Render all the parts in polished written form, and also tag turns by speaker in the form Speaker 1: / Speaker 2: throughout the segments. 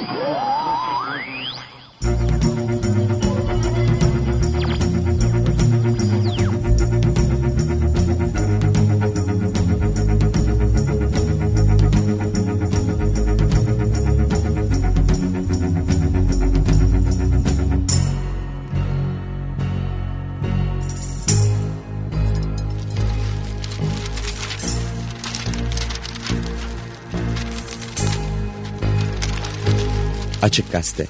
Speaker 1: Açık Gazete.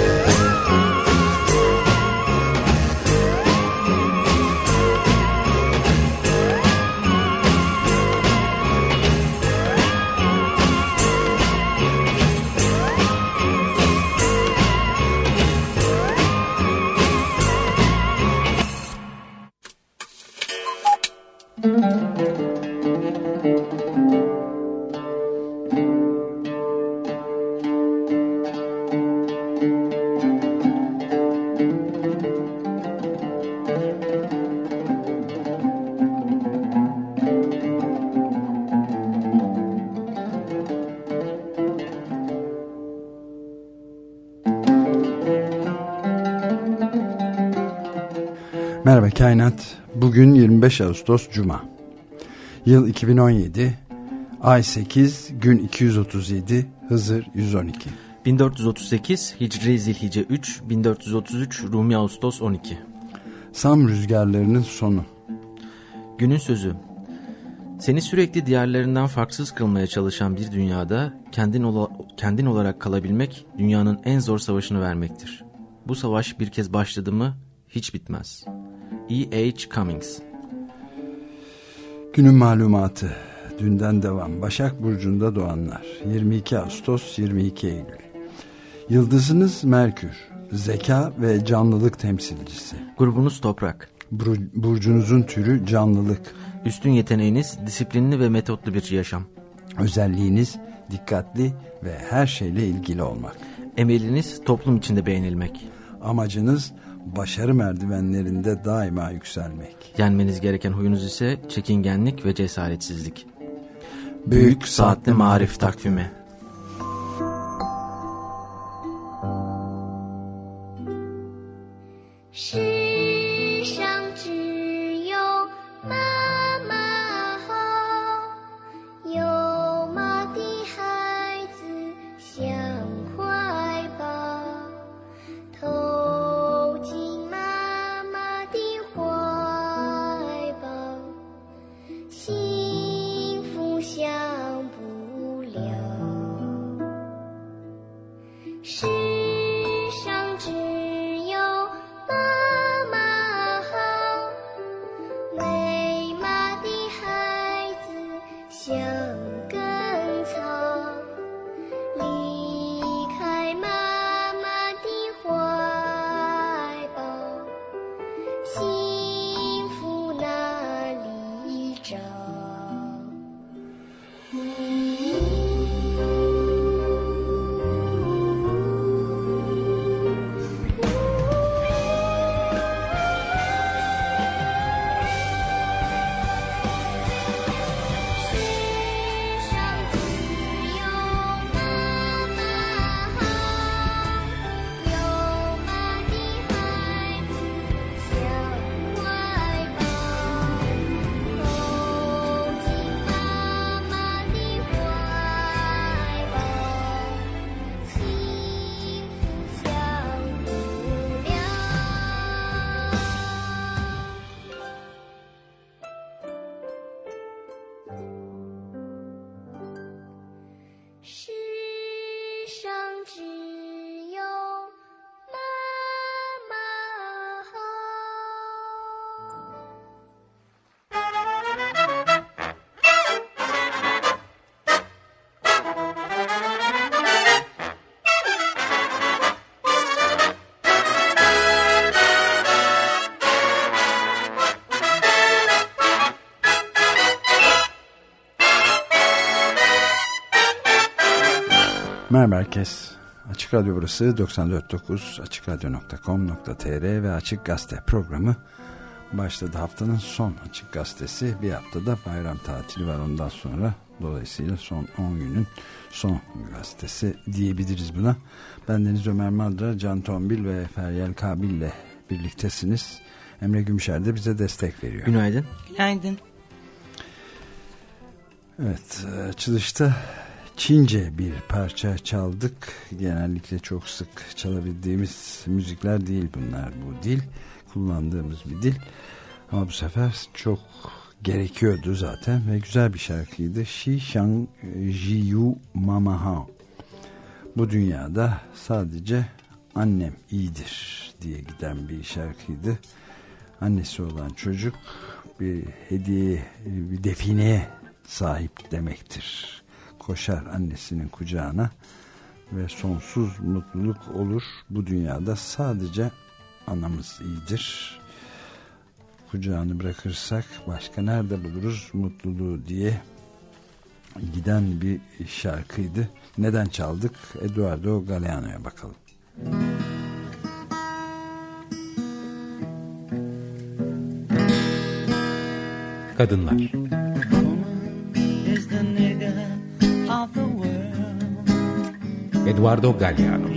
Speaker 2: Merhaba Kainat. Bugün 25 Ağustos Cuma. Yıl 2017. Ay 8, gün 237, Hızır 112.
Speaker 3: 1438 Hicri Zilhice 3, 1433 Rumi Ağustos 12.
Speaker 2: Sam rüzgarlarının sonu.
Speaker 3: Günün sözü. Seni sürekli diğerlerinden farksız kılmaya çalışan bir dünyada kendin olarak kalabilmek dünyanın en zor savaşını vermektir. Bu savaş bir kez başladı mı hiç bitmez. E.H. Cummings.
Speaker 2: Günün malumatı. Dünden devam. Başak Burcu'nda doğanlar. 22 Ağustos 22 Eylül. Yıldızınız Merkür. Zeka ve canlılık temsilcisi.
Speaker 3: Grubunuz Toprak.
Speaker 2: Burcunuzun türü canlılık.
Speaker 3: Üstün yeteneğiniz disiplinli ve metotlu bir yaşam.
Speaker 2: Özelliğiniz dikkatli ve her şeyle ilgili olmak.
Speaker 3: Emeliniz toplum içinde beğenilmek.
Speaker 2: Amacınız başarı merdivenlerinde daima yükselmek.
Speaker 3: Yenmeniz gereken huyunuz ise çekingenlik ve cesaretsizlik.
Speaker 2: Büyük
Speaker 3: Saatli Marif Takvimi.
Speaker 2: Merhaba herkes. Açık Radyo burası 94.9 açıkradyo.com.tr ve Açık Gazete programı başladı. Haftanın son Açık Gazetesi. Bir haftada bayram tatili var, ondan sonra Dolayısıyla son 10 günün son gazetesi diyebiliriz buna. Ben Deniz Ömer Madra, Can Tombil ve Feryal Kabil ile birliktesiniz. Emre Gümüşer de bize destek veriyor.
Speaker 3: Günaydın.
Speaker 4: Günaydın.
Speaker 2: Evet, açılışta Çince bir parça çaldık. Genellikle çok sık çalabildiğimiz müzikler değil bunlar. Bu dil kullandığımız bir dil. Ama bu sefer çok gerekiyordu zaten ve güzel bir şarkıydı. Shi Shang Jiyu Mama Ha. Bu dünyada sadece annem iyidir diye giden bir şarkıydı. Annesi olan çocuk bir hediye, bir defineye sahip demektir. Koşar annesinin kucağına ve sonsuz mutluluk olur. Bu dünyada sadece anamız iyidir. Kucağını bırakırsak başka nerede buluruz mutluluğu diye giden bir şarkıydı. Neden çaldık? Eduardo Galeano'ya bakalım.
Speaker 5: Kadınlar. Eduardo Galeano.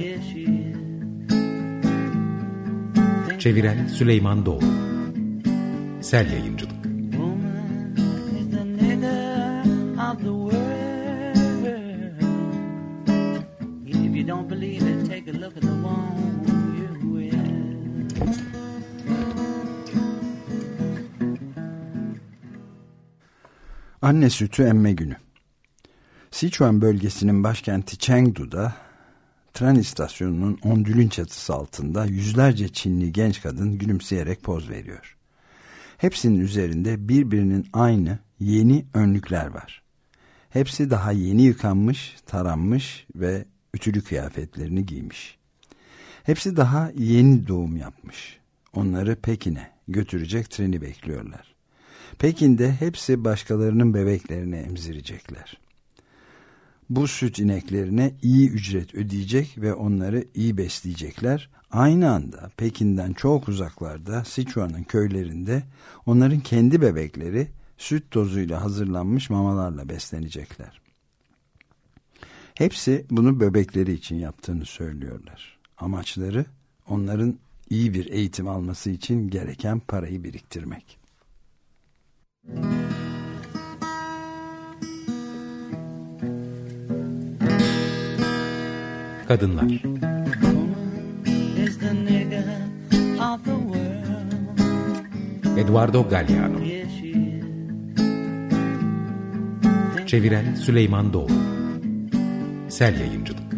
Speaker 5: Çeviren Süleyman Doğru. Sel Yayıncılık.
Speaker 2: Anne sütü emme günü. Sichuan bölgesinin başkenti Chengdu'da tren istasyonunun ondülün çatısı altında yüzlerce Çinli genç kadın gülümseyerek poz veriyor. Hepsinin üzerinde birbirinin aynı yeni önlükler var. Hepsi daha yeni yıkanmış, taranmış ve ütülü kıyafetlerini giymiş. Hepsi daha yeni doğum yapmış. Onları Pekin'e götürecek treni bekliyorlar. Pekin'de hepsi başkalarının bebeklerini emzirecekler. Bu süt ineklerine iyi ücret ödeyecek ve onları iyi besleyecekler. Aynı anda Pekin'den çok uzaklarda Sichuan'ın köylerinde onların kendi bebekleri süt tozuyla hazırlanmış mamalarla beslenecekler. Hepsi bunu bebekleri için yaptığını söylüyorlar. Amaçları onların iyi bir eğitim alması için gereken parayı biriktirmek.
Speaker 5: Kadınlar. Eduardo Galeano. Çeviren Süleyman Doğru. Sel Yayıncılık.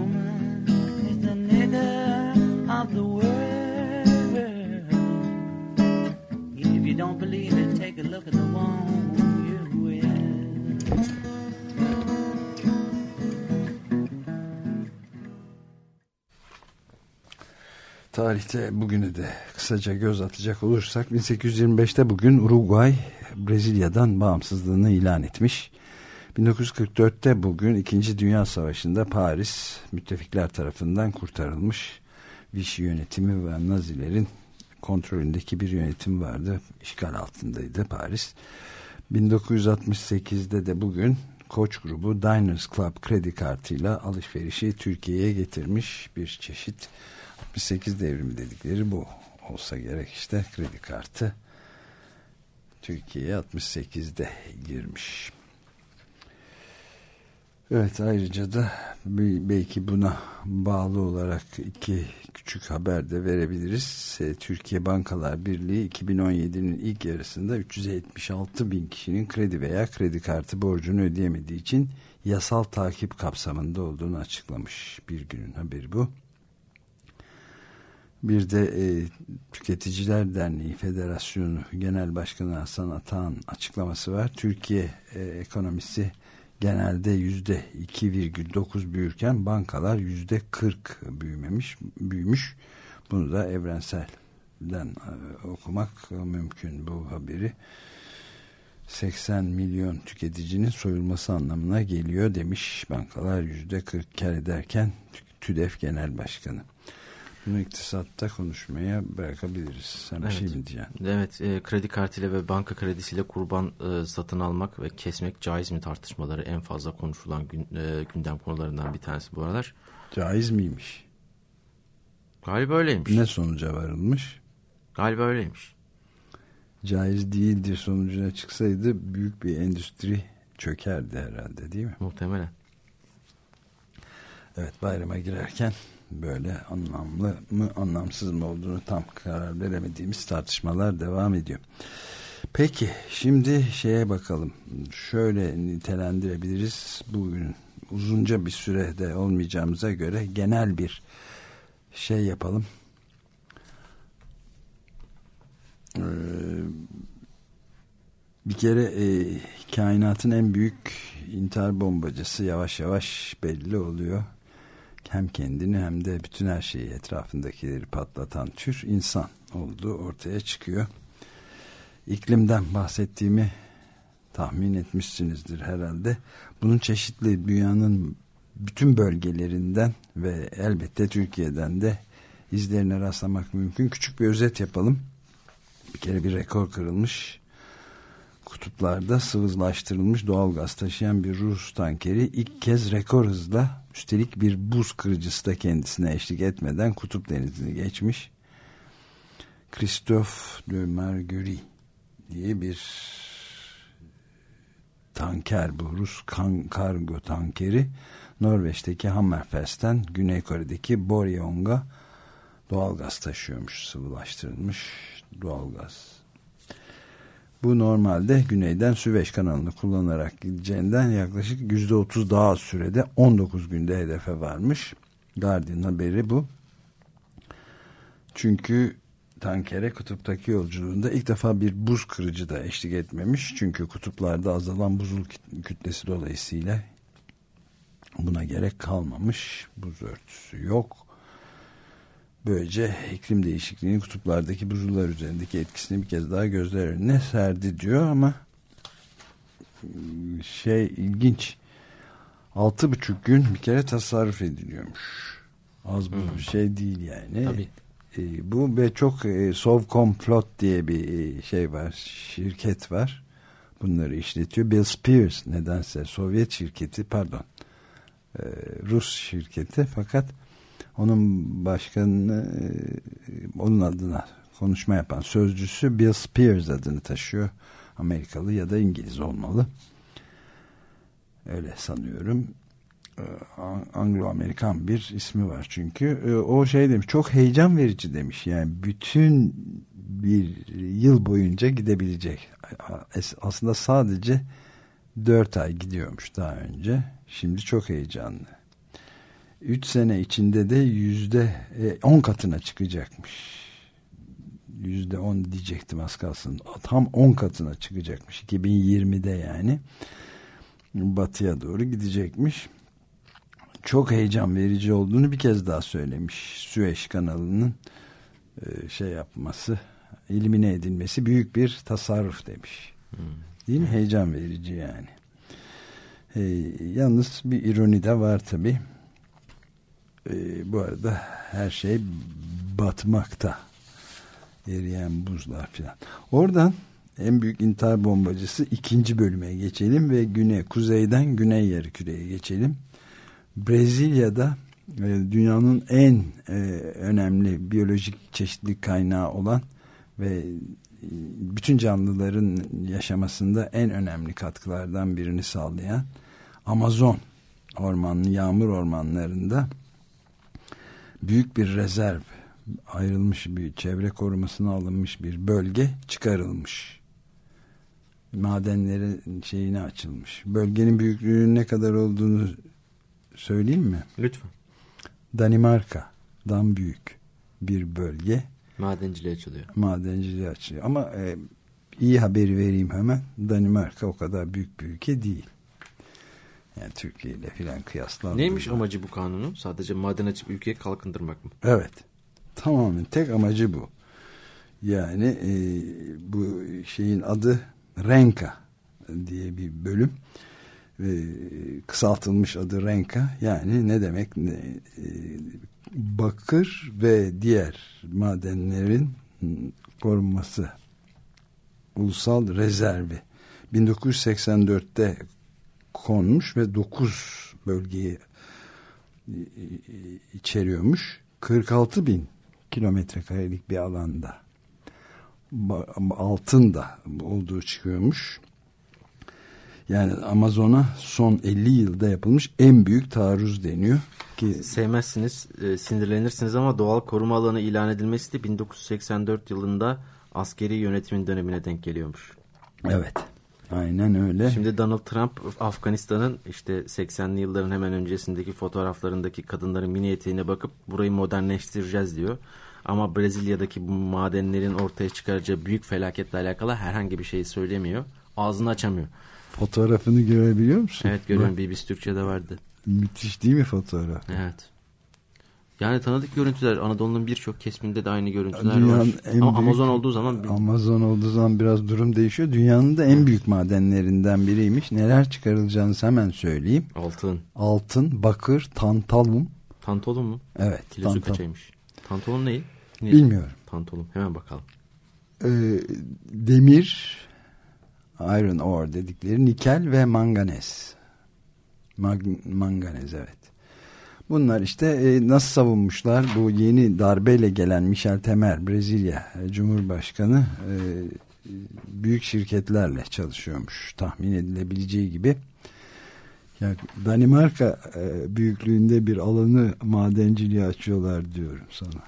Speaker 2: Tarihte bugünü de kısaca göz atacak olursak 1825'te bugün Uruguay Brezilya'dan bağımsızlığını ilan etmiş. 1944'te bugün 2. Dünya Savaşı'nda Paris müttefikler tarafından kurtarılmış. Vichy yönetimi ve Nazilerin kontrolündeki bir yönetim vardı. İşgal altındaydı Paris. 1968'de de bugün Koç grubu Diners Club kredi kartıyla alışverişi Türkiye'ye getirmiş bir çeşit 68 devrimi dedikleri bu olsa gerek işte kredi kartı Türkiye'ye 68'de girmiş. Evet, ayrıca da belki buna bağlı olarak iki küçük haber de verebiliriz. Türkiye Bankalar Birliği 2017'nin ilk yarısında 376 bin kişinin kredi veya kredi kartı borcunu ödeyemediği için yasal takip kapsamında olduğunu açıklamış. Bir günün haberi bu. Bir de Tüketiciler Derneği Federasyonu Genel Başkanı Hasan Atağan açıklaması var. Türkiye ekonomisi genelde %2,9 büyürken bankalar %40 büyümüş. Bunu da Evrensel'den okumak mümkün bu haberi. 80 milyon tüketicinin soyulması anlamına geliyor demiş. Bankalar %40 kar ederken TÜDEF Genel Başkanı. Bunu iktisatta konuşmaya bırakabiliriz. Sen bir şey mi diyeceksin?
Speaker 3: Evet, kredi kartıyla ve banka kredisiyle kurban satın almak ve kesmek caiz mi tartışmaları en fazla konuşulan gündem konularından bir tanesi bu aralar.
Speaker 2: Caiz miymiş?
Speaker 3: Galiba öyleymiş.
Speaker 2: Ne sonuca varılmış?
Speaker 3: Galiba öyleymiş.
Speaker 2: Caiz değildir sonucuna çıksaydı büyük bir endüstri çökerdi herhalde, değil mi?
Speaker 3: Muhtemelen.
Speaker 2: Evet, bayrama girerken böyle anlamlı mı anlamsız mı olduğunu tam karar veremediğimiz tartışmalar devam ediyor. Peki şimdi şeye bakalım. Şöyle nitelendirebiliriz. Bugün uzunca bir sürede olmayacağımıza göre genel bir şey yapalım. Bir kere kainatın en büyük intihar bombacısı yavaş yavaş belli oluyor. Hem kendini hem de bütün her şeyi, etrafındakileri patlatan tür insan olduğu ortaya çıkıyor. İklimden bahsettiğimi tahmin etmişsinizdir herhalde. Bunun çeşitli dünyanın bütün bölgelerinden ve elbette Türkiye'den de izlerine rastlamak mümkün. Küçük bir özet yapalım. Bir kere bir rekor kırılmış. Kutuplarda sıvılaştırılmış doğalgaz taşıyan bir Rus tankeri ilk kez rekor hızla, üstelik bir buz kırıcısı da kendisine eşlik etmeden kutup denizini geçmiş. Christophe de Margerie diye bir tanker, bu Rus kargo tankeri Norveç'teki Hammerfest'ten Güney Kore'deki Boryong'a doğalgaz taşıyormuş, sıvılaştırılmış doğalgaz. Bu normalde güneyden Süveyş kanalını kullanarak gideceğinden yaklaşık %30 daha az sürede 19 günde hedefe varmış. Guardian haberi bu. Çünkü tankere kutuptaki yolculuğunda ilk defa bir buz kırıcı da eşlik etmemiş. Çünkü kutuplarda azalan buzul kütlesi dolayısıyla buna gerek kalmamış. Buz örtüsü yok. Böylece iklim değişikliğinin kutuplardaki buzullar üzerindeki etkisini bir kez daha gözler önüne serdi diyor ama ilginç, 6,5 gün bir kere tasarruf ediliyormuş. Az bu şey değil yani.
Speaker 3: Tabii.
Speaker 2: Bu ve çok Sovcomflot diye bir şey var, şirket var. Bunları işletiyor. Bill Spears nedense Sovyet şirketi, Rus şirketi, fakat onun başkanı, onun adına konuşma yapan sözcüsü Bill Spears adını taşıyor. Amerikalı ya da İngiliz olmalı. Öyle sanıyorum. Anglo-Amerikan bir ismi var çünkü. O şey demiş, çok heyecan verici demiş. Yani bütün bir yıl boyunca gidebilecek. Aslında sadece 4 ay gidiyormuş daha önce. Şimdi çok heyecanlı. 3 sene içinde de %10 katına çıkacakmış. %10 diyecektim az kalsın. Tam 10 katına çıkacakmış. 2020'de yani. Batıya doğru gidecekmiş. Çok heyecan verici olduğunu bir kez daha söylemiş. Süveyş kanalının yapması, elimine edilmesi büyük bir tasarruf demiş. Değil mi? Heyecan verici yani. Yalnız bir ironi de var tabii. Bu arada her şey batmakta. Eriyen buzlar filan. Oradan en büyük intihar bombacısı 2. bölüme geçelim ve kuzeyden güney yarımküreye geçelim. Brezilya'da dünyanın en önemli biyolojik çeşitlilik kaynağı olan ve bütün canlıların yaşamasında en önemli katkılardan birini sağlayan Amazon ormanı, yağmur ormanlarında büyük bir rezerv, ayrılmış bir çevre korumasına alınmış bir bölge çıkarılmış. Madenlerin şeyine açılmış. Bölgenin büyüklüğünün ne kadar olduğunu söyleyeyim mi?
Speaker 3: Lütfen.
Speaker 2: Danimarka'dan büyük bir bölge.
Speaker 3: Madenciliğe açılıyor.
Speaker 2: Madenciliğe açılıyor. Ama iyi haberi vereyim hemen. Danimarka o kadar büyük bir ülke değil. Yani Türkiye ile filan kıyaslandığında.
Speaker 3: Neymiş amacı bu kanunun? Sadece maden açıp ülkeyi kalkındırmak mı?
Speaker 2: Evet. Tamamen tek amacı bu. Yani bu şeyin adı Renka diye bir bölüm. kısaltılmış adı Renka. Yani ne demek? Bakır ve diğer madenlerin korunması ulusal rezervi 1984'te konmuş ve 9 bölgeyi içeriyormuş. 46 bin kilometre karelik bir alanda altın da olduğu çıkıyormuş. Yani Amazon'a son 50 yılda yapılmış en büyük taarruz deniyor. Ki
Speaker 3: sevmezsiniz, sinirlenirsiniz ama doğal koruma alanı ilan edilmesi de 1984 yılında askeri yönetimin dönemine denk geliyormuş.
Speaker 2: Evet. Aynen öyle.
Speaker 3: Şimdi Donald Trump Afganistan'ın işte 80'li yılların hemen öncesindeki fotoğraflarındaki kadınların mini eteğine bakıp burayı modernleştireceğiz diyor. Ama Brezilya'daki bu madenlerin ortaya çıkaracağı büyük felaketle alakalı herhangi bir şey söylemiyor. Ağzını açamıyor.
Speaker 2: Fotoğrafını görebiliyor musun?
Speaker 3: Evet, görüyorum. BBC Türkçe'de vardı.
Speaker 2: Müthiş değil mi fotoğraf?
Speaker 3: Evet. Yani tanıdık görüntüler. Anadolu'nun birçok kesiminde de aynı görüntüler var. Ama Amazon olduğu zaman
Speaker 2: biraz durum değişiyor. Dünyanın da en büyük madenlerinden biriymiş. Neler çıkarılacağını hemen söyleyeyim. Altın, bakır, tantalum.
Speaker 3: Tantalum mu?
Speaker 2: Evet.
Speaker 3: Kilosu kaçaymış? Tantalum neyi?
Speaker 2: Bilmiyorum.
Speaker 3: Tantalum. Hemen bakalım.
Speaker 2: Demir, iron ore dedikleri, nikel ve manganez. Manganez, evet. Bunlar işte nasıl savunmuşlar? Bu yeni darbeyle gelen Michel Temer, Brezilya Cumhurbaşkanı, büyük şirketlerle çalışıyormuş. Tahmin edilebileceği gibi. Ya, Danimarka büyüklüğünde bir alanı madenciliğe açıyorlar diyorum sana.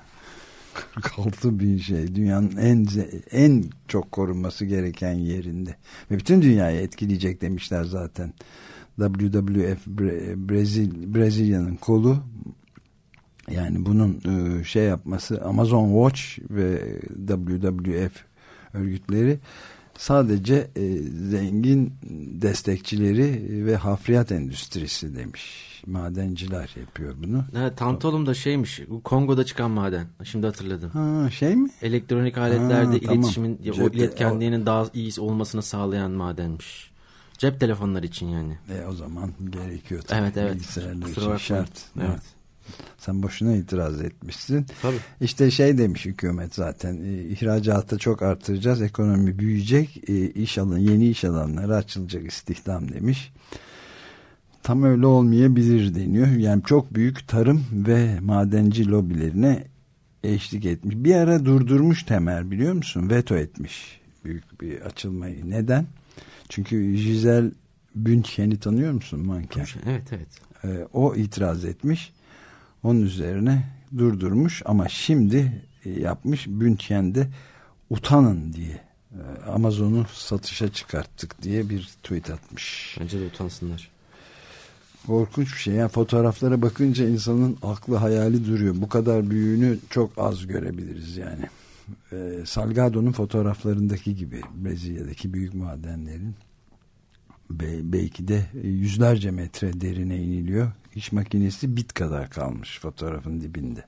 Speaker 2: 46 bin şey. Dünyanın en çok korunması gereken yerinde. Ve bütün dünyayı etkileyecek demişler zaten. WWF Brezilya'nın kolu, yani bunun şey yapması, Amazon Watch ve WWF örgütleri sadece zengin destekçileri ve hafriyat endüstrisi demiş. Madenciler yapıyor bunu.
Speaker 3: Evet, tantalum da şeymiş. Kongo'da çıkan maden. Şimdi hatırladım.
Speaker 2: Ha, şey mi?
Speaker 3: Elektronik aletlerde iletişimin,
Speaker 2: tamam.
Speaker 3: o iletkenliğinin daha iyi olmasını sağlayan madenmiş. Cep telefonları için yani.
Speaker 2: O zaman gerekiyor.
Speaker 3: Evet.
Speaker 2: Bilgisayarlar için şart.
Speaker 3: Evet.
Speaker 2: Sen boşuna itiraz etmişsin.
Speaker 3: Tabii.
Speaker 2: İşte şey demiş hükümet zaten, ihracatı çok artıracağız, ekonomi büyüyecek, yeni iş alanları açılacak, istihdam demiş. Tam öyle olmayabilir deniyor. Yani çok büyük tarım ve madenci lobilerine eşlik etmiş. Bir ara durdurmuş Temer, biliyor musun? Veto etmiş büyük bir açılmayı. Neden? Çünkü Giselle Bündchen'i tanıyor musun, manken?
Speaker 3: Evet.
Speaker 2: O itiraz etmiş. Onun üzerine durdurmuş ama şimdi yapmış, Bündchen'de utanın diye Amazon'u satışa çıkarttık diye bir tweet atmış.
Speaker 3: Bence de utansınlar.
Speaker 2: Korkunç bir şey. Yani fotoğraflara bakınca insanın aklı hayali duruyor. Bu kadar büyüğünü çok az görebiliriz yani. Salgado'nun fotoğraflarındaki gibi Brezilya'daki büyük madenlerin belki de yüzlerce metre derine iniliyor. İş makinesi bit kadar kalmış fotoğrafın dibinde.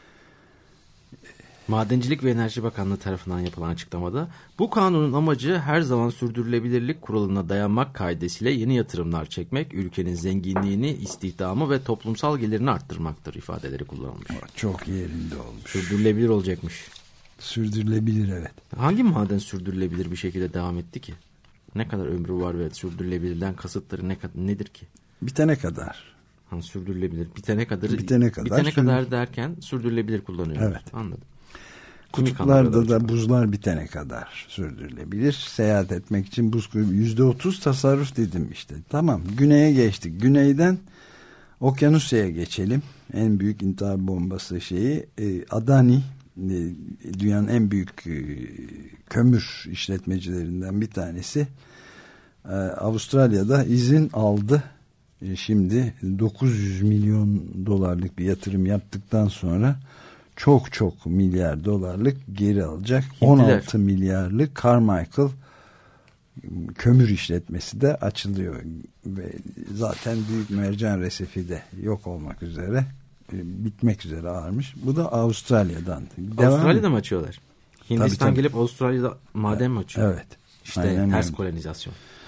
Speaker 3: Madencilik ve Enerji Bakanlığı tarafından yapılan açıklamada bu kanunun amacı her zaman sürdürülebilirlik kuralına dayanmak kaidesiyle yeni yatırımlar çekmek, ülkenin zenginliğini, istihdamı ve toplumsal gelirini arttırmaktır ifadeleri kullanılmış.
Speaker 2: Çok yerinde olmuş.
Speaker 3: Sürdürülebilir olacakmış.
Speaker 2: Sürdürülebilir, evet.
Speaker 3: Hangi maden sürdürülebilir bir şekilde devam etti ki? Ne kadar ömrü var ve sürdürülebilirden kasıtları nedir ki?
Speaker 2: Bitene kadar.
Speaker 3: Sürdürülebilir. Bitene
Speaker 2: kadar
Speaker 3: derken sürdürülebilir kullanıyor.
Speaker 2: Evet.
Speaker 3: Anladım.
Speaker 2: Kutuplarda da buzlar bitene kadar sürdürülebilir. Seyahat etmek için buz kuyumu %30 tasarruf dedim işte. Tamam, güneye geçtik. Güneyden Okyanusya'ya geçelim. En büyük intihar bombası Adani, dünyanın en büyük kömür işletmecilerinden bir tanesi. Avustralya'da izin aldı. Şimdi 900 milyon dolarlık bir yatırım yaptıktan sonra çok milyar dolarlık geri alacak. Hintliler. 16 milyarlık Carmichael kömür işletmesi de açılıyor. Ve zaten büyük mercan resifi de yok olmak üzere, bitmek üzere ağırmış. Bu da Avustralya'dan.
Speaker 3: Avustralya'da mı açıyorlar? Hindistan
Speaker 2: tabii.
Speaker 3: Gelip Avustralya'da maden mi açıyor?
Speaker 2: Evet.
Speaker 3: İşte ters kolonizasyon.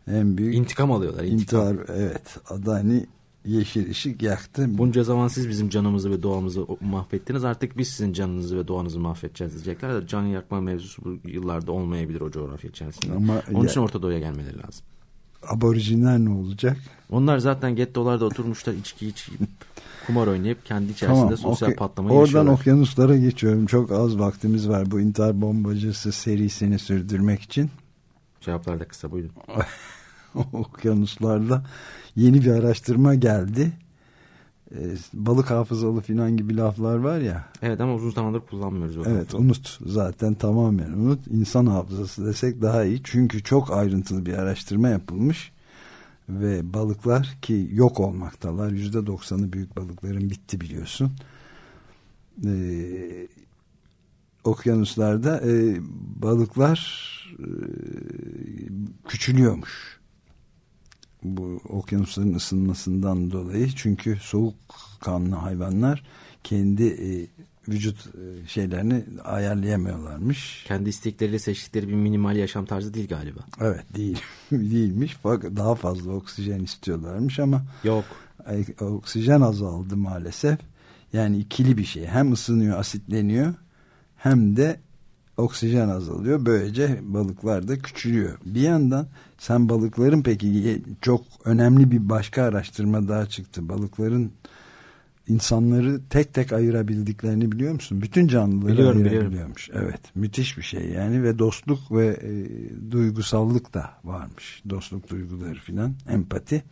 Speaker 2: En büyük
Speaker 3: intikam alıyorlar. İntikam.
Speaker 2: Evet. Adani yeşil ışık yaktı.
Speaker 3: Bunca zaman siz bizim canımızı ve doğamızı mahvettiniz. Artık biz sizin canınızı ve doğanızı mahvedeceğiz diyecekler. Can yakma mevzusu bu yıllarda olmayabilir o coğrafya içerisinde. Onun için Orta Doğu'ya gelmeleri lazım.
Speaker 2: Aborijinler ne olacak?
Speaker 3: Onlar zaten gettolarda oturmuşlar, içki içip kumar oynayıp kendi içerisinde sosyal patlamayı yaşıyorlar.
Speaker 2: Oradan okyanuslara geçiyorum. Çok az vaktimiz var bu intihar bombacısı serisini sürdürmek için.
Speaker 3: Cevaplar da kısa, buyurun.
Speaker 2: Okyanuslarda yeni bir araştırma geldi. Balık hafızalı falan gibi laflar var ya.
Speaker 3: Evet, ama uzun zamandır kullanmıyoruz.
Speaker 2: Evet, unut. Zaten tamamen unut. İnsan hafızası desek daha iyi. Çünkü çok ayrıntılı bir araştırma yapılmış. Ve balıklar ki yok olmaktalar. %90'ı büyük balıkların bitti biliyorsun. Okyanuslarda balıklar küçülüyormuş. Bu okyanusların ısınmasından dolayı. Çünkü soğukkanlı hayvanlar kendi vücut şeylerini ayarlayamıyorlarmış.
Speaker 3: Kendi istekleriyle seçtikleri bir minimal yaşam tarzı değil galiba.
Speaker 2: Evet, değil. Değilmiş. Fakat daha fazla oksijen istiyorlarmış ama
Speaker 3: yok.
Speaker 2: Oksijen azaldı maalesef. Yani ikili bir şey. Hem ısınıyor, asitleniyor, hem de oksijen azalıyor. Böylece balıklar da küçülüyor. Bir yandan sen balıkların peki çok önemli bir başka araştırma daha çıktı. Balıkların insanları tek tek ayırabildiklerini biliyor musun? Bütün canlıları ayırabiliyormuş. Evet, müthiş bir şey yani ve dostluk ve duygusallık da varmış. Dostluk duyguları filan, empati.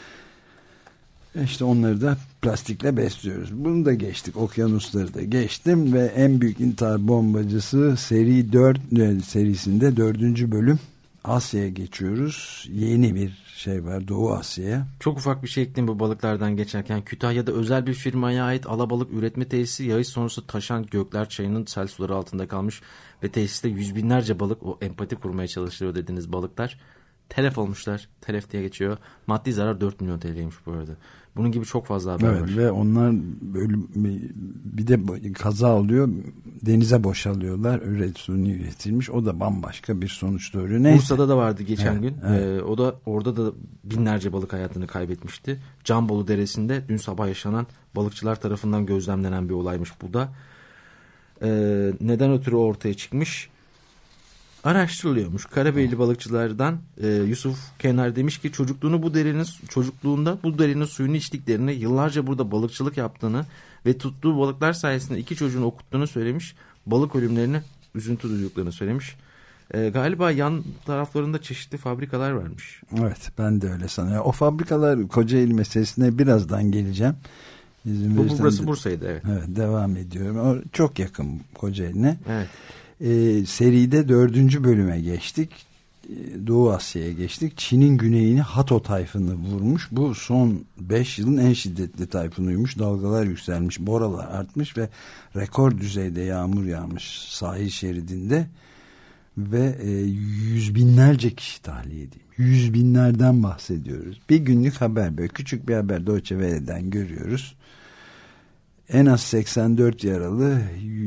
Speaker 2: İşte onları da plastikle besliyoruz. Bunu da geçtik. Okyanusları da geçtim ve en büyük intihar bombacısı seri 4 serisinde 4. bölüm. Asya'ya geçiyoruz. Yeni bir şey var, Doğu Asya'ya.
Speaker 3: Çok ufak bir şey ekleyeyim bu balıklardan geçerken. Kütahya'da özel bir firmaya ait alabalık üretme tesisi yağış sonrası taşan Gökler Çayı'nın sel suları altında kalmış ve tesiste yüz binlerce balık, o empati kurmaya çalışıyor dediğiniz balıklar telef olmuşlar. Telef diye geçiyor. Maddi zarar 4 milyon TL'ymiş bu arada. Bunun gibi çok fazla haber var.
Speaker 2: Ve onlar bir de kaza oluyor, denize boşalıyorlar. Suni üretilmiş. O da bambaşka bir sonuç doğuruyor. Neyse.
Speaker 3: Bursa'da da vardı geçen gün. Evet. O da orada da binlerce balık hayatını kaybetmişti. Canbolu Deresi'nde dün sabah yaşanan balıkçılar tarafından gözlemlenen bir olaymış bu da. Neden ötürü ortaya çıkmış? Araştırılıyormuş. Karabeyli balıkçılardan Yusuf Kenar demiş ki çocukluğunda bu derinin suyunu içtiklerini, yıllarca burada balıkçılık yaptığını ve tuttuğu balıklar sayesinde 2 çocuğunu okuttuğunu söylemiş. Balık ölümlerine üzüntü duyduklarını söylemiş. Galiba yan taraflarında çeşitli fabrikalar varmış.
Speaker 2: Evet, ben de öyle sanıyorum. O fabrikalar, Kocaeli meselesine birazdan geleceğim.
Speaker 3: Burası Bursa'ydı, evet.
Speaker 2: Evet, devam ediyorum. O çok yakın Kocaeli'ne.
Speaker 3: Evet.
Speaker 2: Seride 4. bölüme geçtik. Doğu Asya'ya geçtik. Çin'in güneyini Hato tayfunu vurmuş. Bu son 5 yılın en şiddetli tayfunuymuş. Dalgalar yükselmiş, boralar artmış ve rekor düzeyde yağmur yağmış sahil şeridinde ve yüz binlerce kişi tahliye edilmiş. Yüz binlerden bahsediyoruz. Bir günlük haber, böyle küçük bir haber Deutsche Welle'den görüyoruz. En az 84 yaralı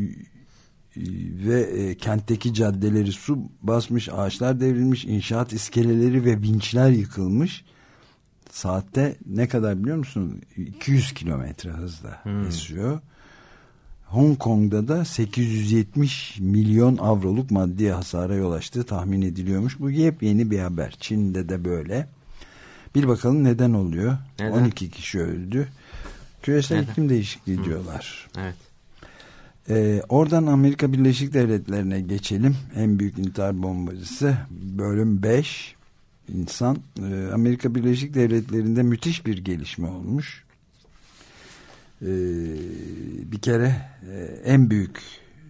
Speaker 2: ve kentteki caddeleri su basmış, ağaçlar devrilmiş, inşaat iskeleleri ve vinçler yıkılmış. Saatte ne kadar biliyor musun? 200 kilometre hızla esiyor. Hong Kong'da da 870 milyon avroluk maddi hasara yol açtığı tahmin ediliyormuş. Bu yepyeni bir haber. Çin'de de böyle. Bir bakalım neden oluyor? Neden? 12 kişi öldü. Küresel iklim değişikliği diyorlar.
Speaker 3: Evet.
Speaker 2: Oradan Amerika Birleşik Devletleri'ne geçelim. En büyük intihar bombacısı bölüm 5 insan. Amerika Birleşik Devletleri'nde müthiş bir gelişme olmuş. Bir kere en büyük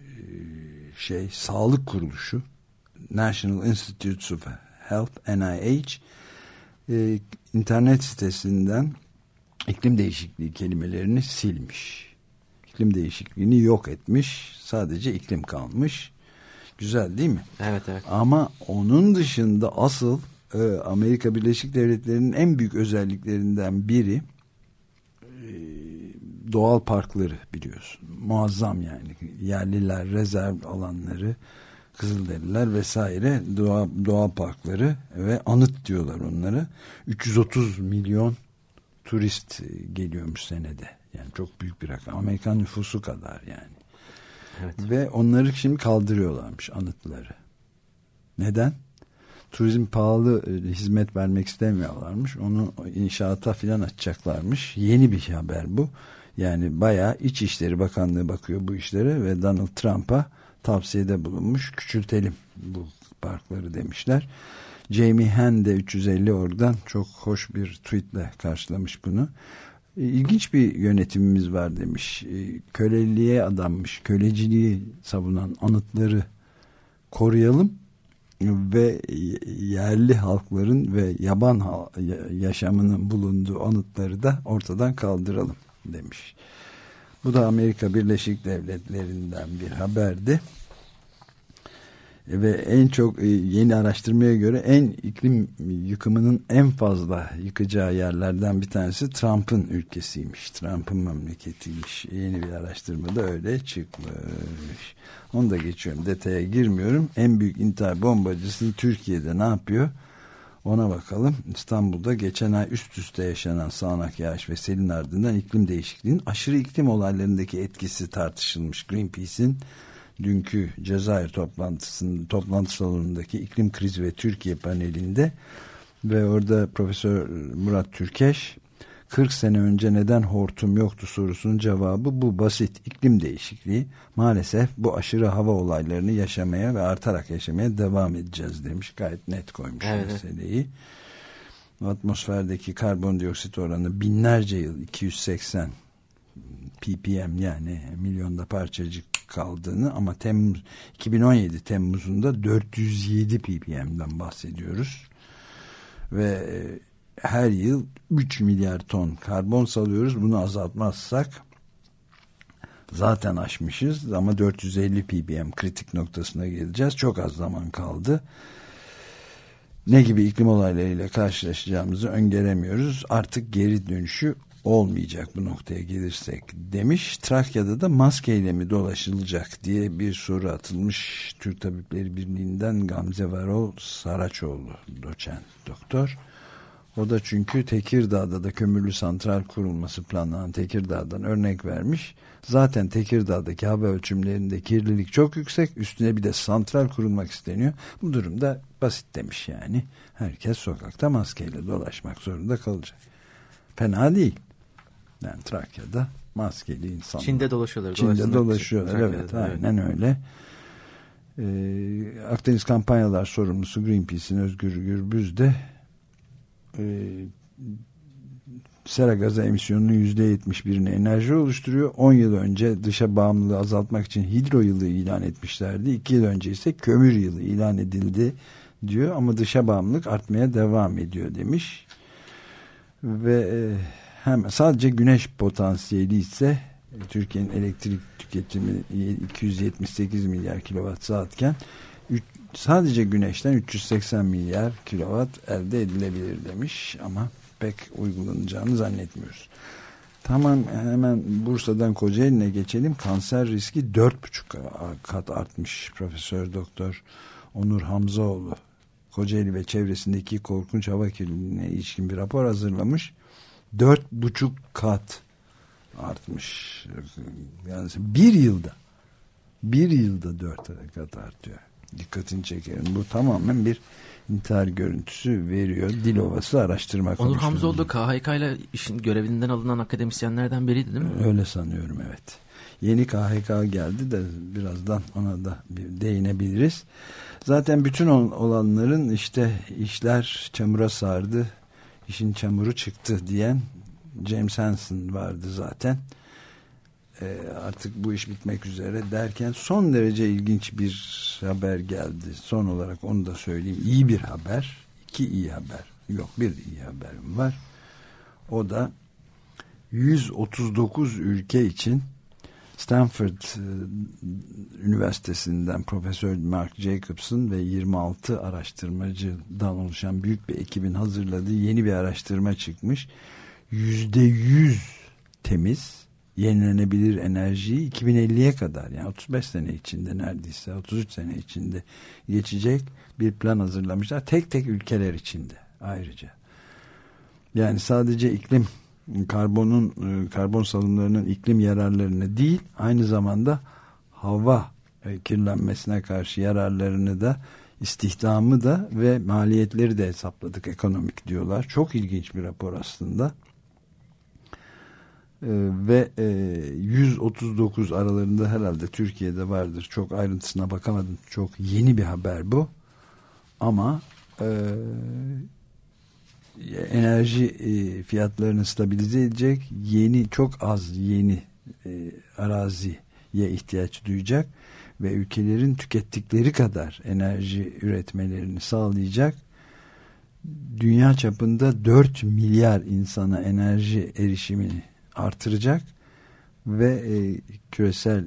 Speaker 2: sağlık kuruluşu National Institutes of Health, NIH, internet sitesinden iklim değişikliği kelimelerini silmiş. İklim değişikliğini yok etmiş. Sadece iklim kalmış. Güzel değil mi?
Speaker 3: Evet, evet.
Speaker 2: Ama onun dışında asıl Amerika Birleşik Devletleri'nin en büyük özelliklerinden biri doğal parkları biliyorsun. Muazzam yani. Yerliler, rezerv alanları, Kızılderililer vesaire, doğa parkları ve anıt diyorlar onlara. 330 milyon turist geliyormuş senede. Yani çok büyük bir rakam. Amerikan nüfusu kadar yani.
Speaker 3: Evet.
Speaker 2: Ve onları şimdi kaldırıyorlarmış, anıtları. Neden? Turizm pahalı, hizmet vermek istemiyorlarmış. Onu inşaata filan açacaklarmış. Yeni bir haber bu. Yani bayağı İçişleri Bakanlığı bakıyor bu işlere ve Donald Trump'a tavsiyede bulunmuş. Küçültelim bu parkları demişler. Jamie Henn de 350 oradan çok hoş bir tweetle karşılamış bunu. İlginç bir yönetimimiz var demiş. Köleliğe adanmış, köleciliği savunan anıtları koruyalım ve yerli halkların ve yaban yaşamının bulunduğu anıtları da ortadan kaldıralım demiş. Bu da Amerika Birleşik Devletleri'nden bir haberdi. Ve en çok yeni araştırmaya göre iklim yıkımının en fazla yıkacağı yerlerden bir tanesi Trump'ın ülkesiymiş. Trump'ın memleketiymiş. Yeni bir araştırmada öyle çıkmış. Onu da geçiyorum. Detaya girmiyorum. En büyük intihar bombacısı Türkiye'de ne yapıyor? Ona bakalım. İstanbul'da geçen ay üst üste yaşanan sağanak yağış ve selin ardından iklim değişikliğinin aşırı iklim olaylarındaki etkisi tartışılmış. Greenpeace'in dünkü Cezayir toplantı salonundaki iklim krizi ve Türkiye panelinde ve orada Profesör Murat Türkeş 40 sene önce neden hortum yoktu sorusunun cevabı bu basit. İklim değişikliği, maalesef bu aşırı hava olaylarını yaşamaya ve artarak yaşamaya devam edeceğiz demiş. Gayet net koymuş meseleyi. Atmosferdeki karbondioksit oranı binlerce yıl 280 ppm yani milyonda parçacık kaldığını ama 2017 Temmuz'unda 407 ppm'den bahsediyoruz. Ve her yıl 3 milyar ton karbon salıyoruz. Bunu azaltmazsak zaten aşmışız ama 450 ppm kritik noktasına geleceğiz. Çok az zaman kaldı. Ne gibi iklim olaylarıyla karşılaşacağımızı öngöremiyoruz. Artık geri dönüşü olmayacak bu noktaya gelirsek demiş. Trakya'da da maskeyle mi dolaşılacak diye bir soru atılmış. Türk Tabipleri Birliği'nden Gamze Varol Saraçoğlu doçent doktor. O da çünkü Tekirdağ'da da kömürlü santral kurulması planlanan Tekirdağ'dan örnek vermiş. Zaten Tekirdağ'daki hava ölçümlerinde kirlilik çok yüksek. Üstüne bir de santral kurulmak isteniyor. Bu durumda basit demiş yani. Herkes sokakta maskeyle dolaşmak zorunda kalacak. Fena değil. Yani Trakya'da maskeli insanlar.
Speaker 3: Çin'de dolaşıyorlar.
Speaker 2: Çin'de dolaşıyorlar. Evet, aynen öyle. Akdeniz Kampanyalar Sorumlusu Greenpeace'in Özgür Gürbüz de sera gazı emisyonunun %71'ini enerji oluşturuyor. 10 yıl önce dışa bağımlılığı azaltmak için hidro yılı ilan etmişlerdi. 2 yıl önce ise kömür yılı ilan edildi diyor ama dışa bağımlılık artmaya devam ediyor demiş. Ve hem sadece güneş potansiyeli ise Türkiye'nin elektrik tüketimi 278 milyar kilowatt saatken sadece güneşten 380 milyar kilowatt elde edilebilir demiş ama pek uygulanacağını zannetmiyoruz. Tamam, hemen Bursa'dan Kocaeli'ne geçelim. Kanser riski 4,5 kat artmış. Profesör Doktor Onur Hamzaoğlu Kocaeli ve çevresindeki korkunç hava kirliliğine ilişkin bir rapor hazırlamış. 4,5 kat artmış. Yani bir yılda 4 kat artıyor. Dikkatini çekerim. Bu tamamen bir intihar görüntüsü veriyor. Dilovası araştırma
Speaker 3: Onur Hamzoğlu da KHK ile işin görevinden alınan akademisyenlerden biriydi değil mi?
Speaker 2: Öyle sanıyorum, evet. Yeni KHK geldi de birazdan ona da bir değinebiliriz. Zaten bütün olanların işte işler çamura sardı, işin çamuru çıktı diyen James Hansen vardı zaten. Artık bu iş bitmek üzere derken son derece ilginç bir haber geldi. Son olarak onu da söyleyeyim. İyi bir haber. 2 iyi haber. Yok, bir iyi haberim var. O da 139 ülke için Stanford Üniversitesi'nden Profesör Mark Jacobson ve 26 araştırmacıdan oluşan büyük bir ekibin hazırladığı yeni bir araştırma çıkmış. %100 temiz, yenilenebilir enerjiyi 2050'ye kadar, yani 35 sene içinde, neredeyse 33 sene içinde geçecek bir plan hazırlamışlar. Tek tek ülkeler içinde ayrıca. Yani sadece karbon salımlarının iklim yararlarını değil, aynı zamanda hava kirlenmesine karşı yararlarını da, istihdamı da ve maliyetleri de hesapladık, ekonomik diyorlar. Çok ilginç bir rapor aslında. Ve 139 aralarında herhalde Türkiye'de vardır. Çok ayrıntısına bakamadım. Çok yeni bir haber bu. Ama enerji fiyatlarını stabilize edecek, çok az yeni araziye ihtiyaç duyacak ve ülkelerin tükettikleri kadar enerji üretmelerini sağlayacak. Dünya çapında 4 milyar insana enerji erişimini artıracak ve küresel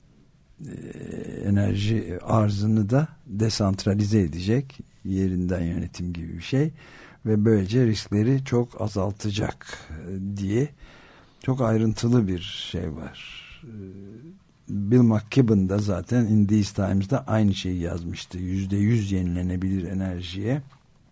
Speaker 2: enerji arzını da desantralize edecek, yerinden yönetim gibi bir şey ve böylece riskleri çok azaltacak diye çok ayrıntılı bir şey var. Bill McKibben da zaten In These Times'da aynı şeyi yazmıştı. %100 yenilenebilir enerjiye.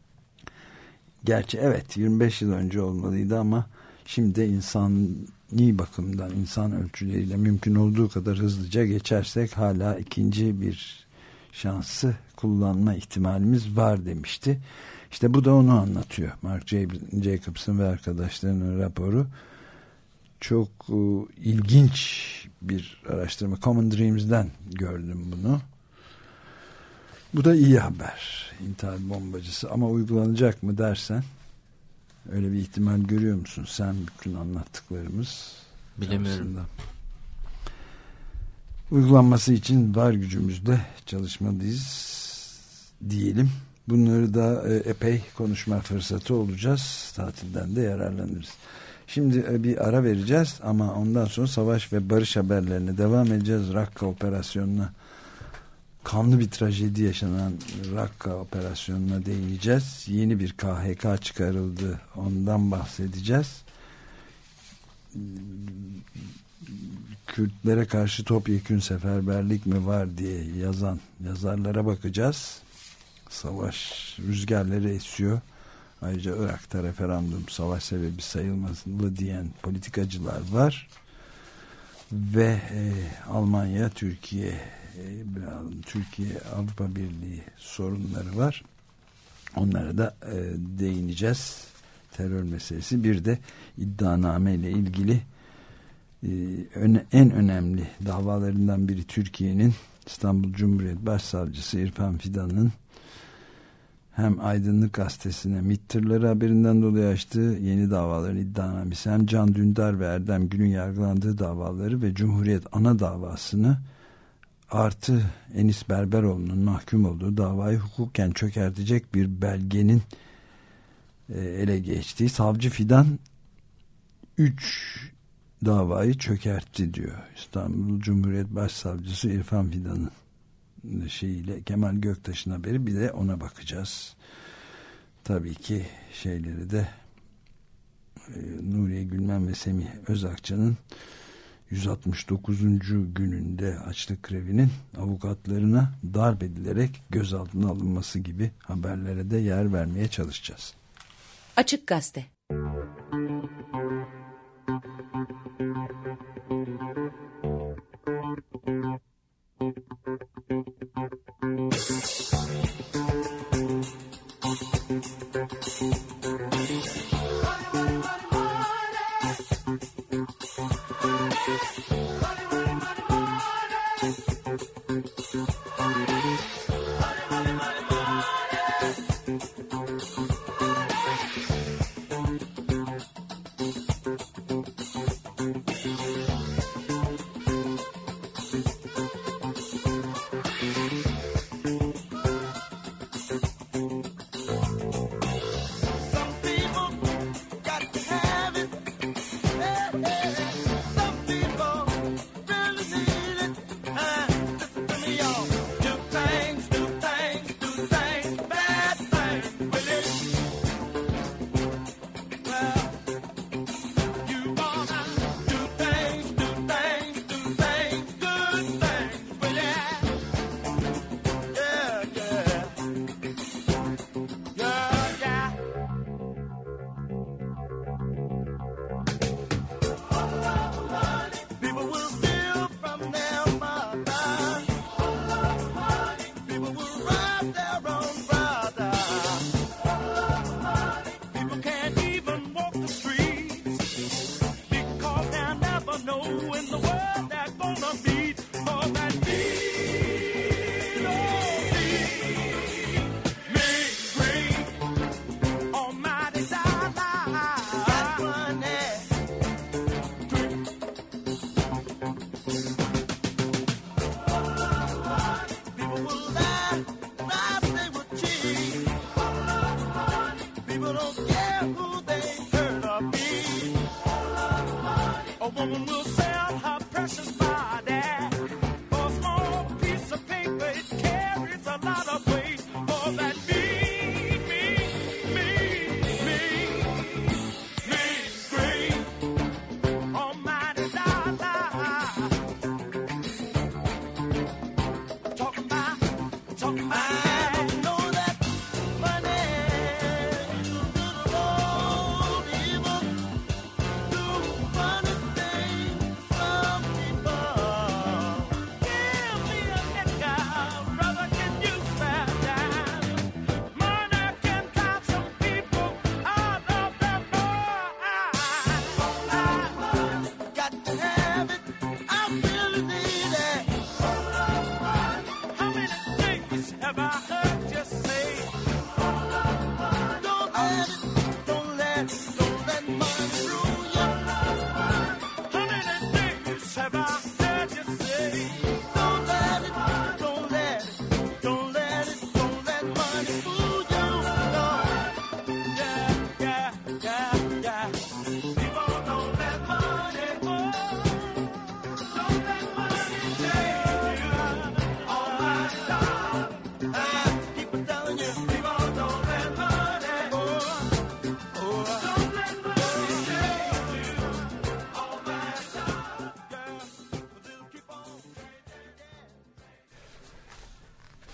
Speaker 2: Gerçi evet 25 yıl önce olmalıydı ama şimdi insani bakımdan, insan ölçüleriyle mümkün olduğu kadar hızlıca geçersek hala ikinci bir şansı kullanma ihtimalimiz var demişti. İşte bu da onu anlatıyor. Mark Jacobson ve arkadaşlarının raporu. Çok ilginç bir araştırma. Common Dreams'den gördüm bunu. Bu da iyi haber. İntihar bombacısı. Ama uygulanacak mı dersen, öyle bir ihtimal görüyor musun sen bütün anlattıklarımız?
Speaker 3: Bilemiyorum.
Speaker 2: Aslında uygulanması için var gücümüzle çalışmalıyız diyelim. Bunları da epey konuşma fırsatı olacağız. Tatilden de yararlanırız. Şimdi bir ara vereceğiz ama ondan sonra savaş ve barış haberlerine devam edeceğiz. Rakka operasyonuna, kanlı bir trajedi yaşanan Rakka operasyonuna değineceğiz. Yeni bir KHK çıkarıldı. Ondan bahsedeceğiz. Kürtlere karşı topyekün seferberlik mi var diye yazan yazarlara bakacağız. Savaş rüzgarları esiyor. Ayrıca Irak'ta referandum savaş sebebi sayılmazlı diyen politikacılar var. Ve Almanya, Türkiye Avrupa Birliği sorunları var. Onlara da değineceğiz. Terör meselesi. Bir de iddianame ile ilgili en önemli davalarından biri Türkiye'nin İstanbul Cumhuriyet Başsavcısı İrfan Fidan'ın hem Aydınlık Gazetesi'ne MİT tırları haberinden dolayı açtığı yeni davaların iddianamesi, hem Can Dündar ve Erdem Gül'ün yargılandığı davaları ve Cumhuriyet ana davasını artı Enis Berberoğlu'nun mahkum olduğu davayı hukuken çökertecek bir belgenin ele geçtiği. Savcı Fidan 3 davayı çökertti diyor. İstanbul Cumhuriyet Başsavcısı İrfan Fidan'ın şeyiyle, Kemal Göktaş'ın haberi, bir de ona bakacağız. Tabii ki şeyleri de Nuriye Gülmen ve Semih Özakçı'nın 169. gününde açlık grevinin avukatlarına darp edilerek gözaltına alınması gibi haberlere de yer vermeye çalışacağız.
Speaker 4: Açık Gazete.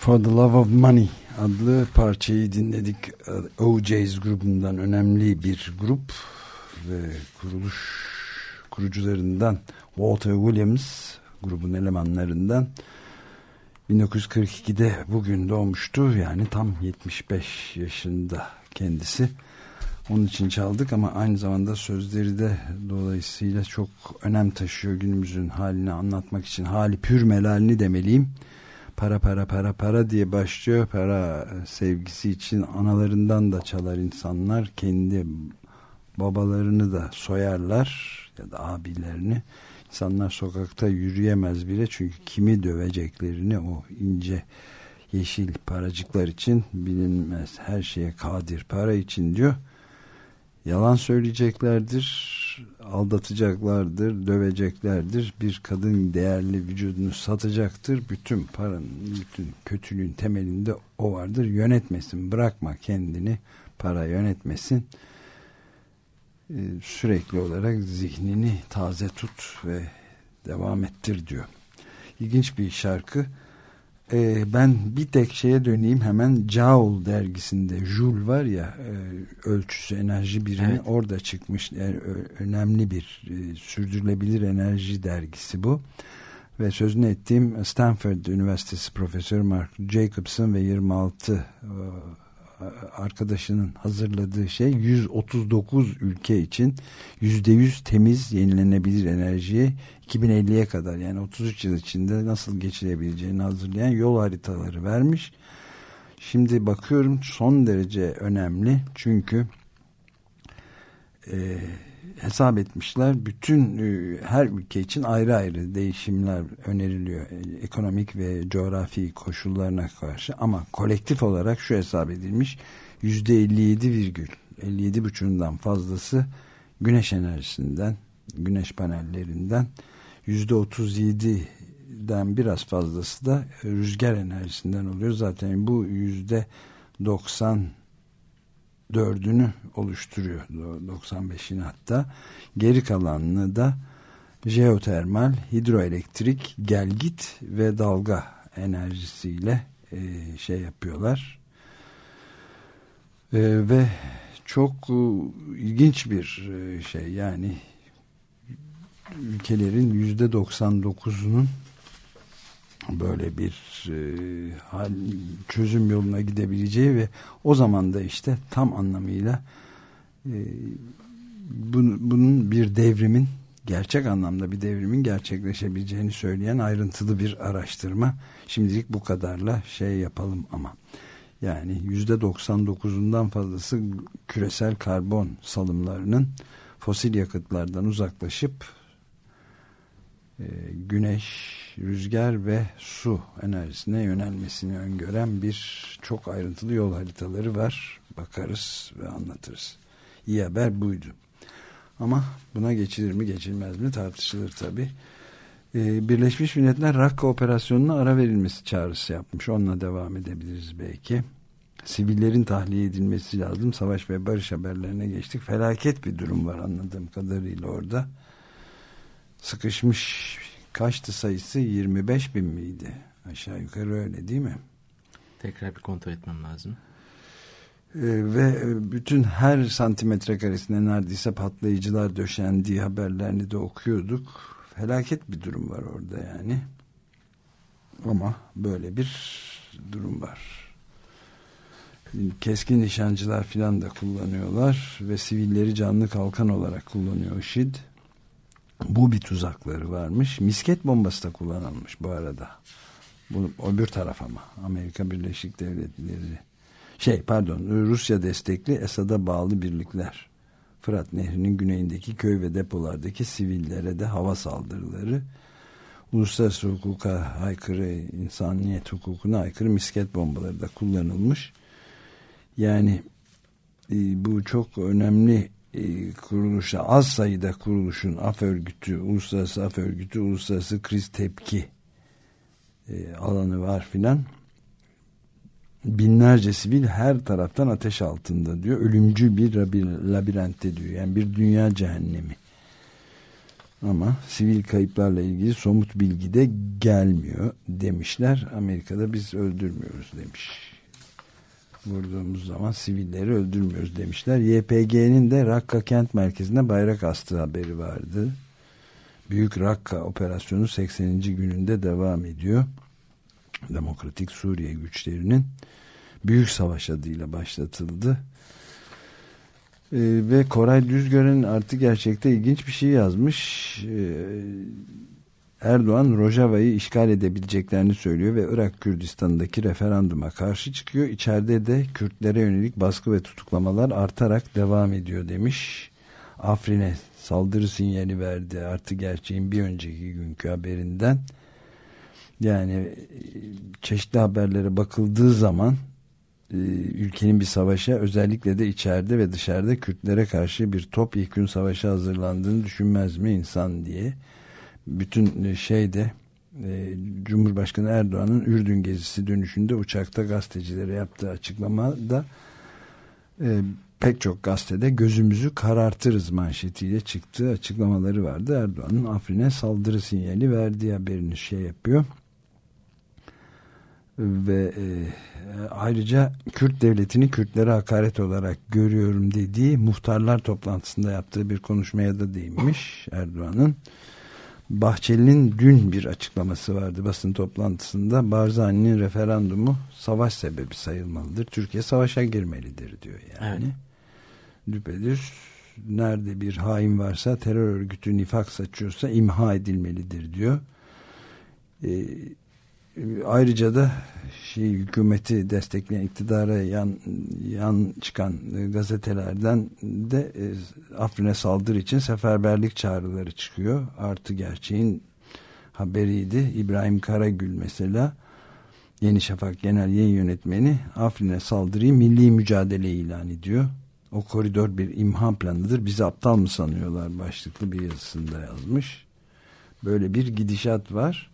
Speaker 2: For the Love of Money adlı parçayı dinledik. OJ's grubundan, önemli bir grup ve kurucularından Walter Williams, grubun elemanlarından, 1942'de bugün doğmuştu. Yani tam 75 yaşında kendisi. Onun için çaldık ama aynı zamanda sözleri de dolayısıyla çok önem taşıyor günümüzün halini anlatmak için. Hali pür melalini demeliyim. Para para para para diye başlıyor. Para sevgisi için analarından da çalar insanlar. Kendi babalarını da soyarlar ya da abilerini. İnsanlar sokakta yürüyemez bile çünkü kimi döveceklerini o ince yeşil paracıklar için bilinmez. Her şeye kadir para için diyor. Yalan söyleyeceklerdir, aldatacaklardır, döveceklerdir. Bir kadın değerli vücudunu satacaktır. Bütün paranın, bütün kötülüğün temelinde o vardır. Yönetmesin, bırakma kendini, para yönetmesin. Sürekli olarak zihnini taze tut ve devam ettir diyor. İlginç bir şarkı. Ben bir tek şeye döneyim hemen. Joule dergisinde, Joule var ya, ölçüsü, enerji birimi, evet. Orada çıkmış. Yani önemli bir sürdürülebilir enerji dergisi bu. Ve sözünü ettiğim Stanford Üniversitesi Profesörü Mark Jacobson ve 26 arkadaşının hazırladığı şey 139 ülke için %100 temiz yenilenebilir enerjiye 2050'ye kadar, yani 33 yıl içinde nasıl geçilebileceğini hazırlayan yol haritaları vermiş. Şimdi bakıyorum, son derece önemli çünkü hesap etmişler. Bütün her ülke için ayrı ayrı değişimler öneriliyor ekonomik ve coğrafi koşullarına karşı, ama kolektif olarak şu hesap edilmiş: %57,5'undan fazlası güneş enerjisinden, güneş panellerinden, %37'den biraz fazlası da rüzgar enerjisinden oluyor. Zaten bu %94'ünü oluşturuyor, 95'ini hatta. Geri kalanını da jeotermal, hidroelektrik, gelgit ve dalga enerjisiyle şey yapıyorlar. Ve çok ilginç bir şey, yani ülkelerin %99'unun böyle bir çözüm yoluna gidebileceği ve o zaman da işte tam anlamıyla bunun bir devrimin, gerçek anlamda bir devrimin gerçekleşebileceğini söyleyen ayrıntılı bir araştırma. Şimdilik bu kadarla şey yapalım ama. Yani %99'undan fazlası küresel karbon salımlarının fosil yakıtlardan uzaklaşıp güneş, rüzgar ve su enerjisine yönelmesini öngören bir çok ayrıntılı yol haritaları var. Bakarız ve anlatırız. İyi haber buydu. Ama buna geçilir mi geçilmez mi tartışılır tabii. Birleşmiş Milletler Rakka operasyonuna ara verilmesi çağrısı yapmış. Onunla devam edebiliriz belki. Sivillerin tahliye edilmesi lazım. Savaş ve barış haberlerine geçtik. Felaket bir durum var anladığım kadarıyla orada. Sıkışmış, kaçtı sayısı, 25 bin miydi? Aşağı yukarı öyle değil mi?
Speaker 3: Tekrar bir kontrol etmem lazım.
Speaker 2: Ve bütün her santimetre karesine neredeyse patlayıcılar döşendiği haberlerini de okuyorduk. Felaket bir durum var orada yani. Ama böyle bir durum var. Keskin nişancılar filan da kullanıyorlar ve sivilleri canlı kalkan olarak kullanıyor IŞİD. Bu bir tuzakları varmış. Misket bombası da kullanılmış bu arada. Bu öbür taraf ama. Amerika Birleşik Devletleri. Rusya destekli Esad'a bağlı birlikler. Fırat Nehri'nin güneyindeki köy ve depolardaki sivillere de hava saldırıları. Uluslararası hukuka aykırı, insaniyet hukukuna aykırı misket bombaları da kullanılmış. Yani bu çok önemli kuruluşa, az sayıda kuruluşun, af örgütü, uluslararası af örgütü, uluslararası kriz tepki alanı var filan. Binlerce sivil her taraftan ateş altında diyor. Ölümcül bir labirentte diyor. Yani bir dünya cehennemi. Ama sivil kayıplarla ilgili somut bilgi de gelmiyor demişler. Amerika'da biz öldürmüyoruz demiş. Vurduğumuz zaman sivilleri öldürmüyoruz demişler. YPG'nin de Rakka kent merkezinde bayrak astığı haberi vardı. Büyük Rakka operasyonu 80. gününde devam ediyor. Demokratik Suriye güçlerinin Büyük Savaş adıyla başlatıldı. Ve Koray Düzgören artık gerçekte ilginç bir şey yazmış. Erdoğan Rojava'yı işgal edebileceklerini söylüyor ve Irak Kürdistan'daki referanduma karşı çıkıyor. İçeride de Kürtlere yönelik baskı ve tutuklamalar artarak devam ediyor demiş. Afrin'e saldırı sinyali verdi artı gerçeğin bir önceki günkü haberinden. Yani çeşitli haberlere bakıldığı zaman ülkenin bir savaşa, özellikle de içeride ve dışarıda Kürtlere karşı bir topyekün savaşa hazırlandığını düşünmez mi insan diye. Bütün şeyde Cumhurbaşkanı Erdoğan'ın Ürdün gezisi dönüşünde uçakta gazetecilere yaptığı açıklamada pek çok gazetede gözümüzü karartırız manşetiyle çıktığı açıklamaları vardı. Erdoğan'ın Afrin'e saldırı sinyali verdiği haberini yapıyor. Ve ayrıca Kürt devletini Kürtlere hakaret olarak görüyorum dediği muhtarlar toplantısında yaptığı bir konuşmaya da değinmiş Erdoğan'ın. Bahçeli'nin dün bir açıklaması vardı basın toplantısında. Barzani'nin referandumu savaş sebebi sayılmalıdır. Türkiye savaşa girmelidir diyor yani. Evet. Düpedüz nerede bir hain varsa, terör örgütü nifak saçıyorsa imha edilmelidir diyor. Ayrıca da hükümeti destekleyen, iktidara yan çıkan gazetelerden de Afrin'e saldırı için seferberlik çağrıları çıkıyor. Artı gerçeğin haberiydi. İbrahim Karagül mesela, Yeni Şafak Genel Yayın Yönetmeni, Afrin'e saldırıyı milli mücadele ilan ediyor. O koridor bir imha planıdır. Bizi aptal mı sanıyorlar başlıklı bir yazısında yazmış. Böyle bir gidişat var.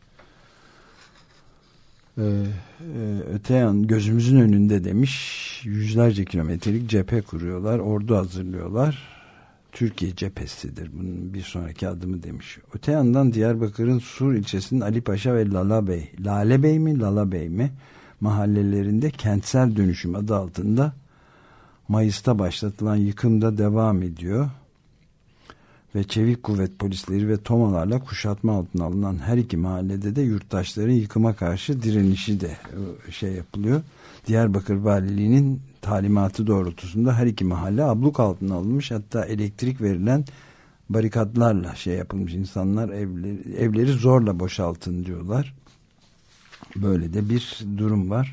Speaker 2: Öte yan gözümüzün önünde demiş, yüzlerce kilometrelik cephe kuruyorlar, ordu hazırlıyorlar. Türkiye cephesidir bunun bir sonraki adımı demiş. Öte yandan Diyarbakır'ın Sur ilçesinin Ali Paşa ve Lalebey mi mahallelerinde kentsel dönüşüm adı altında Mayıs'ta başlatılan yıkım da devam ediyor. Ve çevik kuvvet polisleri ve tomalarla kuşatma altına alınan her iki mahallede de yurttaşların yıkıma karşı direnişi de yapılıyor. Diyarbakır Valiliği'nin talimatı doğrultusunda her iki mahalle abluk altına alınmış. Hatta elektrik verilen barikatlarla yapılmış. İnsanlar evleri zorla boşaltın diyorlar. Böyle de bir durum var.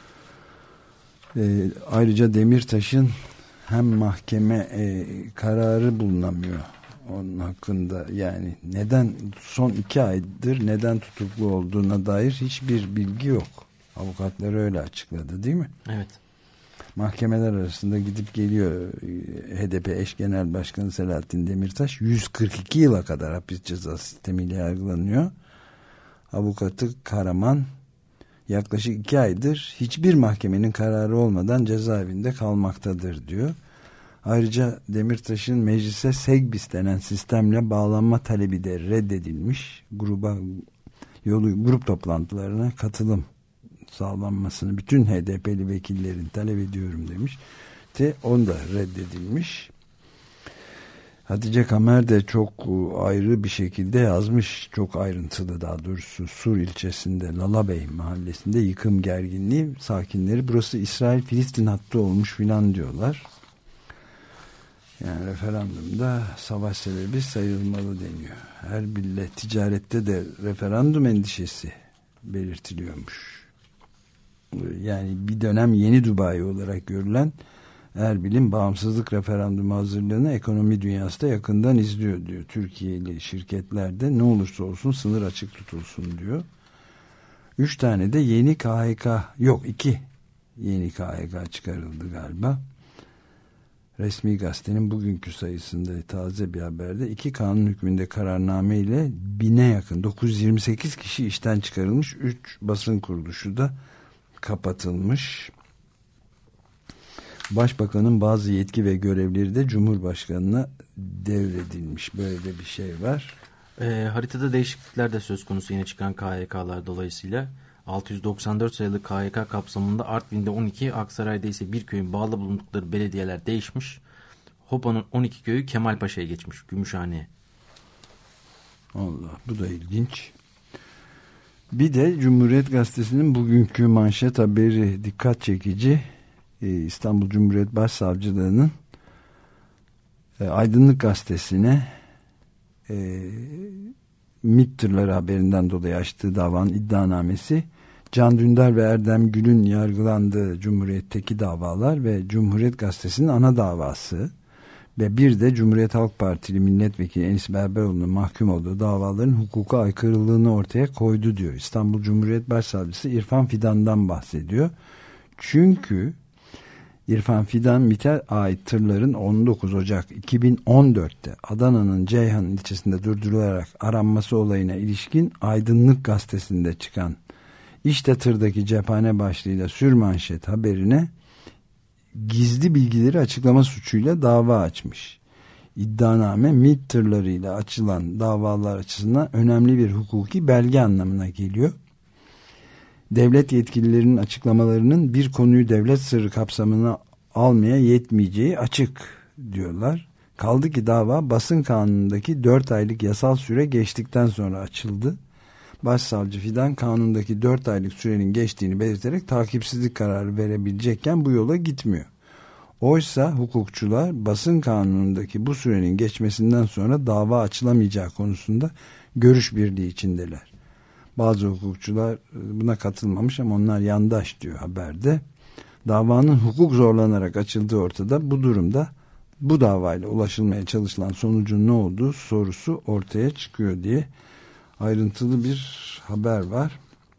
Speaker 2: Ayrıca Demirtaş'ın hem mahkeme kararı bulunamıyor onun hakkında, yani neden son 2 aydır neden tutuklu olduğuna dair hiçbir bilgi yok. Avukatları öyle açıkladı değil mi?
Speaker 3: Evet.
Speaker 2: Mahkemeler arasında gidip geliyor. HDP eş genel başkanı Selahattin Demirtaş 142 yıla kadar hapis cezası sistemiyle yargılanıyor. Avukatı Karaman yaklaşık 2 aydır hiçbir mahkemenin kararı olmadan cezaevinde kalmaktadır diyor. Ayrıca Demirtaş'ın meclise Segbis denen sistemle bağlanma talebi de reddedilmiş. Grup toplantılarına katılım sağlanmasını bütün HDP'li vekillerin talep ediyorum demiş. Onu da reddedilmiş. Hatice Kamer de çok ayrı bir şekilde yazmış. Çok ayrıntılı daha doğrusu. Sur ilçesinde Lalabey mahallesinde yıkım gerginliği, sakinleri burası İsrail-Filistin hattı olmuş filan diyorlar. Yani referandumda savaş sebebi sayılmalı deniyor. Erbil'le ticarette de referandum endişesi belirtiliyormuş. Yani bir dönem yeni Dubai olarak görülen Erbil'in bağımsızlık referandumu hazırlığını ekonomi dünyası da yakından izliyor diyor. Türkiye'li şirketlerde ne olursa olsun sınır açık tutulsun diyor. 3 tane de yeni KHK, yok 2 yeni KHK çıkarıldı galiba. Resmi gazetenin bugünkü sayısında taze bir haberde 2 kanun hükmünde kararname ile 1000'e yakın 928 kişi işten çıkarılmış. 3 basın kuruluşu da kapatılmış. Başbakanın bazı yetki ve görevleri de Cumhurbaşkanı'na devredilmiş. Böyle de bir şey var.
Speaker 3: Haritada değişiklikler de söz konusu yeni çıkan KHK'lar dolayısıyla. 694 sayılı KHK kapsamında Artvin'de 12, Aksaray'da ise bir köyün bağlı bulundukları belediyeler değişmiş. Hopa'nın 12 köyü Kemalpaşa'ya geçmiş, Gümüşhane'ye.
Speaker 2: Allah, bu da ilginç. Bir de Cumhuriyet Gazetesi'nin bugünkü manşet haberi dikkat çekici. İstanbul Cumhuriyet Başsavcılığı'nın Aydınlık Gazetesi'ne MİT tırları haberinden dolayı açtığı davanın iddianamesi, Can Dündar ve Erdem Gül'ün yargılandığı Cumhuriyet'teki davalar ve Cumhuriyet Gazetesi'nin ana davası ve bir de Cumhuriyet Halk Partili milletvekili Enis Berberoğlu'nun mahkum olduğu davaların hukuka aykırılığını ortaya koydu diyor. İstanbul Cumhuriyet Başsavcısı İrfan Fidan'dan bahsediyor. Çünkü İrfan Fidan, MİT'e ait tırların 19 Ocak 2014'te Adana'nın Ceyhan ilçesinde durdurularak aranması olayına ilişkin Aydınlık Gazetesi'nde çıkan "İşte tırdaki cephane" başlığıyla sürmanşet haberine gizli bilgileri açıklama suçuyla dava açmış. İddianame MİT tırlarıyla açılan davalar açısından önemli bir hukuki belge anlamına geliyor. Devlet yetkililerinin açıklamalarının bir konuyu devlet sırrı kapsamına almaya yetmeyeceği açık diyorlar. Kaldı ki dava basın kanunundaki 4 aylık yasal süre geçtikten sonra açıldı. Başsavcı Fidan kanundaki 4 aylık sürenin geçtiğini belirterek takipsizlik kararı verebilecekken bu yola gitmiyor. Oysa hukukçular basın kanunundaki bu sürenin geçmesinden sonra dava açılamayacağı konusunda görüş birliği içindeler. Bazı hukukçular buna katılmamış ama onlar yandaş diyor haberde. Davanın hukuk zorlanarak açıldığı ortada. Bu durumda bu davayla ulaşılmaya çalışılan sonucun ne olduğu sorusu ortaya çıkıyor diye ayrıntılı bir haber var.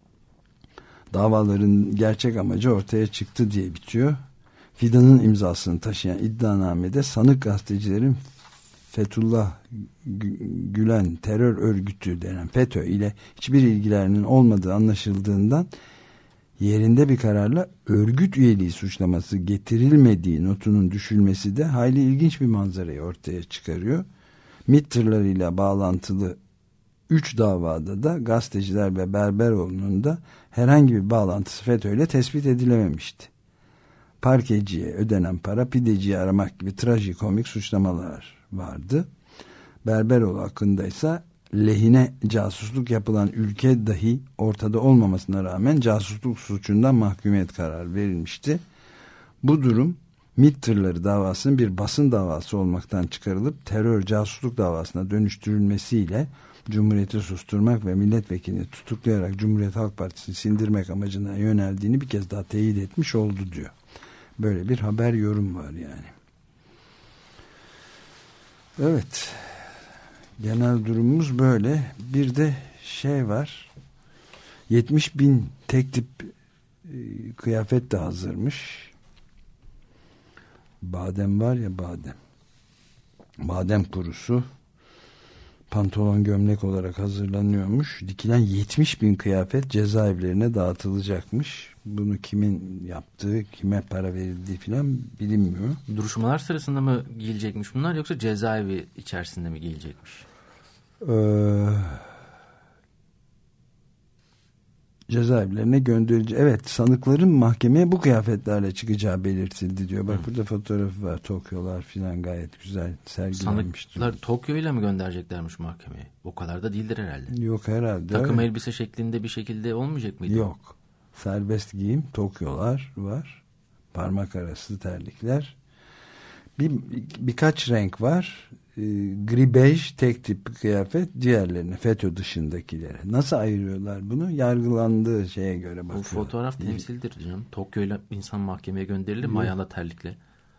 Speaker 2: Davaların gerçek amacı ortaya çıktı diye bitiyor. Fidan'ın imzasını taşıyan iddianamede sanık gazetecilerin Fethullah Gülen terör örgütü denen FETÖ ile hiçbir ilgilerinin olmadığı anlaşıldığından yerinde bir kararla örgüt üyeliği suçlaması getirilmediği notunun düşülmesi de hayli ilginç bir manzarayı ortaya çıkarıyor. MİT tırlarıyla bağlantılı 3 davada da gazeteciler ve Berberoğlu'nun da herhangi bir bağlantısı FETÖ ile tespit edilememişti. Parkeciye ödenen para pideciyi aramak gibi trajikomik suçlamalar vardı. Berberoğlu hakkında ise lehine casusluk yapılan ülke dahi ortada olmamasına rağmen casusluk suçundan mahkumiyet kararı verilmişti. Bu durum MİT tırları davasının bir basın davası olmaktan çıkarılıp terör casusluk davasına dönüştürülmesiyle Cumhuriyeti susturmak ve milletvekilini tutuklayarak Cumhuriyet Halk Partisi'ni sindirmek amacına yöneldiğini bir kez daha teyit etmiş oldu diyor. Böyle bir haber yorum var yani. Evet. Genel durumumuz böyle. Bir de şey var. 70.000 tek tip kıyafet de hazırmış. Badem var ya, badem. Badem kurusu pantolon gömlek olarak hazırlanıyormuş. Dikilen 70.000 kıyafet cezaevlerine dağıtılacakmış. Bunu kimin yaptığı, kime para verildiği filan bilinmiyor.
Speaker 3: Duruşmalar sırasında mı giyilecekmiş bunlar, yoksa cezaevi içerisinde mi giyilecekmiş?
Speaker 2: Cezaevlerine gönderilecek. Evet, sanıkların mahkemeye bu kıyafetlerle çıkacağı belirtildi diyor. Bak burada fotoğrafı var. Tokyo'lar filan gayet güzel sergilenmiş.
Speaker 3: Sanıklar Tokyo ile mi göndereceklermiş mahkemeye? O kadar da değildir herhalde.
Speaker 2: Yok herhalde.
Speaker 3: Takım elbise şeklinde bir şekilde olmayacak mıydı?
Speaker 2: Yok. Serbest giyim, Tokyo'lar var. Parmak arası terlikler. Birkaç renk var. Gri bej tek tip kıyafet, diğerlerini FETÖ dışındakilere. Nasıl ayırıyorlar bunu? Yargılandığı şeye göre bakıyorlar.
Speaker 3: Bu fotoğraf temsildir canım. Tokyo'yla insan mahkemeye gönderilir mi ayağına terlikle?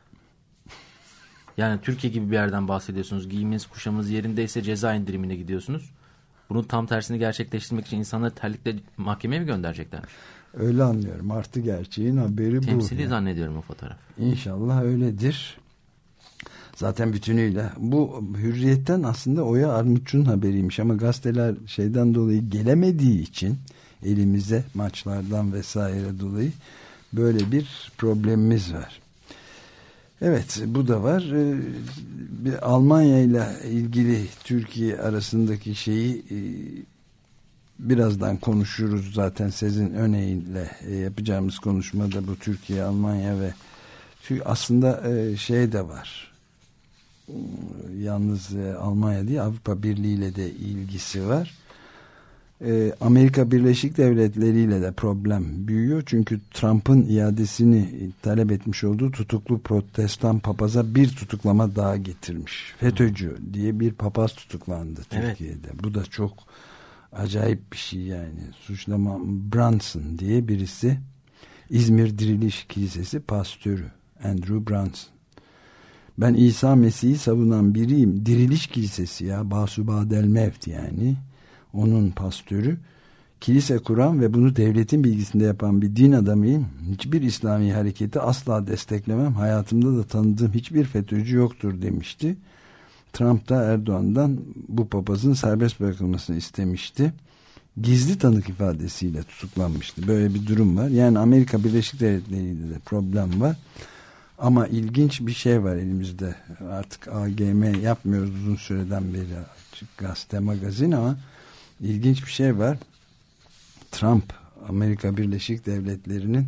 Speaker 3: Yani Türkiye gibi bir yerden bahsediyorsunuz. Giyiminiz kuşamınız yerindeyse ceza indirimine gidiyorsunuz. Bunun tam tersini gerçekleştirmek için insanları terlikle mahkemeye mi gönderecekler?
Speaker 2: Öyle anlıyorum. Artı gerçeğin haberi bu.
Speaker 3: Temsili zannediyorum o fotoğraf.
Speaker 2: İnşallah öyledir. Zaten bütünüyle. Bu Hürriyet'ten aslında Oya Armutçu'nun haberiymiş ama gazeteler şeyden dolayı gelemediği için elimize, maçlardan vesaire dolayı böyle bir problemimiz var. Evet, bu da var. Bir Almanya ile ilgili Türkiye arasındaki şeyi birazdan konuşuruz. Zaten Sezin Öney'le yapacağımız konuşmada bu Türkiye, Almanya ve aslında şey de var. Yalnız Almanya değil, Avrupa Birliği ile de ilgisi var. Amerika Birleşik Devletleri ile de problem büyüyor. Çünkü Trump'ın iadesini talep etmiş olduğu tutuklu protestan papaza bir tutuklama daha getirmiş. FETÖ'cü diye bir papaz tutuklandı Türkiye'de. Evet. Bu da çok acayip bir şey yani. Suçlama Brunson diye birisi, İzmir Diriliş Kilisesi pastörü Andrew Brunson. Ben İsa Mesih'i savunan biriyim. Diriliş Kilisesi ya, Basubadel Mevt yani. Onun pastörü, kilise kuran ve bunu devletin bilgisinde yapan bir din adamıyım. Hiçbir İslami hareketi asla desteklemem. Hayatımda da tanıdığım hiçbir FETÖ'cü yoktur demişti. Trump da Erdoğan'dan bu papazın serbest bırakılmasını istemişti. Gizli tanık ifadesiyle tutuklanmıştı. Böyle bir durum var. Yani Amerika Birleşik Devletleri'yle de problem var. Ama ilginç bir şey var elimizde. Artık AGM yapmıyoruz uzun süreden beri, Açık Gazete magazin, ama İlginç bir şey var. Trump, Amerika Birleşik Devletleri'nin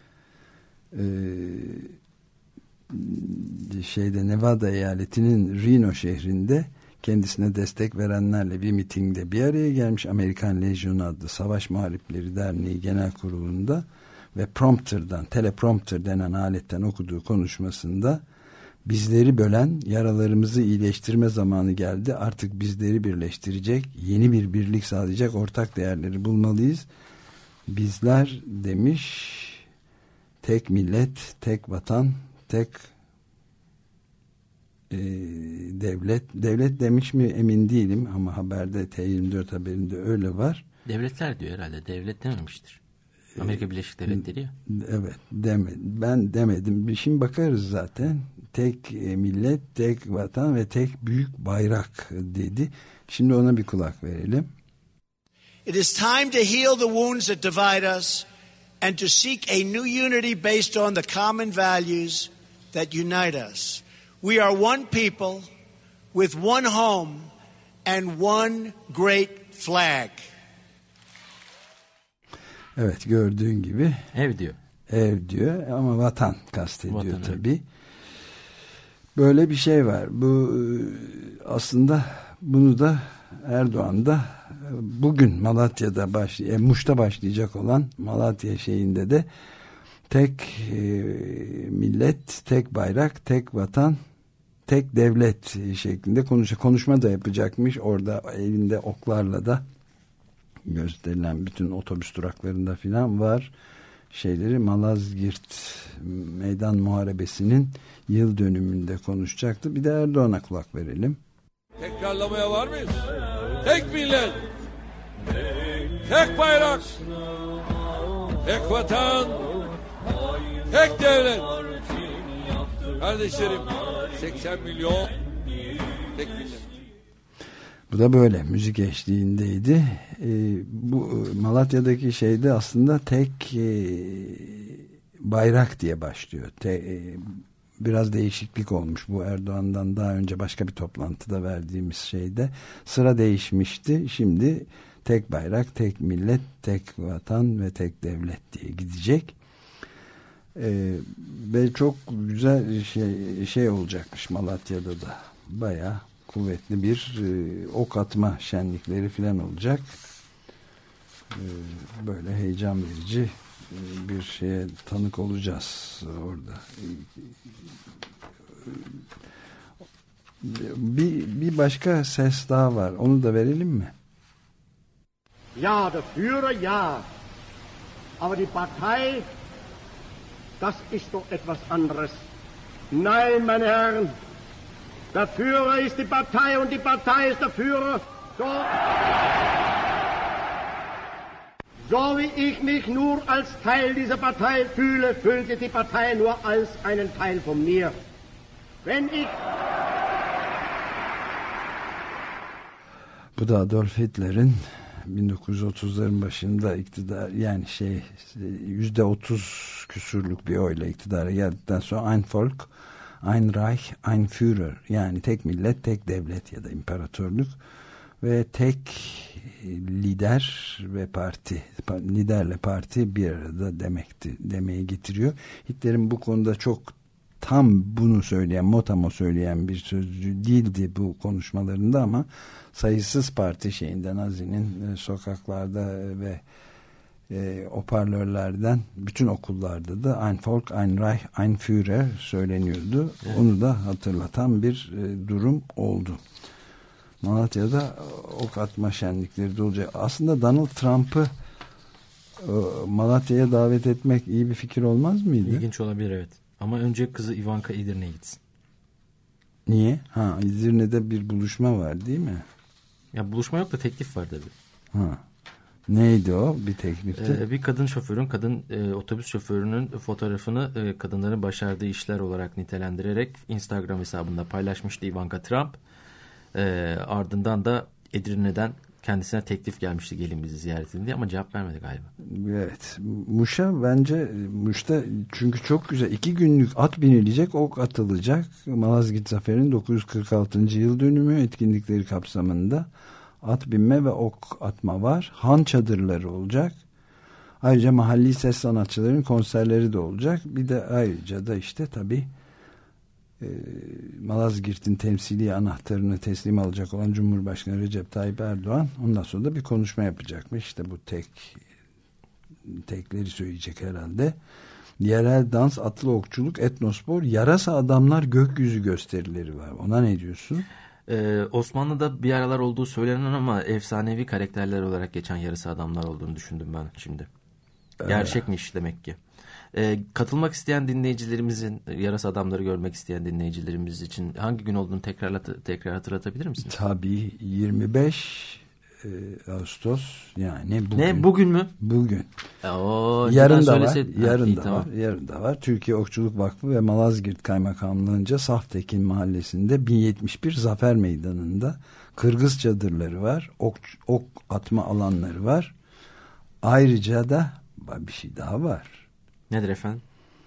Speaker 2: Nevada eyaletinin Reno şehrinde kendisine destek verenlerle bir mitingde bir araya gelmiş. Amerikan Legionu adlı Savaş Muharipleri Derneği Genel Kurulu'nda ve teleprompter denen aletten okuduğu konuşmasında bizleri bölen, yaralarımızı iyileştirme zamanı geldi. Artık bizleri birleştirecek, yeni bir birlik sağlayacak ortak değerleri bulmalıyız. Bizler demiş, tek millet, tek vatan, tek devlet demiş mi emin değilim ama haberde, T24 haberinde öyle var.
Speaker 3: Devletler diyor herhalde, devlet dememiştir. Amerika Birleşik Devletleri ya.
Speaker 2: Evet, ben demedim. Şimdi bakarız zaten. Tek millet, tek vatan ve tek büyük bayrak dedi. Şimdi ona bir kulak verelim.
Speaker 6: It is time to heal the wounds that divide us and to seek a new unity based on the common values that unite us. We are one people with one home and one great flag.
Speaker 2: Evet, gördüğün gibi
Speaker 3: ev diyor.
Speaker 2: Ev diyor ama vatan kastediyor tabii. Böyle bir şey var. Bu aslında bunu da Erdoğan da bugün Malatya'da Muş'ta başlayacak olan Malatya şeyinde de tek millet, tek bayrak, tek vatan, tek devlet şeklinde konuşma da yapacakmış. Orada elinde oklarla da gösterilen bütün otobüs duraklarında filan var şeyleri. Malazgirt Meydan Muharebesi'nin yıl dönümünde konuşacaktı. Bir de Erdoğan'a kulak verelim.
Speaker 7: Tekrarlamaya var mıyız? Tek millet, tek bayrak, tek vatan, tek devlet. Kardeşlerim, 80 milyon tek millet.
Speaker 2: Bu da böyle müzik eşliğindeydi. Bu Malatya'daki şeyde aslında tek bayrak diye başlıyor. Biraz değişiklik olmuş bu Erdoğan'dan daha önce başka bir toplantıda verdiğimiz şeyde. Sıra değişmişti. Şimdi tek bayrak, tek millet, tek vatan ve tek devlet diye gidecek. Ve çok güzel şey olacakmış Malatya'da da. Bayağı kuvvetli bir ok atma şenlikleri falan olacak. Böyle heyecan verici bir şeye tanık olacağız orada. Bir başka ses daha var. Onu da verelim mi?
Speaker 8: Ja, der Führer, ja. Aber die Partei, das ist doch etwas anderes. Nein, meine Herren, der Führer ist die Partei und die Partei ist der Führer. So wie ich mich nur als Teil dieser Partei fühle, fühlt sich die Partei nur als einen Teil von mir. Wenn ich...
Speaker 2: Bu da Adolf Hitler'in 1930'ların başında iktidar, yani %30 küsurluk bir oyla iktidara geldikten sonra Ein Reich, ein Führer, yani tek millet, tek devlet ya da imparatorluk ve tek lider ve parti, liderle parti bir arada demeye getiriyor. Hitler'in bu konuda çok tam bunu söyleyen, motamo söyleyen bir sözcü değildi bu konuşmalarında, ama sayısız parti şeyinde, Nazi'nin sokaklarda ve hoparlörlerden bütün okullarda da Ein Volk, ein Reich, ein Führer söyleniyordu. Evet. Onu da hatırlatan bir durum oldu. Malatya'da ok atma şenlikleri de olacak. Aslında Donald Trump'ı Malatya'ya davet etmek iyi bir fikir olmaz mıydı?
Speaker 3: İlginç olabilir, evet. Ama önce kızı Ivanka Edirne'ye gitsin.
Speaker 2: Niye? Ha, Edirne'de bir buluşma var değil mi?
Speaker 3: Ya buluşma yok da teklif var tabii.
Speaker 2: Ha. Neydi o? Bir teklifti.
Speaker 3: Bir kadın otobüs şoförünün fotoğrafını kadınların başardığı işler olarak nitelendirerek Instagram hesabında paylaşmıştı Ivanka Trump. Ardından da Edirne'den kendisine teklif gelmişti, gelin bizi ziyaret edin diye, ama cevap vermedi galiba.
Speaker 2: Evet. Muş'ta çünkü çok güzel 2 günlük at binilecek, ok atılacak. Malazgirt Zaferi'nin 946. yıl dönümü etkinlikleri kapsamında at binme ve ok atma var. Han çadırları olacak. Ayrıca mahalli ses sanatçılarının konserleri de olacak. Bir de ayrıca da işte tabii Malazgirt'in temsili anahtarını teslim alacak olan Cumhurbaşkanı Recep Tayyip Erdoğan ondan sonra da bir konuşma yapacakmış. İşte bu tekleri söyleyecek herhalde. Yerel dans, atlı okçuluk, etnospor, yarasa adamlar, gökyüzü gösterileri var. Ona ne diyorsun?
Speaker 3: Osmanlı'da bir aralar olduğu söylenen ama efsanevi karakterler olarak geçen yarasa adamlar olduğunu düşündüm ben şimdi. Gerçekmiş demek ki. Katılmak isteyen dinleyicilerimizin, yarasa adamları görmek isteyen dinleyicilerimiz için hangi gün olduğunu tekrar hatırlatabilir misin?
Speaker 2: Tabii 25 Ağustos, yani bugün.
Speaker 3: Ne, bugün mü?
Speaker 2: Bugün.
Speaker 3: Yarın
Speaker 2: da var. Türkiye Okçuluk Vakfı ve Malazgirt Kaymakamlığı'nca Saftekin Mahallesi'nde 1071 Zafer Meydanı'nda Kırgız çadırları var. Ok atma alanları var. Ayrıca da bir şey daha var.
Speaker 3: Nedir efendim?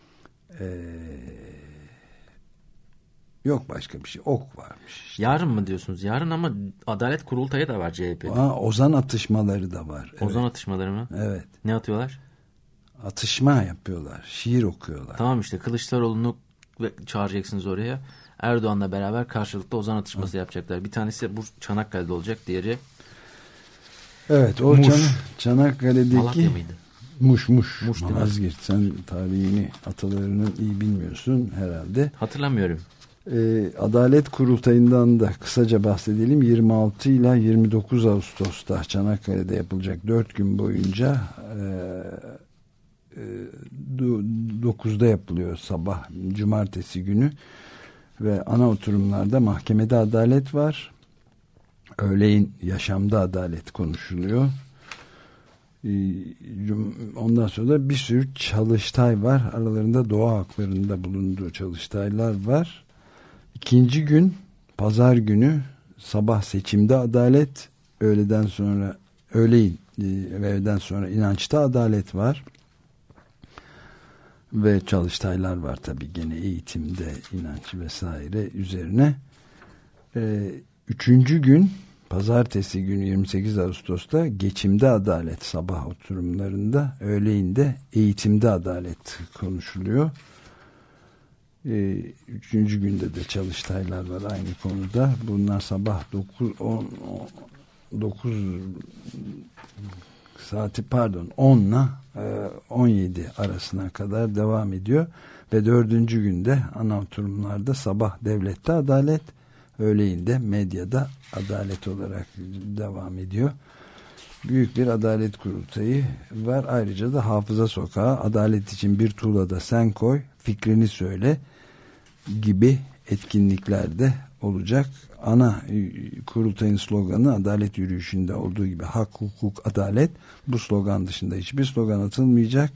Speaker 2: Yok başka bir şey. Ok varmış. İşte.
Speaker 3: Yarın mı diyorsunuz? Yarın ama Adalet Kurultayı da var CHP'de.
Speaker 2: Ozan atışmaları da var.
Speaker 3: Ozan atışmaları mı?
Speaker 2: Evet.
Speaker 3: Ne atıyorlar?
Speaker 2: Atışma yapıyorlar. Şiir okuyorlar.
Speaker 3: Tamam işte, Kılıçdaroğlu'nu çağıracaksınız oraya. Erdoğan'la beraber karşılıklı Ozan atışması yapacaklar. Bir tanesi bu Çanakkale'de olacak, diğeri
Speaker 2: evet, o Çanakkale'deki
Speaker 3: Malatya mıydı?
Speaker 2: Muş Malazgirt. Sen tarihini, atalarını iyi bilmiyorsun herhalde.
Speaker 3: Hatırlamıyorum.
Speaker 2: Adalet Kurultayı'ndan da kısaca bahsedelim. 26 ila 29 Ağustos'ta Çanakkale'de yapılacak 4 gün boyunca 9'da yapılıyor sabah cumartesi günü ve ana oturumlarda mahkemede adalet var. Öğleyin yaşamda adalet konuşuluyor. Ondan sonra da bir sürü çalıştay var. Aralarında doğa haklarında bulunduğu çalıştaylar var. İkinci gün, pazar günü sabah seçimde adalet, öğleyin ve öğleden sonra inançta adalet var. Ve çalıştaylar var tabii gene eğitimde, inanç vesaire üzerine. Üçüncü gün, pazartesi günü 28 Ağustos'ta geçimde adalet sabah oturumlarında, öğleyinde eğitimde adalet konuşuluyor. Üçüncü günde de çalıştaylar var aynı konuda. Bunlar sabah 10 ile 17 arasına kadar devam ediyor. Ve dördüncü günde ana oturumlarda sabah devlette adalet, öğleyinde medyada adalet olarak devam ediyor. Büyük bir adalet kurultayı var. Ayrıca da Hafıza Sokağı, adalet için bir tuğla da sen koy, fikrini söyle gibi etkinlikler de olacak. Ana kurultayın sloganı adalet yürüyüşünde olduğu gibi hak, hukuk, adalet. Bu slogan dışında hiçbir slogan atılmayacak.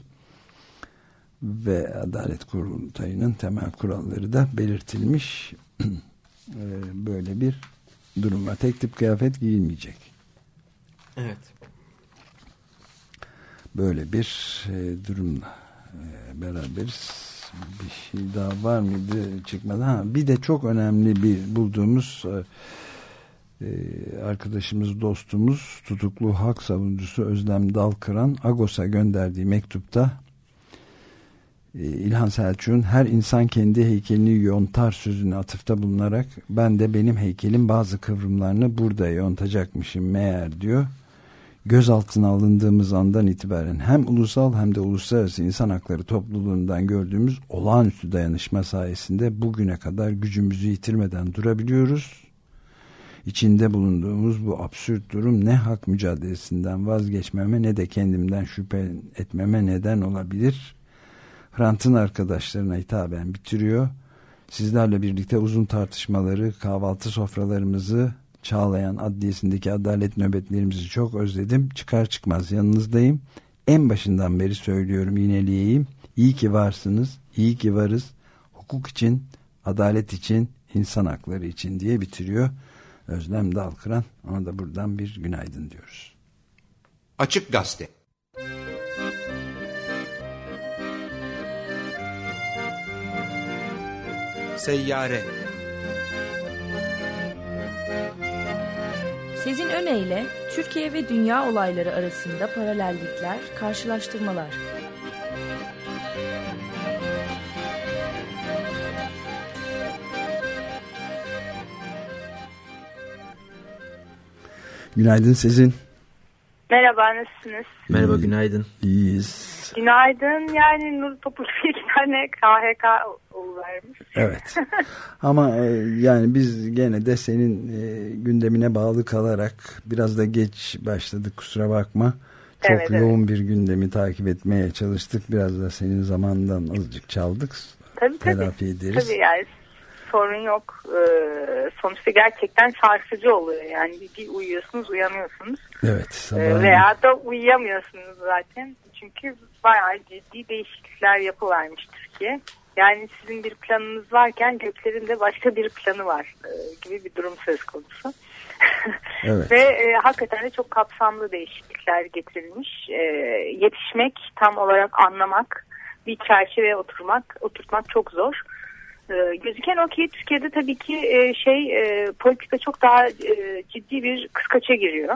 Speaker 2: Ve adalet kurultayının temel kuralları da belirtilmiş. Böyle bir durum var. Tek tip kıyafet giyilmeyecek.
Speaker 3: Evet.
Speaker 2: Böyle bir durumla beraberiz bir şey daha var mıydı çıkmadan? Bir de çok önemli bir bulduğumuz arkadaşımız, dostumuz, tutuklu hak savunucusu Özlem Dalkıran Agos'a gönderdiği mektupta İlhan Selçuk'un her insan kendi heykelini yontar sözüne atıfta bulunarak ben de benim heykelin bazı kıvrımlarını burada yontacakmışım meğer diyor. Gözaltına alındığımız andan itibaren hem ulusal hem de uluslararası insan hakları topluluğundan gördüğümüz olağanüstü dayanışma sayesinde bugüne kadar gücümüzü yitirmeden durabiliyoruz. İçinde bulunduğumuz bu absürt durum ne hak mücadelesinden vazgeçmeme ne de kendimden şüphe etmeme neden olabilir. Hrant'ın arkadaşlarına hitaben bitiriyor. Sizlerle birlikte uzun tartışmaları, kahvaltı sofralarımızı, Çağlayan Adliyesi'ndeki adalet nöbetlerimizi çok özledim. Çıkar çıkmaz yanınızdayım. En başından beri söylüyorum, yineleyeyim. İyi ki varsınız, iyi ki varız. Hukuk için, adalet için, insan hakları için diye bitiriyor Özlem Dalkıran. Ona da buradan bir günaydın diyoruz.
Speaker 9: Açık Gazete.
Speaker 1: Seyyare.
Speaker 10: Sezin Öne Türkiye ve dünya olayları arasında paralellikler, karşılaştırmalar.
Speaker 2: Günaydın Sezin.
Speaker 11: Merhaba, nasılsınız?
Speaker 3: Merhaba, günaydın.
Speaker 2: İyiyiz.
Speaker 11: Günaydın. Yani Nur Topuz bir iki tane KHK vermiş.
Speaker 2: Evet. Ama yani biz gene de senin gündemine bağlı kalarak biraz da geç başladık, kusura bakma. Çok yoğun bir gündemi takip etmeye çalıştık. Biraz da senin zamanından azıcık çaldık. Telafi ederiz.
Speaker 11: Tabii yani sorun yok. Sonuçta gerçekten sarsıcı oluyor. Yani bir uyuyorsunuz, uyanıyorsunuz.
Speaker 2: Evet.
Speaker 11: Veya da uyuyamıyorsunuz zaten. Çünkü bayağı ciddi değişiklikler yapıvermiş Türkiye. Yani sizin bir planınız varken göklerin de başka bir planı var gibi bir durum söz konusu. Evet. Ve hakikaten de çok kapsamlı değişiklikler getirilmiş. Yetişmek, tam olarak anlamak, bir çerçeveye oturtmak çok zor. Gözüken o ki Türkiye'de tabii ki politika çok daha ciddi bir kıskaça giriyor.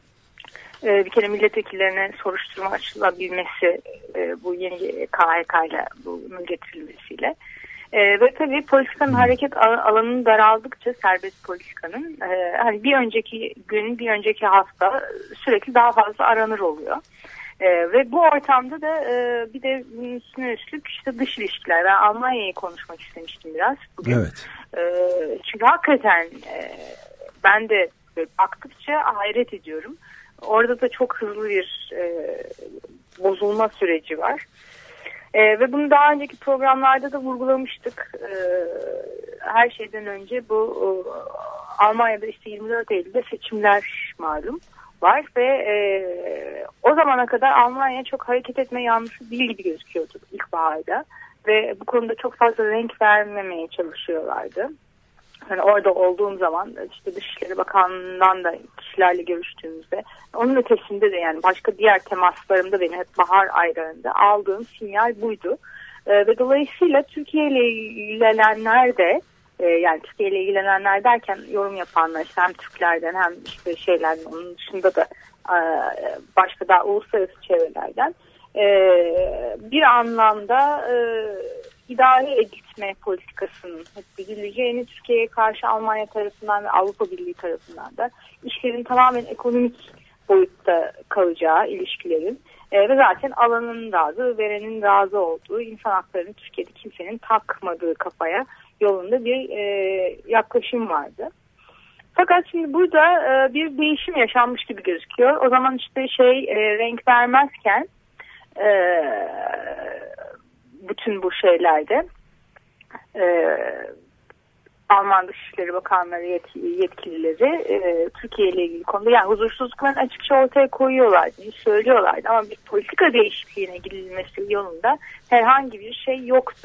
Speaker 11: Bir kere milletvekillerine soruşturma açılabilmesi bu yeni KHK ile bunun getirilmesiyle. Ve tabii politikanın hareket alanının daraldıkça serbest politikanın hani bir önceki gün, bir önceki hafta sürekli daha fazla aranır oluyor. Ve bu ortamda da bir de üstüne üstlük işte dış ilişkiler. Ben Almanya'yı konuşmak istemiştim biraz bugün. Evet. Çünkü hakikaten ben de baktıkça hayret ediyorum. Orada da çok hızlı bir bozulma süreci var. Ve bunu daha önceki programlarda da vurgulamıştık. Her şeyden önce bu Almanya'da işte 24 Eylül'de seçimler malum var ve o zamana kadar Almanya çok hareket etme yanlısı değil gibi gözüküyordu ilkbaharda. Ve bu konuda çok fazla renk vermemeye çalışıyorlardı. Yani orada olduğum zaman işte Dışişleri Bakanlığı'ndan da kişilerle görüştüğümüzde onun ötesinde de yani başka diğer temaslarımda benim hep bahar aylarında aldığım sinyal buydu. Ve dolayısıyla Türkiye ile ilgilenenler de yani Türkiye ile ilgilenenler derken yorum yapanlar işte hem Türklerden hem işte şeylerden onun dışında da başka daha uluslararası çevrelerden bir anlamda idare edilme politikasının hep bildireceğini Türkiye'ye karşı Almanya tarafından ve Avrupa Birliği tarafından da işlerin tamamen ekonomik boyutta kalacağı ilişkilerin ve zaten alanın razı, verenin razı olduğu, insan haklarını Türkiye'de kimsenin takmadığı kafaya yolunda bir yaklaşım vardı. Fakat şimdi burada bir değişim yaşanmış gibi gözüküyor. O zaman işte renk vermezken bütün bu şeylerde Alman Dışişleri Bakanları yetkilileri Türkiye ile ilgili konuda yani huzursuzluklarını açıkça ortaya koyuyorlardı, söylüyorlardı ama bir politika değişikliğine gidilmesi yolunda herhangi bir şey yoktu.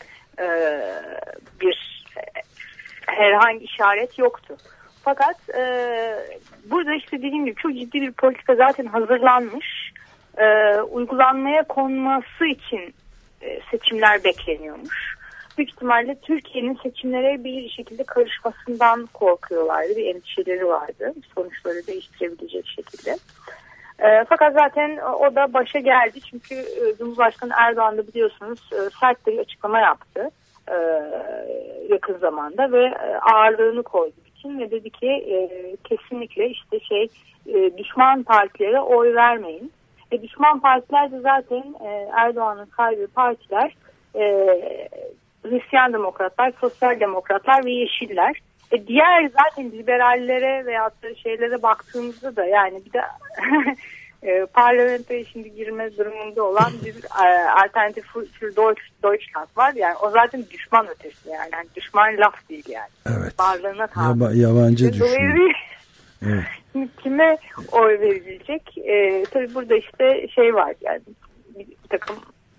Speaker 11: Herhangi işaret yoktu. Fakat burada işte dediğim gibi çok ciddi bir politika zaten hazırlanmış. Uygulanmaya konması için seçimler bekleniyormuş. Büyük ihtimalle Türkiye'nin seçimlere bir şekilde karışmasından korkuyorlardı. Bir endişeleri vardı. Sonuçları değiştirebilecek şekilde. Fakat zaten o da başa geldi. Çünkü Cumhurbaşkanı Erdoğan da biliyorsunuz sert bir açıklama yaptı yakın zamanda ve ağırlığını koydu bütün ve dedi ki kesinlikle işte düşman partilere oy vermeyin. Düşman partiler de zaten Erdoğan'ın sahibi partiler Hristiyan Demokratlar, Sosyal Demokratlar ve Yeşiller. Diğer zaten liberallere veyahut da şeylere baktığımızda da yani bir de parlamentoya şimdi girme durumunda olan bir Alternatif für Deutschland var. Yani o zaten düşman ötesi yani düşman laf değil yani. Evet. Varlığına
Speaker 2: yabancı düşman.
Speaker 11: Evet. Kime oy verilecek? Tabii burada işte var yani bir takım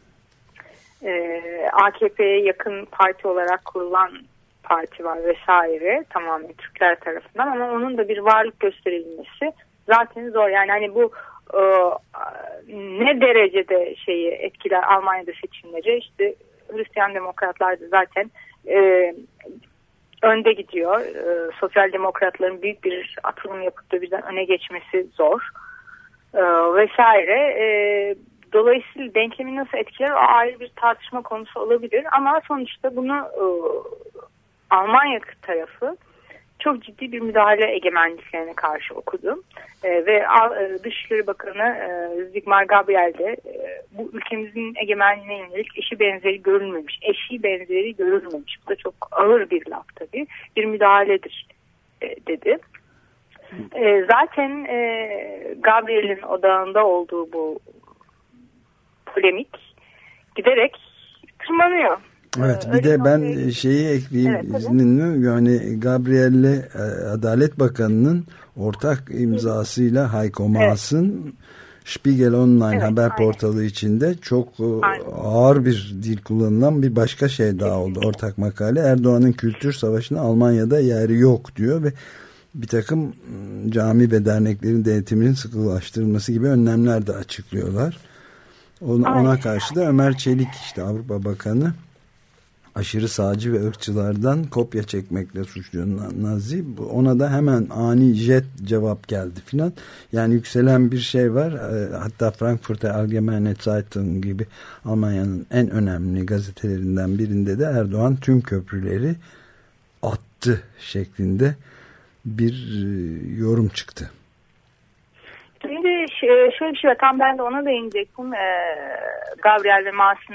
Speaker 11: AKP'ye yakın parti olarak kurulan parti var vesaire tamamen Türkler tarafından ama onun da bir varlık gösterilmesi zaten zor. Yani hani bu ne derecede etkiler Almanya'da seçimleri işte Hristiyan Demokratlar da zaten önde gidiyor. Sosyal Demokratların büyük bir atılım yapıp da birden öne geçmesi zor vesaire. Dolayısıyla denklemi nasıl etkiler o ayrı bir tartışma konusu olabilir ama sonuçta bunu Almanya tarafı çok ciddi bir müdahale egemenliklerine karşı okudu. Ve Dışişleri Bakanı Sigmar Gabriel de bu ülkemizin egemenliğine yönelik eşi benzeri görülmemiş. Eşi benzeri görülmemiş. Bu da çok ağır bir laf tabii. Bir müdahaledir dedi. Zaten Gabriel'in odağında olduğu bu polemik giderek tırmanıyor.
Speaker 2: Evet bir de ben ekleyeyim izninle yani Gabriel'le Adalet Bakanı'nın ortak imzasıyla Heiko Maas'ın Spiegel Online haber portalı içinde çok ağır bir dil kullanılan bir başka daha oldu. Ortak makale Erdoğan'ın kültür savaşına Almanya'da yeri yok diyor ve bir takım cami ve derneklerin denetiminin sıkılaştırılması gibi önlemler de açıklıyorlar. Ona karşı da Ömer Çelik Avrupa Bakanı aşırı sağcı ve ırkçılardan kopya çekmekle suçluyor Nazi. Ona da hemen ani jet cevap geldi filan. Yani yükselen bir var. Hatta Frankfurter Allgemeine Zeitung gibi Almanya'nın en önemli gazetelerinden birinde de Erdoğan tüm köprüleri attı şeklinde bir yorum çıktı.
Speaker 11: Şimdi şöyle bir şey var. Tam ben de ona değinecektim. Gabriel ve Maas'ın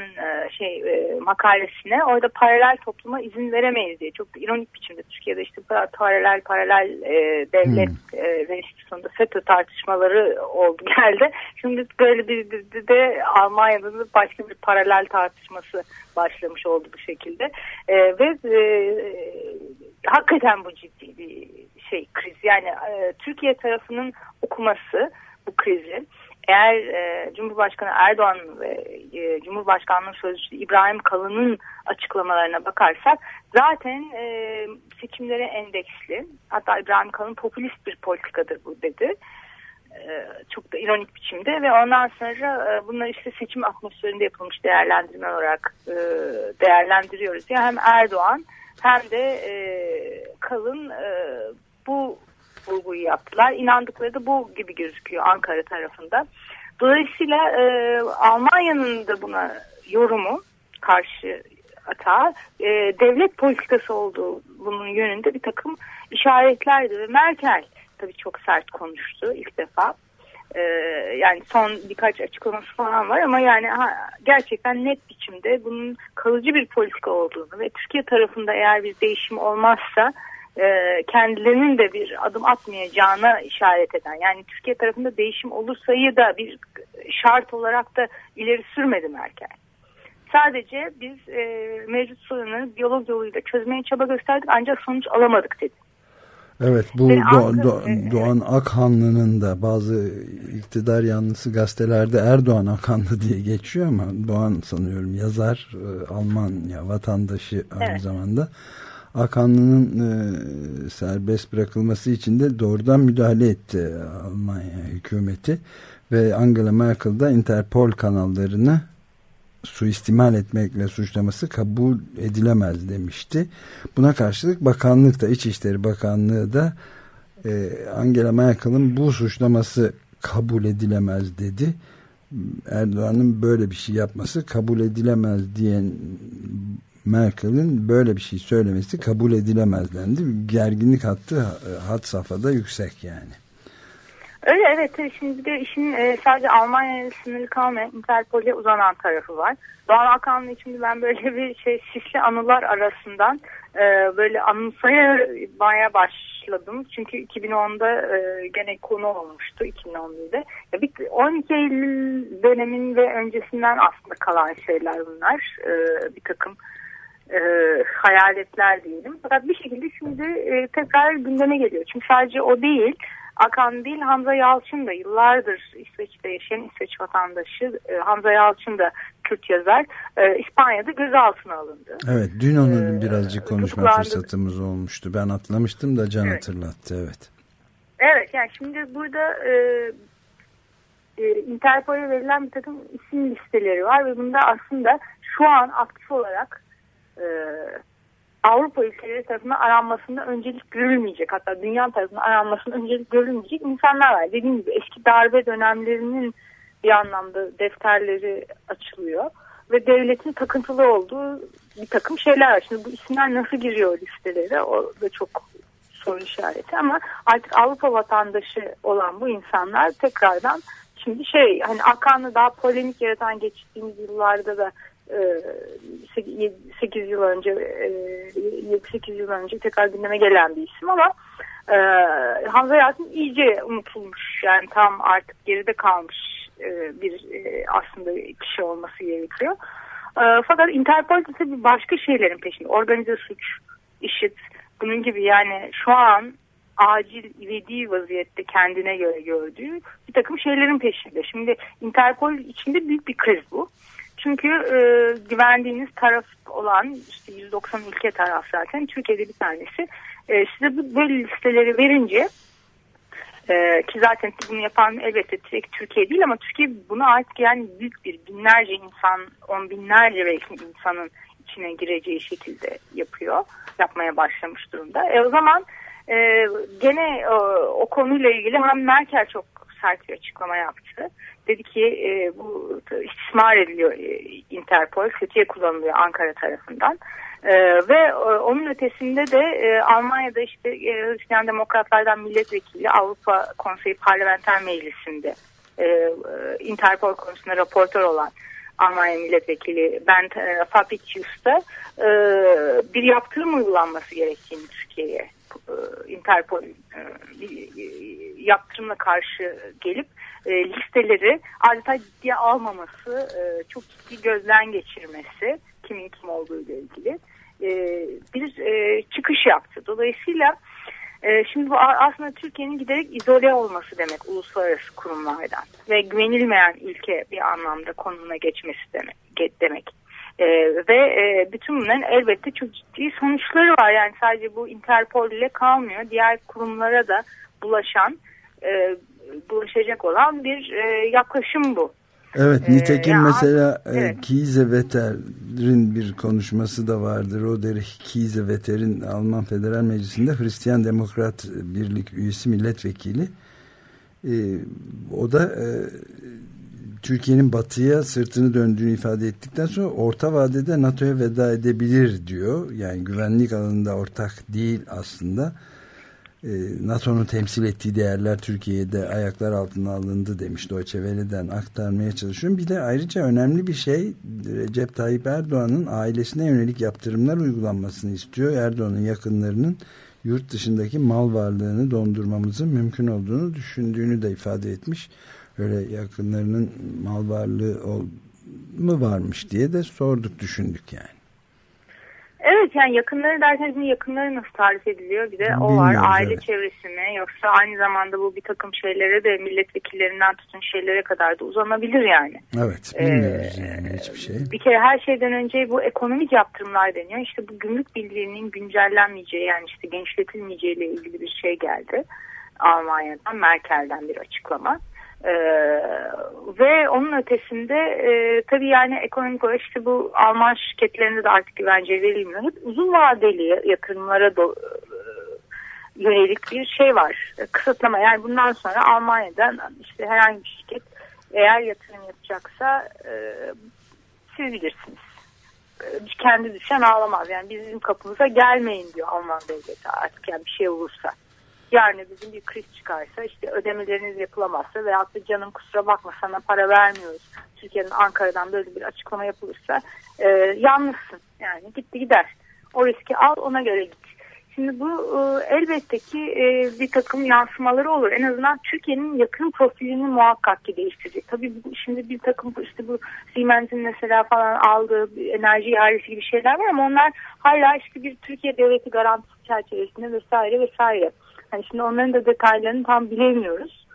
Speaker 11: makalesine. Orada paralel topluma izin veremeyiz diye. Çok ironik biçimde Türkiye'de işte paralel devlet ve sonunda FETÖ tartışmaları oldu geldi. Şimdi böyle bir de Almanya'da da başka bir paralel tartışması başlamış oldu bu şekilde. Ve hakikaten bu ciddi bir kriz. Yani Türkiye tarafının okuması bu krizi eğer Cumhurbaşkanı Erdoğan ve Cumhurbaşkanlığı Sözcüsü İbrahim Kalın'ın açıklamalarına bakarsak zaten seçimlere endeksli. Hatta İbrahim Kalın popülist bir politikadır bu dedi. Çok da ironik biçimde ve ondan sonra bunlar işte seçim atmosferinde yapılmış değerlendirme olarak değerlendiriyoruz. Yani hem Erdoğan hem de Kalın bu vurguyu yaptılar. İnandıkları da bu gibi gözüküyor Ankara tarafında. Dolayısıyla Almanya'nın da buna yorumu karşı atağı devlet politikası olduğu bunun yönünde bir takım işaretlerdi ve Merkel tabii çok sert konuştu ilk defa. Yani son birkaç açıklaması falan var ama yani gerçekten net biçimde bunun kalıcı bir politika olduğunu ve Türkiye tarafında eğer bir değişim olmazsa kendilerinin de bir adım atmayacağına işaret eden, yani Türkiye tarafında değişim olursayı da bir şart olarak da ileri sürmedi Merkel. Sadece biz mevcut sorunları diyalog yoluyla çözmeye çaba gösterdik ancak sonuç alamadık dedi.
Speaker 2: Evet, bu Doğan Akhanlı'nın da bazı iktidar yanlısı gazetelerde Erdoğan Akhanlı diye geçiyor ama Doğan sanıyorum yazar, Almanya vatandaşı aynı zamanda. Akhanlı'nın serbest bırakılması için de doğrudan müdahale etti Almanya hükümeti ve Angela Merkel da Interpol kanallarını suistimal etmekle suçlaması kabul edilemez demişti. Buna karşılık bakanlık da, İçişleri Bakanlığı da Angela Merkel'in bu suçlaması kabul edilemez dedi. Erdoğan'ın böyle bir şey yapması kabul edilemez diyen Merkel'in böyle bir şey söylemesi kabul edilemez dendi. Gerginlik hattı had safhada yüksek yani.
Speaker 11: Öyle, evet. Şimdi bir de işin sadece Almanya'ya sınırlı kalmayan Interpol'e uzanan tarafı var. Doğan Akan'la içinde ben böyle bir sisli anılar arasından böyle anımsayamaya başladım. Çünkü 2010'da gene konu olmuştu, 2011'de. 12 Eylül dönemin ve öncesinden aslında kalan şeyler bunlar. Bir takım hayaletler diyelim. Fakat bir şekilde şimdi tekrar gündeme geliyor. Çünkü sadece o değil, Akan değil, Hamza Yalçın da yıllardır İsveç'te yaşayan İsveç vatandaşı Hamza Yalçın da Kürt yazar İspanya'da gözaltına alındı.
Speaker 2: Evet, dün onun birazcık konuşma fırsatımız olmuştu. Ben atlamıştım da Can hatırlattı. Evet. Evet, yani şimdi burada
Speaker 11: Interpol'e verilen bir takım isim listeleri var ve bunda aslında şu an aktif olarak Avrupa ülkeleri tarafından aranmasında öncelik görülmeyecek, hatta dünya tarafından aranmasında öncelik görülmeyecek insanlar var. Dediğim gibi eski darbe dönemlerinin bir anlamda defterleri açılıyor ve devletin takıntılı olduğu bir takım şeyler var. Şimdi bu isimler nasıl giriyor listelere, o da çok soru işareti, ama artık Avrupa vatandaşı olan bu insanlar tekrardan şimdi hani Akan'la daha polemik yaratan geçtiğimiz yıllarda da 8 yıl önce tekrar gündeme gelen bir isim, ama Hamza Yalçın iyice unutulmuş, yani tam artık geride kalmış bir aslında kişi olması gerekiyor. Fakat Interpol tabii başka şeylerin peşinde, organize suç, IŞİD, bunun gibi, yani şu an acil ivedi vaziyette kendine göre gördüğü bir takım şeylerin peşinde. Şimdi Interpol içinde büyük bir kriz bu. Çünkü güvendiğiniz taraf olan işte 190 ülke taraf zaten, Türkiye'de bir tanesi. Size bu böyle listeleri verince ki zaten bunu yapan elbette Türkiye değil, ama Türkiye bunu artık yani büyük bir binlerce insan, on binlerce belki insanın içine gireceği şekilde yapmaya başlamış durumda. O zaman gene o konuyla ilgili hem Merkel çok sert bir açıklama yaptı. Dedi ki bu istismar ediliyor Interpol, kötüye kullanılıyor Ankara tarafından. Ve onun ötesinde de Almanya'da işte Hristiyan Demokratlardan milletvekili Avrupa Konseyi Parlamenter Meclisi'nde Interpol konusunda raportör olan Almanya milletvekili Bernd Fabricius da bir yaptırım uygulanması gerektiğini Türkiye'ye, Interpol yaptırımla karşı gelip listeleri adeta ciddiye almaması, çok ciddi gözden geçirmesi, kimin kim olduğu ile ilgili bir çıkış yaptı. Dolayısıyla şimdi bu aslında Türkiye'nin giderek izole olması demek uluslararası kurumlardan ve güvenilmeyen ülke bir anlamda konumuna geçmesi demek. Ve bütün bunların elbette çok ciddi sonuçları var. Yani sadece bu Interpol ile kalmıyor. Diğer kurumlara da bulaşacak olan bir yaklaşım bu.
Speaker 2: Evet, nitekim mesela Kiesewett'in bir konuşması da vardır. Roderick Kiesewett'in Alman Federal Meclisi'nde Hristiyan Demokrat Birlik üyesi milletvekili. O da Türkiye'nin batıya sırtını döndüğünü ifade ettikten sonra orta vadede NATO'ya veda edebilir diyor. Yani güvenlik alanında ortak değil aslında. NATO'nun temsil ettiği değerler Türkiye'de ayaklar altına alındı demiş. Deutsche Welle'den aktarmaya çalışıyorum. Bir de ayrıca önemli bir şey, Recep Tayyip Erdoğan'ın ailesine yönelik yaptırımlar uygulanmasını istiyor. Erdoğan'ın yakınlarının yurt dışındaki mal varlığını dondurmamızın mümkün olduğunu düşündüğünü de ifade etmiş. Öyle yakınlarının mal varlığı mu varmış diye de sorduk, düşündük yani.
Speaker 11: Evet, yani yakınları derken şimdi yakınları nasıl tarif ediliyor? Bir de o var, aile çevresi mi? Yoksa aynı zamanda bu bir takım şeylere de milletvekillerinden tutun şeylere kadar da uzanabilir yani.
Speaker 2: Evet, bilmiyoruz yani hiçbir şey.
Speaker 11: Bir kere her şeyden önce bu ekonomik yaptırımlar deniyor. İşte bu gümrük birliğinin güncellenmeyeceği, yani işte genişletilmeyeceği ile ilgili bir şey geldi. Almanya'dan, Merkel'den bir açıklama. Ve onun ötesinde tabii yani ekonomik olarak işte bu Alman şirketlerinde de artık güvence verilmiyor. Hep uzun vadeli yatırımlara yönelik bir şey var. Kısıtlama. Yani bundan sonra Almanya'dan işte herhangi bir şirket eğer yatırım yapacaksa siz bilirsiniz. Kendi düşen ağlamaz. Yani bizim kapımıza gelmeyin diyor Alman devleti artık, yani bir şey olursa. Yani bizim bir kriz çıkarsa, işte ödemeleriniz yapılamazsa veyahut da canım kusura bakma sana para vermiyoruz, Türkiye'nin Ankara'dan böyle bir açıklama yapılırsa yalnızsın. Yani gitti gider. O riski al, ona göre git. Şimdi bu elbette ki bir takım yansımaları olur. En azından Türkiye'nin yakın profilini muhakkak ki değiştirecek. Tabii şimdi bir takım işte bu Siemens'in mesela falan aldığı enerji ihalesi gibi şeyler var ama onlar hala işte bir Türkiye devleti garantisi çerçevesinde vesaire vesaire. Yani şimdi onların da detaylarını tam bilemiyoruz.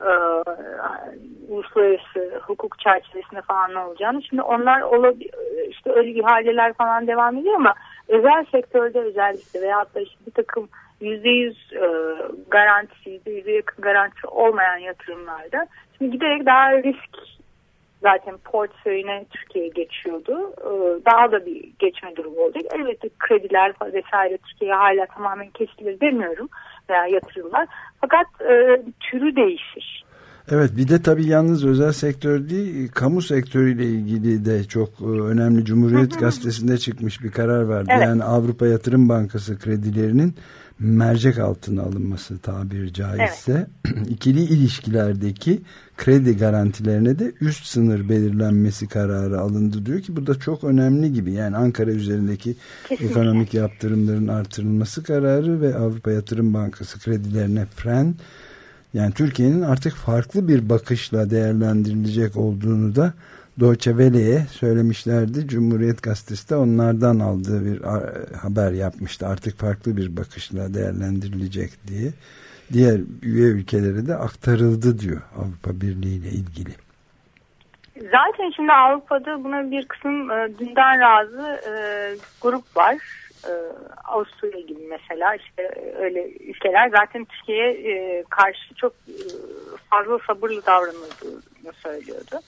Speaker 11: Uluslararası hukuk çerçevesinde falan ne olacağını. Şimdi onlar işte öyle ihaleler falan devam ediyor ama özel sektörde özellikle veyahut da işte bir takım %100 garantisi, %100'e yakın garantisi olmayan yatırımlarda şimdi giderek daha risk zaten portföyüne Türkiye geçiyordu. Daha da bir geçme durumu olacak. Elbette krediler vesaire Türkiye'ye hala tamamen kesilir demiyorum veya yatırımlar. Fakat türü değişir.
Speaker 2: Evet, bir de tabii yalnız özel sektör değil, kamu sektörüyle ilgili de çok önemli. Cumhuriyet Gazetesi'nde çıkmış bir karar vardı. Evet. Yani Avrupa Yatırım Bankası kredilerinin mercek altına alınması tabiri caizse. Evet. İkili ilişkilerdeki kredi garantilerine de üst sınır belirlenmesi kararı alındı diyor ki bu da çok önemli gibi. Yani Ankara üzerindeki kesinlikle ekonomik yaptırımların artırılması kararı ve Avrupa Yatırım Bankası kredilerine fren. Yani Türkiye'nin artık farklı bir bakışla değerlendirilecek olduğunu da Deutsche Welle'ye söylemişlerdi. Cumhuriyet Gazetesi de onlardan aldığı bir haber yapmıştı. Artık farklı bir bakışla değerlendirilecek diye. Diğer üye ülkelere de aktarıldı diyor Avrupa Birliği ile ilgili.
Speaker 11: Zaten şimdi Avrupa'da buna bir kısım dünden razı grup var. Avusturya gibi mesela işte öyle ülkeler zaten Türkiye'ye karşı çok fazla sabırlı davranıldığını söylüyordu.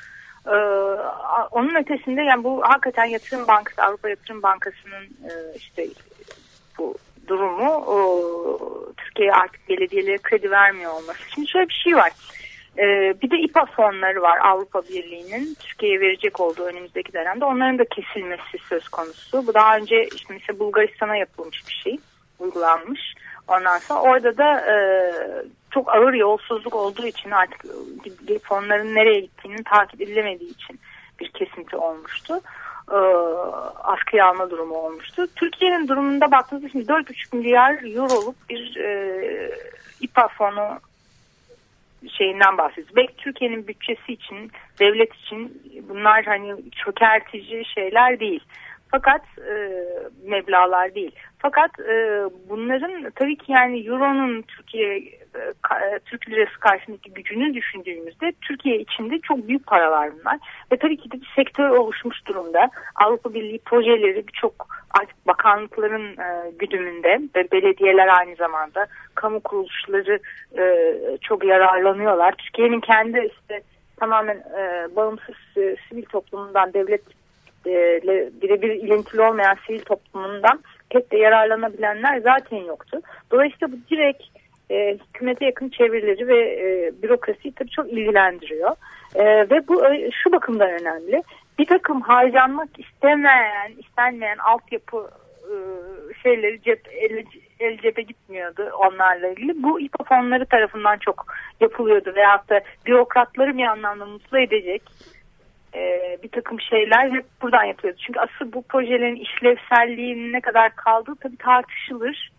Speaker 11: Onun ötesinde yani bu hakikaten Yatırım Bankası, Avrupa Yatırım Bankası'nın işte bu durumu Türkiye'ye artık belediyelere kredi vermiyor olması. Şimdi şöyle bir şey var. Bir de İPA fonları var Avrupa Birliği'nin Türkiye'ye verecek olduğu önümüzdeki dönemde. Onların da kesilmesi söz konusu. Bu daha önce işte mesela Bulgaristan'a yapılmış bir şey. Uygulanmış. Ondan sonra orada da çok ağır yolsuzluk olduğu için artık fonların nereye gittiğinin takip edilemediği için bir kesinti olmuştu. Askıya alma durumu olmuştu. Türkiye'nin durumunda baktığınızda şimdi 4,5 milyar euroluk bir İPA fonu şeyinden bahsediyoruz. Belki Türkiye'nin bütçesi için, devlet için bunlar hani çökertici şeyler değil. Fakat meblağlar değil. Fakat bunların tabii ki yani Euro'nun Türk lirası karşısındaki gücünü düşündüğümüzde Türkiye içinde çok büyük paralar bunlar. Ve tabii ki de bir sektör oluşmuş durumda. Avrupa Birliği projeleri birçok artık bakanlıkların güdümünde ve belediyeler aynı zamanda kamu kuruluşları çok yararlanıyorlar. Türkiye'nin kendi işte tamamen bağımsız sivil toplumundan devlet birebir ilintili olmayan sivil toplumundan pek de yararlanabilenler zaten yoktu. Dolayısıyla bu direkt hükümete yakın çevreleri ve bürokrasiyi tabii çok ilgilendiriyor. Ve bu şu bakımdan önemli. Bir takım harcanmak istenmeyen altyapı şeyleri el cebe gitmiyordu onlarla ilgili. Bu İPA fonları tarafından çok yapılıyordu veyahut da bürokratları bir anlamda mutlu edecek bir takım şeyler hep buradan yapıyordu. Çünkü asıl bu projelerin işlevselliğinin ne kadar kaldığı tabii tartışılır.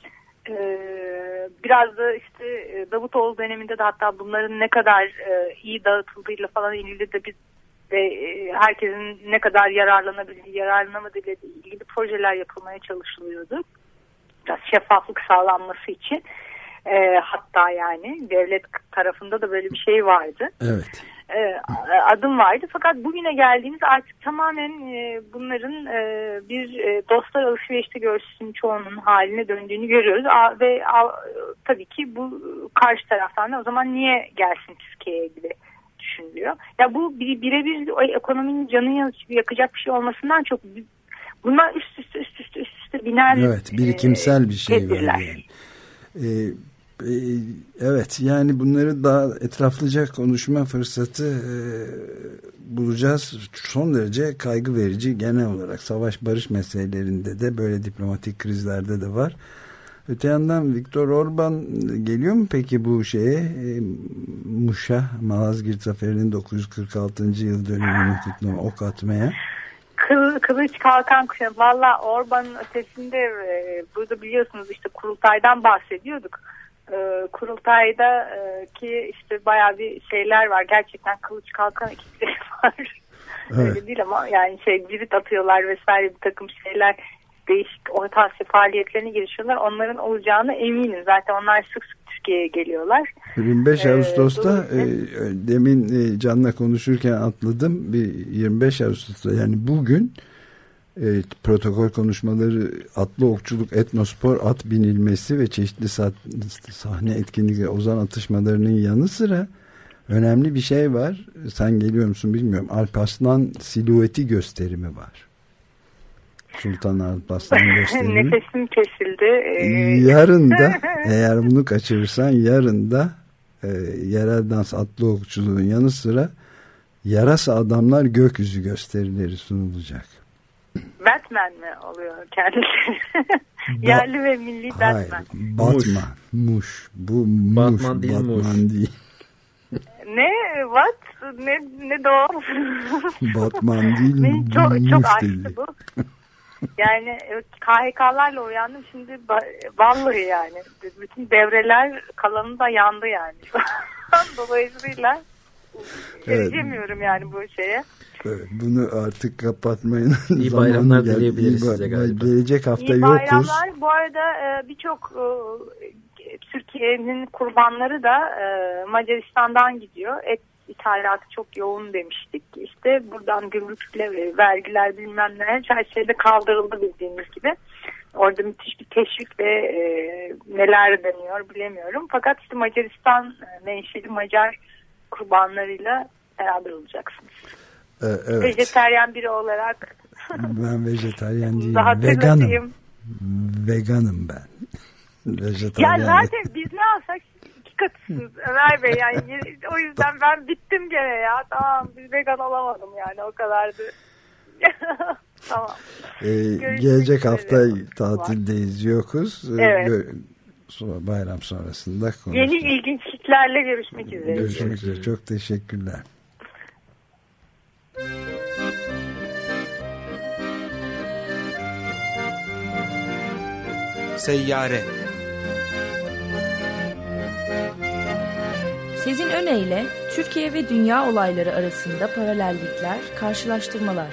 Speaker 11: Biraz da işte Davutoğlu döneminde de hatta bunların ne kadar iyi dağıtıldığıyla falan ilgili de herkesin ne kadar yararlanabildiği, yararlanamadığıyla ilgili projeler yapılmaya çalışılıyordu. Biraz şeffaflık sağlanması için. Hatta yani devlet tarafında da böyle bir şey vardı.
Speaker 2: Evet.
Speaker 11: Adım vardı. Fakat bugüne geldiğimiz artık tamamen bunların bir dostlar alışverişte görsün çoğunun haline döndüğünü görüyoruz. Ve tabii ki bu karşı taraftan da o zaman niye gelsin Türkiye'ye gibi düşünülüyor. Ya bu birebir ekonominin canını yakacak bir şey olmasından çok bunlar üst üste binen
Speaker 2: evet, birikimsel bir şey var yani. Evet, yani bunları daha etraflıca konuşma fırsatı bulacağız. Son derece kaygı verici, genel olarak savaş barış meselelerinde de, böyle diplomatik krizlerde de var. Öte yandan Viktor Orban geliyor mu peki bu şeye, Muş'a, Malazgirt Zaferi'nin 946. yıl dönümünü kutlama, ok atmaya?
Speaker 11: Kılıç kalkan kuşağı. Valla Orban'ın ötesinde burada biliyorsunuz işte kurultaydan bahsediyorduk. Kurultayda ki işte bayağı bir şeyler var. Gerçekten kılıç kalkan ekipleri var. Evet. Öyle değil ama yani cirit atıyorlar vesaire, bir takım şeyler, değişik Orta Asya faaliyetlerine girişiyorlar. Onların olacağını eminim. Zaten onlar sık sık Türkiye'ye geliyorlar.
Speaker 2: 25 Ağustos'ta demin Can'la konuşurken atladım. Bir 25 Ağustos'ta yani bugün protokol konuşmaları, atlı okçuluk, etnospor, at binilmesi ve çeşitli sahne etkinlikleri, ozan atışmalarının yanı sıra önemli bir şey var. Sen geliyor musun bilmiyorum. Alparslan silüeti gösterimi var. Sultan Alparslan gösterimi.
Speaker 11: Nefesim kesildi.
Speaker 2: Yarın da eğer bunu kaçırırsan, yarın da yerel dans, atlı okçuluğun yanı sıra yarasa adamlar gökyüzü gösterileri sunulacak.
Speaker 11: Batman mi oluyor kendisi? Yerli ve milli Batman.
Speaker 2: Hayır, Batman. Muş. Bu Muş.
Speaker 3: Batman değil,
Speaker 2: Batman değil.
Speaker 11: Ne? What? Ne doğru?
Speaker 2: Batman değil.
Speaker 11: Çok açtı bu. Yani KHK'larla uyandım şimdi, vallahi yani bütün devreler kalanı da yandı yani. Dolayısıyla erişemiyorum yani bu şeye.
Speaker 2: Evet, bunu artık kapatmayın.
Speaker 3: İyi bayramlar dileyebiliriz size galiba.
Speaker 2: Gelecek hafta
Speaker 11: İyi
Speaker 2: yokuz.
Speaker 11: bayramlar. Bu arada birçok Türkiye'nin kurbanları da Macaristan'dan gidiyor. Et ithalatı çok yoğun demiştik. İşte buradan gümrükle vergiler bilmem ne her şeyde kaldırıldı bildiğiniz gibi. Orada müthiş bir teşvik ve neler deniyor bilemiyorum. Fakat işte Macaristan menşeli Macar kurbanlarıyla beraber olacaksınız.
Speaker 2: Evet.
Speaker 11: Vejetaryen biri olarak.
Speaker 2: Ben vejetaryen değilim.
Speaker 11: Veganım.
Speaker 2: Veganım ben. Vejetaryen.
Speaker 11: Ya zaten biz ne alsak iki katısınız Ömer Bey. Yani o yüzden ben bittim gene ya. Tamam, biz vegan olamadım yani, o kadardı. Tamam.
Speaker 2: Gelecek hafta tatildeyiz, yokuz.
Speaker 11: Evet.
Speaker 2: Bayram sonrasında konuşuruz.
Speaker 11: Yeni ilginçliklerle görüşmek üzere.
Speaker 2: Görüşmek üzere. Çok teşekkürler.
Speaker 1: Seyyare.
Speaker 10: Sezin Öne Türkiye ve dünya olayları arasında paralellikler, karşılaştırmalar.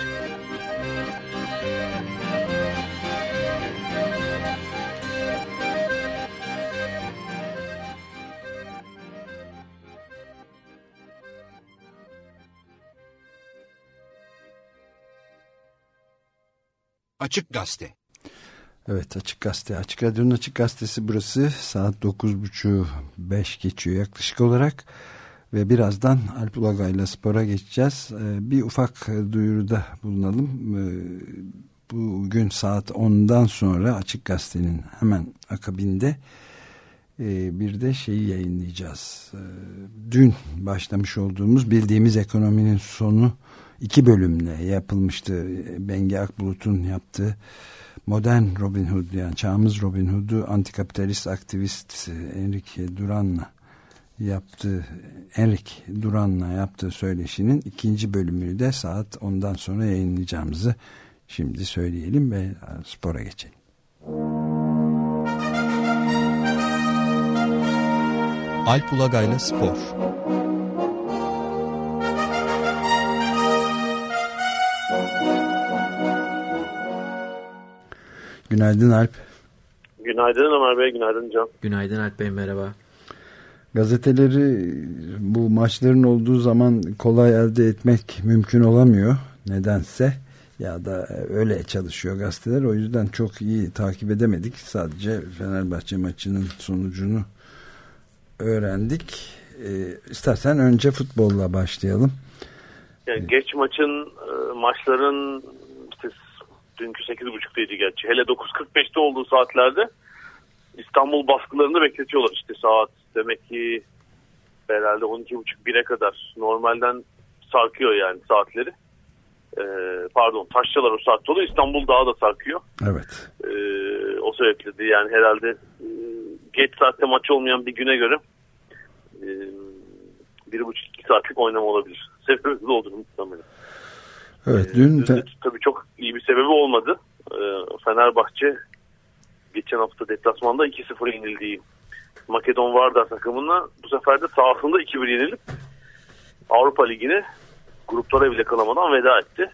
Speaker 9: Açık Gazete.
Speaker 2: Evet, Açık Gazete. Açık Radyo'nun Açık Gazetesi burası. Saat 9.30-5 geçiyor yaklaşık olarak. Ve birazdan Alp Ulagay'la spora geçeceğiz. Bir ufak duyuruda bulunalım. Bugün saat 10'dan sonra Açık Gazete'nin hemen akabinde bir de şeyi yayınlayacağız. Dün başlamış olduğumuz Bildiğimiz Ekonominin Sonu 2 bölümle yapılmıştı. Bengi Akbulut'un yaptığı Modern Robin Hood, yani çağımız Robin Hood'u antikapitalist aktivist Enrique Duran'la yaptığı söyleşinin 2. bölümünü de saat 10'dan sonra yayınlayacağımızı şimdi söyleyelim ve spora geçelim.
Speaker 1: Alp Ulagay'la spor.
Speaker 2: Günaydın Alp.
Speaker 12: Günaydın Ömer Bey, günaydın Can.
Speaker 3: Günaydın Alp Bey, merhaba.
Speaker 2: Gazeteleri bu maçların olduğu zaman kolay elde etmek mümkün olamıyor nedense, ya da öyle çalışıyor gazeteler, o yüzden çok iyi takip edemedik, sadece Fenerbahçe maçının sonucunu öğrendik. İstersen önce futbolla başlayalım.
Speaker 12: Yani geç maçların işte dünkü 8.30'daydı gerçi, hele 9.45'te olduğu saatlerde İstanbul baskılarını bekletiyorlar işte, saat demek ki herhalde 12.30-1'e kadar normalden sarkıyor yani saatleri. Taşçalar o saatte oluyor, İstanbul daha da sarkıyor.
Speaker 2: Evet.
Speaker 12: O sebeple yani herhalde geç saatte maç olmayan bir güne göre 1,5-2 saatlik oynama olabilir. Sebebi de olur muhtemelen.
Speaker 2: Evet, dün
Speaker 12: tabii çok iyi bir sebebi olmadı. Fenerbahçe geçen hafta deplasmanda 2-0 yenildiği Makedon Vardar takımına bu sefer de sahasında 2-1 yenilip Avrupa Ligi'ne gruplara bile kalamadan veda etti.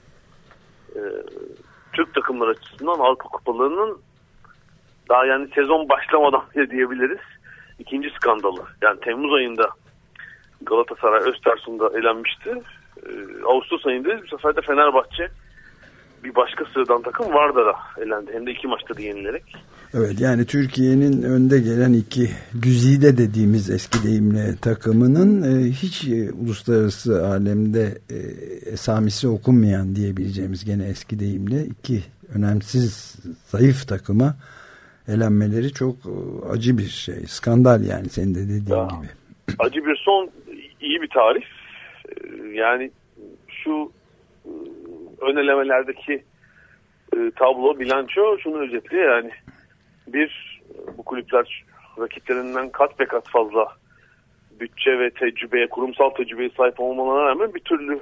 Speaker 12: Türk takımlar açısından Avrupa Kupalarının daha yani sezon başlamadan diyebiliriz ikinci skandalı. Yani Temmuz ayında Galatasaray Östersund'a elenmişti. Ağustos ayında bu sefer de Fenerbahçe bir başka sıradan takım Vardar'a elendi. Hem de 2 maçta da yenilerek. Evet,
Speaker 2: yani Türkiye'nin önde gelen iki güzide dediğimiz eski deyimle takımının hiç uluslararası alemde esamisi okunmayan diyebileceğimiz gene eski deyimle iki önemsiz zayıf takıma elenmeleri çok acı bir şey. Skandal yani, senin de dediğin gibi.
Speaker 12: Acı bir son, iyi bir tarif. Yani şu ön elemelerdeki tablo, bilanço şunu özetliyor yani. Bu kulüpler rakiplerinden kat be kat fazla bütçe ve tecrübeye, kurumsal tecrübeye sahip olmalarına rağmen bir türlü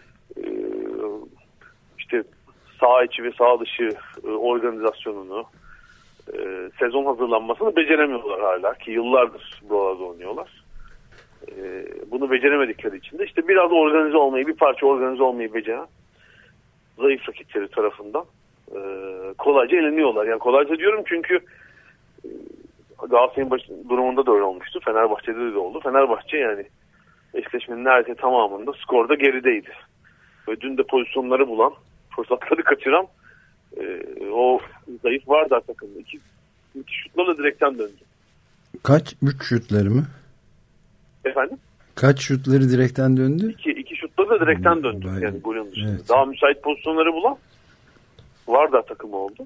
Speaker 12: işte saha içi ve saha dışı organizasyonunu, sezon hazırlanmasını beceremiyorlar hala ki yıllardır buralarda oynuyorlar. Bunu beceremedikleri için de işte biraz organize olmayı, bir parça organize olmayı beceren zayıf rakipleri tarafından kolayca eleniyorlar. Yani kolayca diyorum çünkü Galatasaray'ın durumunda da öyle olmuştu. Fenerbahçe'de de oldu. Fenerbahçe yani eşleşmenin neredeyse tamamında skorda gerideydi. Ve dün de pozisyonları bulan, fırsatları kaçıran o zayıf Vardar takımı. İki şutlarla direkten döndü.
Speaker 2: Kaç? 3 şutları mı?
Speaker 12: Efendim?
Speaker 2: Kaç şutları direkten döndü?
Speaker 12: İki şutları da direkten döndü. Yani golün dışında. Evet. Daha müsait pozisyonları bulan Vardar takımı oldu.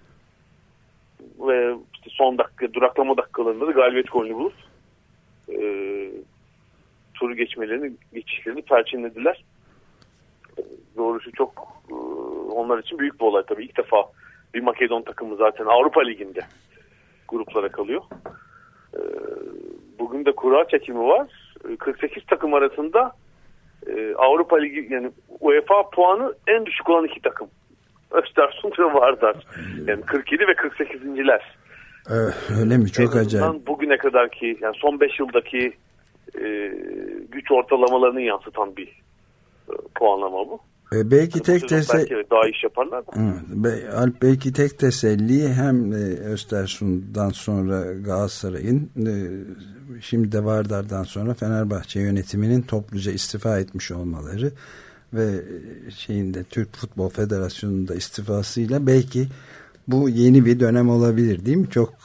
Speaker 12: Ve işte son dakika, duraklama dakikalarında da galibiyet golünü bulup turu geçişlerini perçinlediler. Doğrusu çok onlar için büyük bir olay tabii. İlk defa bir Makedon takımı zaten Avrupa Ligi'nde gruplara kalıyor. Bugün de kura çekimi var. 48 takım arasında Avrupa Ligi yani UEFA puanı en düşük olan 2 takım. Östersund ve Vardar. Yani 47 ve 48'inciler.
Speaker 2: Öyle mi? Çok acayip.
Speaker 12: Bugüne kadarki yani son 5 yıldaki güç ortalamalarını yansıtan bir puanlama bu.
Speaker 2: Belki tek
Speaker 12: daha iş yaparlar da.
Speaker 2: Alp, belki tek teselli hem Östersund'dan sonra Galatasaray'ın, şimdi de Vardar'dan sonra Fenerbahçe yönetiminin topluca istifa etmiş olmaları ve Türk Futbol Federasyonu'nun da istifasıyla belki bu yeni bir dönem olabilir, değil mi? Çok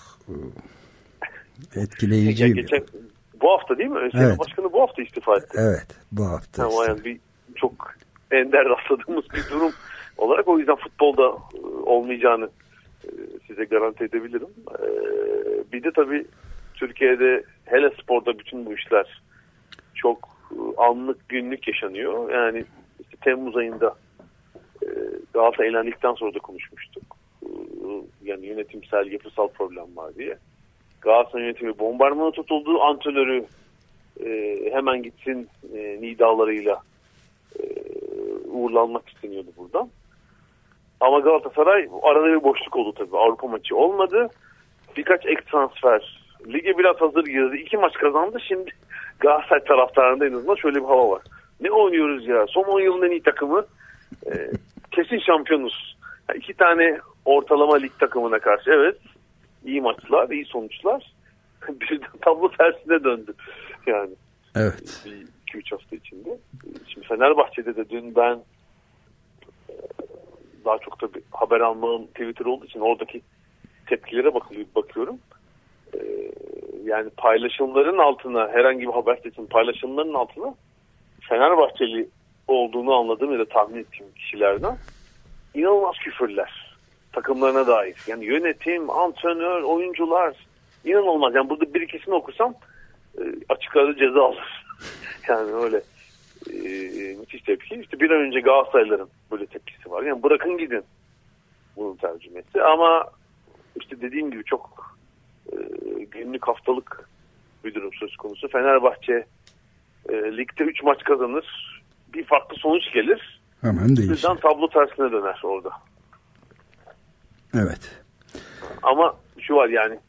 Speaker 2: etkileyici.
Speaker 12: Bu hafta değil mi? Evet. Başkanı bu hafta istifa etti.
Speaker 2: Evet, bu hafta.
Speaker 12: Yani çok ender rastladığımız bir durum olarak, o yüzden futbolda olmayacağını size garanti edebilirim. Bir de tabii Türkiye'de hele sporda bütün bu işler çok anlık, günlük yaşanıyor. Yani işte Temmuz ayında Galatasaray eğlendikten sonra da konuşmuştuk. Yani yönetimsel, yapısal problem var diye. Galatasaray yönetimi bombardımanı tutuldu. Antrenörü hemen gitsin nidalarıyla uğurlanmak isteniyordu buradan. Ama Galatasaray arada bir boşluk oldu tabii. Avrupa maçı olmadı. Birkaç ek transfer. Lige biraz hazır girdi. 2 maç kazandı. Şimdi Galatasaray taraftarında en azından şöyle bir hava var. Ne oynuyoruz ya? Son 10 yılın en iyi takımı. Kesin şampiyonuz. 2 tane ortalama lig takımına karşı. Evet. iyi maçlar, iyi sonuçlar birden tablo tersine döndü. Yani
Speaker 2: evet.
Speaker 12: 2-3 hafta içinde. Şimdi Fenerbahçe'de de dün ben daha çok tabii haber almam Twitter olduğu için oradaki tepkilere bakıyorum. Yani paylaşımların altına, herhangi bir haber sitesinin paylaşımlarının altına Fenerbahçeli olduğunu anladığım ya da tahmin ettiğim kişilerden inanılmaz küfürler takımlarına dair. Yani yönetim, antrenör, oyuncular inanılmaz. Yani burada bir ikisini okusam açık ara ceza alır. Yani öyle müthiş tepki. İşte bir an önce Galatasaraylıların böyle tepkisi var. Yani bırakın gidin bunun tercümesi. Ama işte dediğim gibi çok günlük haftalık bir durum söz konusu. Fenerbahçe ligde 3 maç kazanır. Bir farklı sonuç gelir.
Speaker 2: Hemen değişir.
Speaker 12: Birden tablo tersine döner orada.
Speaker 2: Evet.
Speaker 12: Ama şu var yani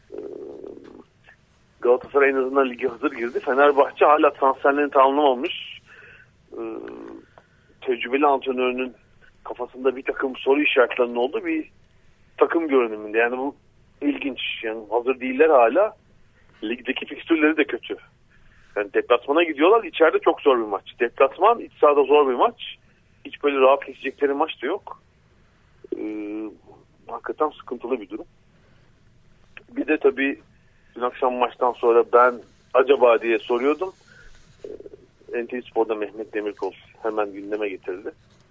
Speaker 12: Galatasaray en azından lige hazır girdi. Fenerbahçe hala transferlerini tamamlamamış. Tecrübeli antrenörünün kafasında bir takım soru işaretlerinin olduğu bir takım görünümünde. Yani bu ilginç. Yani hazır değiller hala. Ligdeki fikstürleri de kötü. Yani deplasmana gidiyorlar. İçeride çok zor bir maç. Deplasman iç sahada zor bir maç. Hiç böyle rahat geçecekleri maç da yok. Hakikaten sıkıntılı bir durum. Bir de tabii dün akşam maçtan sonra ben acaba diye soruyordum. NTV Spor'da Mehmet Demirkol hemen gündeme getirdi.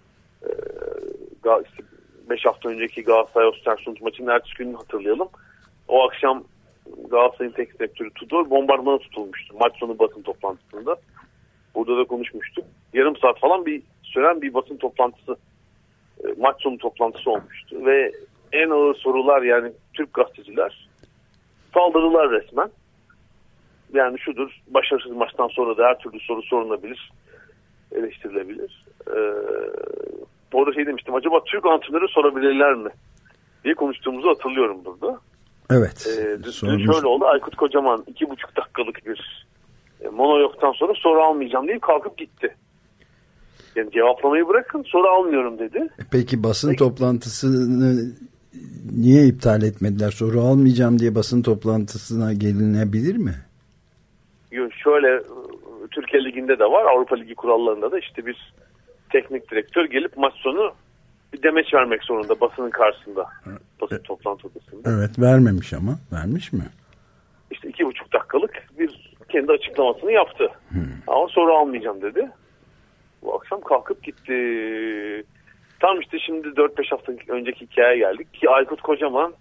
Speaker 12: 5 hafta önceki Galatasaray-Östersund maçının ertesi gününü hatırlayalım. O akşam Galatasaray'ın teknik direktörü Tudor bombardımana tutulmuştu. Maç sonu basın toplantısında. Burada da konuşmuştuk. Yarım saat falan süren bir basın toplantısı, maç sonu toplantısı olmuştu. Ve en ağır sorular, yani Türk gazeteciler saldırılar resmen. Yani şudur, başarısız maçtan sonra da her türlü soru sorulabilir, eleştirilebilir. Orada şey demiştim, acaba Türk antrenörü sorabilirler mi diye konuştuğumuzu hatırlıyorum burada.
Speaker 2: Evet.
Speaker 12: Dün şöyle oldu, Aykut Kocaman 2,5 dakikalık bir monologdan sonra soru almayacağım deyip kalkıp gitti. Yani cevaplamayı bırakın, soru almıyorum dedi.
Speaker 2: Peki basın toplantısını niye iptal etmediler? Soru almayacağım diye basın toplantısına gelinebilir mi?
Speaker 12: Şöyle, Türkiye Ligi'nde de var, Avrupa Ligi kurallarında da işte bir teknik direktör gelip maç sonu bir demeç vermek zorunda basının karşısında, basın toplantı odasında.
Speaker 2: Evet, vermemiş ama. Vermiş mi?
Speaker 12: İşte 2,5 dakikalık bir kendi açıklamasını yaptı. Ama soru almayacağım dedi. Bu akşam kalkıp gitti. Tam işte şimdi 4-5 hafta önceki hikayeye geldik ki Aykut Kocaman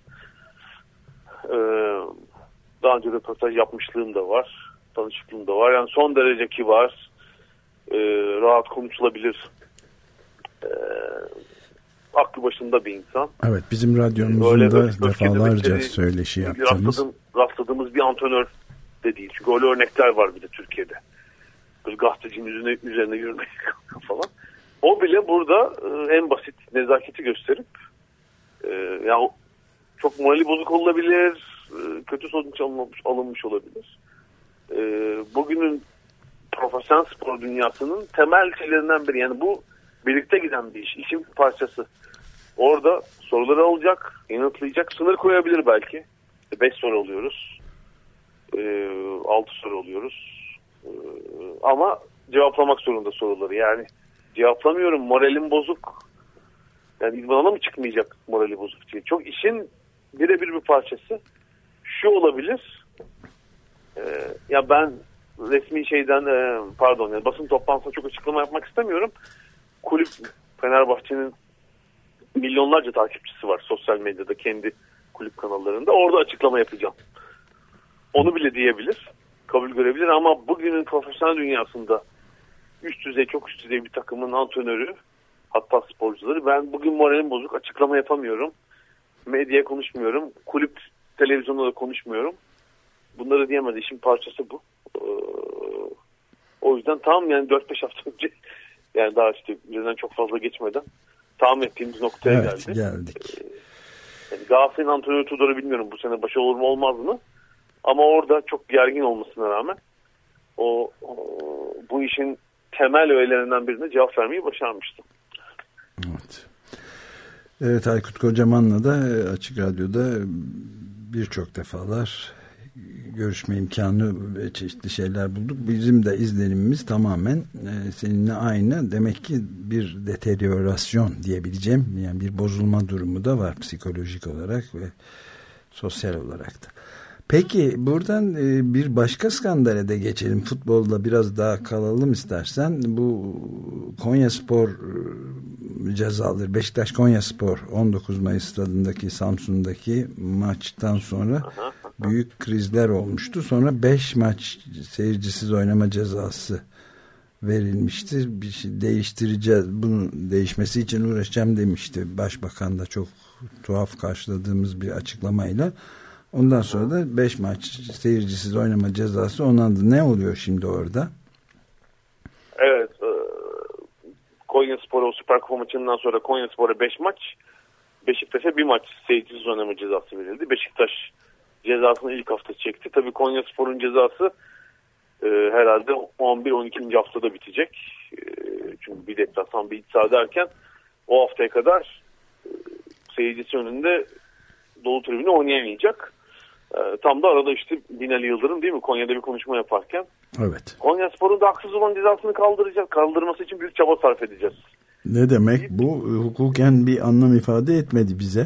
Speaker 12: daha önce röportaj yapmışlığım da var, tanışıklığım da var. Yani son derece kibar, rahat konuşulabilir, aklı başında bir insan.
Speaker 2: Evet, bizim radyomuzun da defalarca söyleşi yaptığımız.
Speaker 12: Rastladığımız bir antrenör de değil. Çünkü öyle örnekler var bir de Türkiye'de. Böyle gazetecinin üzerine yürümek falan. O bile burada en basit nezaketi gösterip yani çok morali bozuk olabilir, kötü sonuç alınmış olabilir. Bugünün profesyonel spor dünyasının temel şeylerinden biri. Yani bu birlikte giden bir iş. İşin bir parçası. Orada soruları alacak, yanıtlayacak, sınır koyabilir belki. 5 soru oluyoruz. 6 soru oluyoruz. Ama cevaplamak zorunda soruları. Yani cevaplamıyorum, moralim bozuk. Yani bana mı çıkmayacak morali bozuk diye. Çok işin birebir bir parçası. Şu olabilir. Ya ben resmi şeyden yani basın toplantısında çok açıklama yapmak istemiyorum. Kulüp, Fenerbahçe'nin milyonlarca takipçisi var sosyal medyada, kendi kulüp kanallarında. Orada açıklama yapacağım. Onu bile diyebilir, kabul görebilir ama bugünün profesyonel dünyasında çok üst düzey bir takımın antrenörü, hatta sporcuları, ben bugün moralim bozuk, açıklama yapamıyorum, medyaya konuşmuyorum, kulüp televizyonda da konuşmuyorum. Bunları diyemez, işin parçası bu. O yüzden tam yani 4-5 hafta önce, yani daha işte üzerinden çok fazla geçmeden tahmin ettiğimiz noktaya geldik. Yani Galatasaray'ın antrenörü Tudor'u bilmiyorum bu sene başı olur mu olmaz mı? Ama orada çok gergin olmasına rağmen bu işin temel öğelerinden birine cevap vermeyi başarmıştım.
Speaker 2: Evet. Evet, Aykut Kocaman'la da Açık Radyo'da birçok defalar görüşme imkanı ve çeşitli şeyler bulduk. Bizim de izlenimimiz tamamen seninle aynı. Demek ki bir deteriorasyon diyebileceğim, yani bir bozulma durumu da var psikolojik olarak ve sosyal olarak da. Peki buradan bir başka skandale de geçelim. Futbolda biraz daha kalalım istersen. Bu Konyaspor cezaları, Beşiktaş Konyaspor 19 Mayıs stadındaki Samsun'daki maçtan sonra büyük krizler olmuştu. Sonra 5 maç seyircisiz oynama cezası verilmişti. Bir şey değiştireceğiz, bunun değişmesi için uğraşacağım demişti. Başbakan da çok tuhaf karşıladığımız bir açıklamayla. Ondan sonra da 5 maç seyircisiz oynama cezası onandı. Ne oluyor şimdi orada?
Speaker 12: Evet. Konyaspor o Süper Kupa maçından sonra Konyaspor'a 5 maç, Beşiktaş'a 1 maç seyircisiz oynama cezası verildi. Beşiktaş cezasını ilk hafta çekti. Tabii Konyaspor'un cezası herhalde 11-12. haftada bitecek. Çünkü bir deplasman bir iç saha derken o haftaya kadar seyircisi önünde dolu tribünde oynayamayacak. Tam da arada işte Binali Yıldırım değil mi Konya'da bir konuşma yaparken.
Speaker 2: Evet.
Speaker 12: Konyaspor'un da haksız olan cezasını kaldırması için büyük çaba sarf edeceğiz.
Speaker 2: Ne demek bu? Hukuken bir anlam ifade etmedi bize.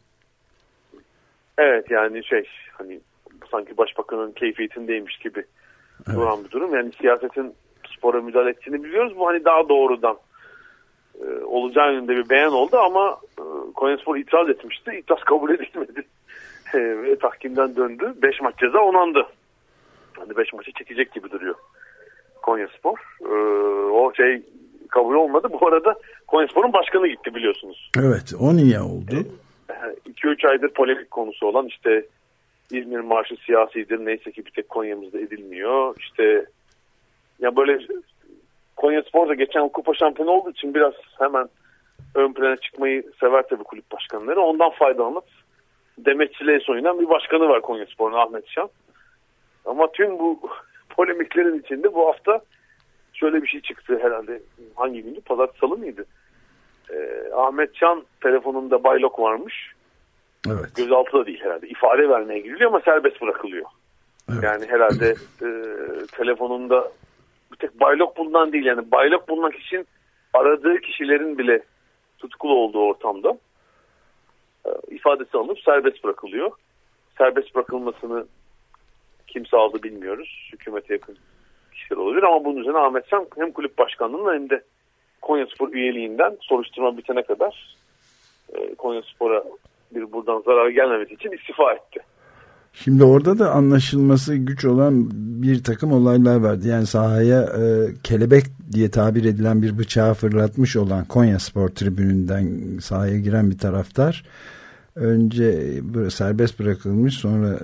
Speaker 12: Evet, yani hani sanki başbakanın keyfiyetindeymiş gibi duran bir durum. Yani siyasetin spora müdahale ettiğini biliyoruz. Bu hani daha doğrudan olacağı yönünde bir beyan oldu ama Konyaspor itiraz etmişti. İtiraz kabul edilmedi. Ve tahkimden döndü. 5 maç ceza onandı. Hani 5 maçı çekecek gibi duruyor Konyaspor. O kabul olmadı. Bu arada Konyaspor'un başkanı gitti biliyorsunuz.
Speaker 2: Evet, o niye oldu?
Speaker 12: 2-3 aydır polemik konusu olan işte İzmir Marşı siyasidir. Neyse ki bir tek Konya'mızda edilmiyor. İşte ya böyle Konyaspor da geçen kupa şampiyonu olduğu için biraz hemen ön plana çıkmayı sever tabii kulüp başkanları. Ondan faydalanıp demetçiliğe soyunan bir başkanı var Konyaspor'un, Ahmet Şan. Ama tüm bu polemiklerin içinde bu hafta şöyle bir şey çıktı herhalde. Hangi gündü? Pazartesi, Salı mıydı? Ahmet Şan telefonunda baylok varmış.
Speaker 2: Evet.
Speaker 12: Gözaltı da değil herhalde. İfade vermeye gidiliyor ama serbest bırakılıyor. Evet. Yani herhalde telefonunda bir tek baylok bulunan değil, yani baylok bulmak için aradığı kişilerin bile tutuklu olduğu ortamda ifadesi alınıp serbest bırakılıyor. Serbest bırakılmasını kimse aldı bilmiyoruz. Hükümete yakın kişiler olabilir ama bunun üzerine Ahmet Şan hem kulüp başkanlığından hem de Konyaspor üyeliğinden soruşturma bitene kadar Konyaspor'a bir buradan zarar gelmemesi için istifa etti.
Speaker 2: Şimdi orada da anlaşılması güç olan bir takım olaylar vardı. Yani sahaya kelebek diye tabir edilen bir bıçağı fırlatmış olan Konyaspor tribününden sahaya giren bir taraftar önce serbest bırakılmış, sonra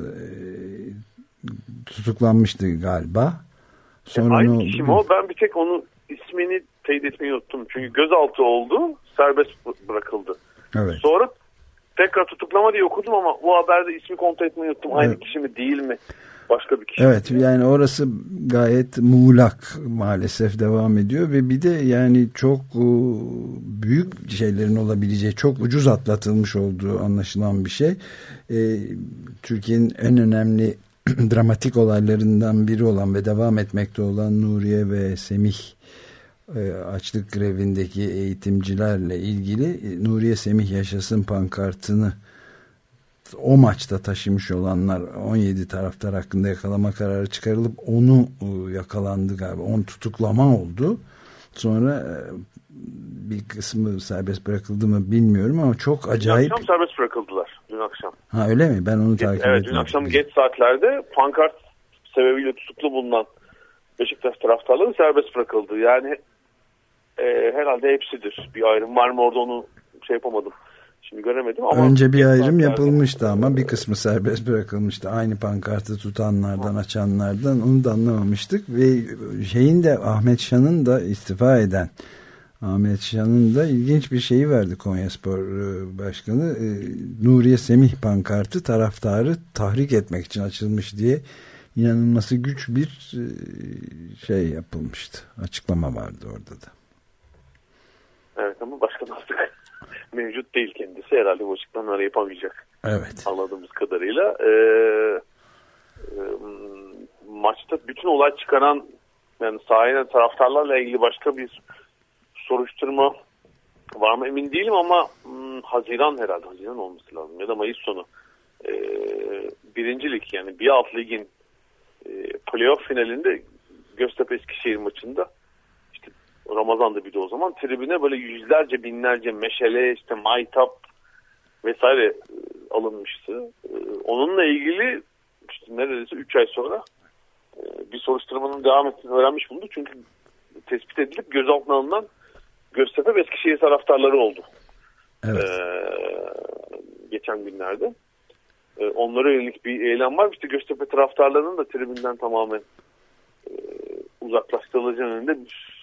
Speaker 2: tutuklanmıştı galiba. Sonra
Speaker 12: aynı kişi mi o? Ben bir tek onun ismini teyit etmeyi unuttum. Çünkü gözaltı oldu, serbest bırakıldı.
Speaker 2: Evet.
Speaker 12: Sonra tekrar tutuklama diye okudum ama bu haberde ismi kontrol etmeyi unuttum. Aynı kişi mi değil mi? Başka bir kişi.
Speaker 2: Evet, yani orası gayet muğlak maalesef devam ediyor ve bir de yani çok büyük şeylerin olabileceği, çok ucuz atlatılmış olduğu anlaşılan bir şey. Türkiye'nin en önemli dramatik olaylarından biri olan ve devam etmekte olan Nuriye ve Semih açlık grevindeki eğitimcilerle ilgili Nuriye Semih yaşasın pankartını o maçta taşımış olanlar 17 taraftar hakkında yakalama kararı çıkarılıp onu yakalandı galiba. 10 tutuklama oldu. Sonra bir kısmı serbest bırakıldı mı bilmiyorum ama çok acayip.
Speaker 12: Dün akşam serbest bırakıldılar. Dün akşam.
Speaker 2: Ha, öyle mi? Ben onu takip etmedim.
Speaker 12: Evet, dün akşam geç saatlerde pankart sebebiyle tutuklu bulunan Beşiktaş taraftarları serbest bırakıldı. Yani herhalde hepsidir. Bir ayrım var mı orada, onu yapamadım. Şimdi göremedim ama.
Speaker 2: Önce bir ayrım yapılmıştı ama bir kısmı serbest bırakılmıştı. Aynı pankartı tutanlardan, açanlardan, onu da anlamamıştık. Ve Ahmet Şan'ın da istifa eden Ahmet Şan'ın da ilginç bir şeyi verdi Konyaspor Başkanı. Nuriye Semih pankartı taraftarı tahrik etmek için açılmış diye inanılması güç bir şey yapılmıştı. Açıklama vardı orada da.
Speaker 12: Evet ama başkan artık mevcut değil kendisi. Herhalde bu açıklamaları yapamayacak.
Speaker 2: Evet.
Speaker 12: Anladığımız kadarıyla. Maçta bütün olay çıkaran, yani sahiden taraftarlarla ilgili başka bir soruşturma var mı emin değilim ama Haziran herhalde. Haziran olması lazım ya da Mayıs sonu. Birincilik, yani bir alt ligin playoff finalinde Göztepe Eskişehir maçında, işte Ramazan'da bir de o zaman, tribüne böyle yüzlerce binlerce meşale, işte maytap vesaire alınmıştı. Onunla ilgili işte neredeyse 3 ay sonra bir soruşturmanın devam ettiğini öğrenmiş bulundu. Çünkü tespit edilip gözaltına alınan Göztepe ve Eskişehir taraftarları oldu.
Speaker 2: Evet.
Speaker 12: Geçen günlerde. Onlara yönelik bir eylem var. İşte Göztepe taraftarlarının da tribünden tamamen uzaklaştırılacağının önünde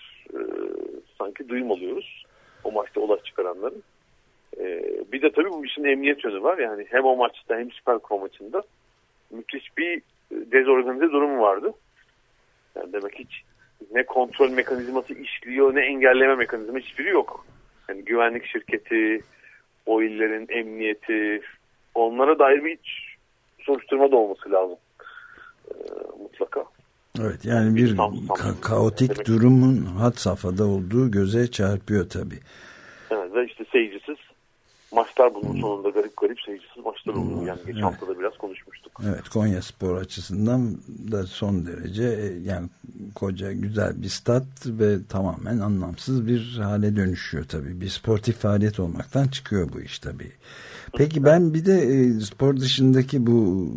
Speaker 12: sanki duyum alıyoruz. O maçta olay çıkaranların. Bir de tabii bu işin emniyet yönü var. Yani hem o maçta hem Süper Kupa maçında müthiş bir dezorganize durumu vardı. Yani demek hiç ne kontrol mekanizması işliyor, ne engelleme mekanizması, hiçbiri yok. Yani güvenlik şirketi, o illerin emniyeti, onlara dair bir iç soruşturma da olması lazım. Mutlaka.
Speaker 2: Evet, yani bir kaotik durumun had safhada olduğu göze çarpıyor tabii.
Speaker 12: Evet, ve işte seyircisiz maçlar bunun sonunda garip seyircisiz maçlar oluyor. Yani geçen hafta da biraz konuşmuştuk.
Speaker 2: Evet, Konyaspor açısından da son derece yani koca güzel bir stat ve tamamen anlamsız bir hale dönüşüyor tabii. Bir sportif faaliyet olmaktan çıkıyor bu iş tabii. Peki ben bir de spor dışındaki bu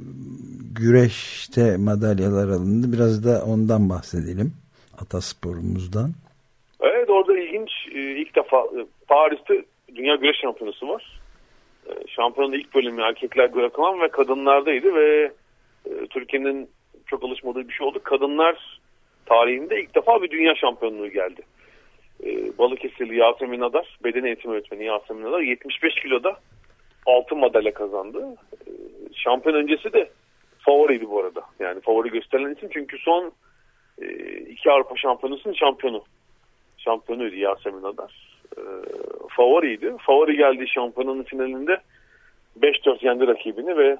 Speaker 2: güreşte madalyalar alındı. Biraz da ondan bahsedelim. Atasporumuzdan.
Speaker 12: Evet, orada ilginç, ilk defa Paris'te Dünya Güreş Şampiyonası var. Şampiyonada ilk bölümü erkekler Greco-Roman ve kadınlardaydı ve Türkiye'nin çok alışmadığı bir şey oldu. Kadınlar tarihinde ilk defa bir dünya şampiyonluğu geldi. Balıkesirli Yasemin Adar, beden eğitimi öğretmeni Yasemin Adar 75 kiloda altın madalya kazandı. Şampiyon öncesi de favoriydi bu arada. Yani favori gösterilen isim, çünkü son 2 Avrupa Şampiyonası'nın şampiyonuydu Yasemin Adar. Favoriydi. Favori geldiği şampiyonanın finalinde 5-4 yendi rakibini ve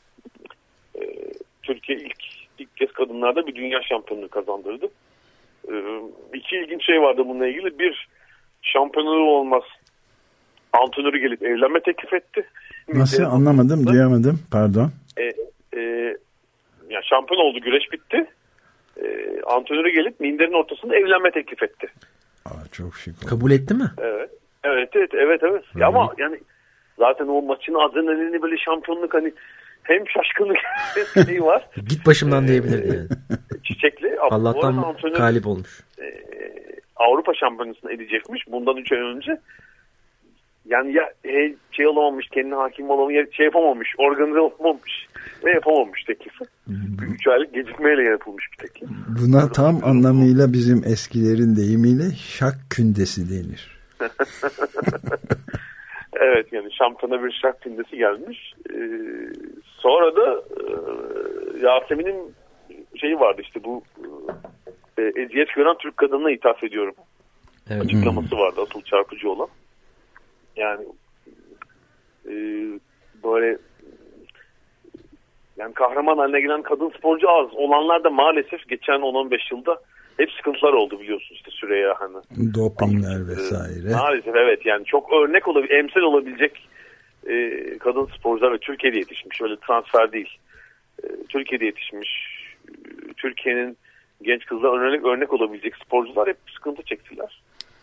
Speaker 12: Türkiye ilk kez kadınlarda bir dünya şampiyonluğu kazandırdı. 2 ilginç şey vardı bununla ilgili. Bir, şampiyonluğu olmaz, antrenörü gelip evlenme teklif etti.
Speaker 2: Nasıl? Anlamadım, duyamadım. Pardon.
Speaker 12: Yani şampiyon oldu, güreş bitti. Antrenörü gelip minderin ortasında evlenme teklif etti.
Speaker 2: Çok şık oldu.
Speaker 3: Kabul etti mi?
Speaker 12: Evet. Ama yani zaten o maçın adrenalini, böyle şampiyonluk, hani hem şaşkınlık hem şey var.
Speaker 3: Git başımdan diyebilirdi yani.
Speaker 12: Çiçekli.
Speaker 3: Allah'tan galip olmuş.
Speaker 12: Avrupa Şampiyonası'na edecekmiş bundan 3 ay önce. Yani ya şey olamamış, kendine hakim olamamış, şey yapamamış, organize olamamış ve yapamamış teklifi. 3 aylık gecikmeyle yapılmış bir teklif.
Speaker 2: Buna tam anlamıyla bizim eskilerin deyimiyle şak kündesi denir.
Speaker 12: Evet, yani şampiyona bir şak kündesi gelmiş. Sonra da Yasemin'in şeyi vardı, işte bu eziyet gören Türk kadınına ithaf ediyorum. Evet. Açıklaması vardı asıl çarpıcı olan. Yani böyle yani kahraman haline gelen kadın sporcu az. Olanlar da maalesef geçen 10-15 yılda hep sıkıntılar oldu, biliyorsun, işte Süreyya hani.
Speaker 2: Dopingler vesaire.
Speaker 12: Maalesef evet, yani çok örnek emsal olabilecek kadın sporcular ve Türkiye'de yetişmiş. Öyle transfer değil. Türkiye'de yetişmiş. Türkiye'nin genç kızlar örnek olabilecek sporcular hep sıkıntı çektiler.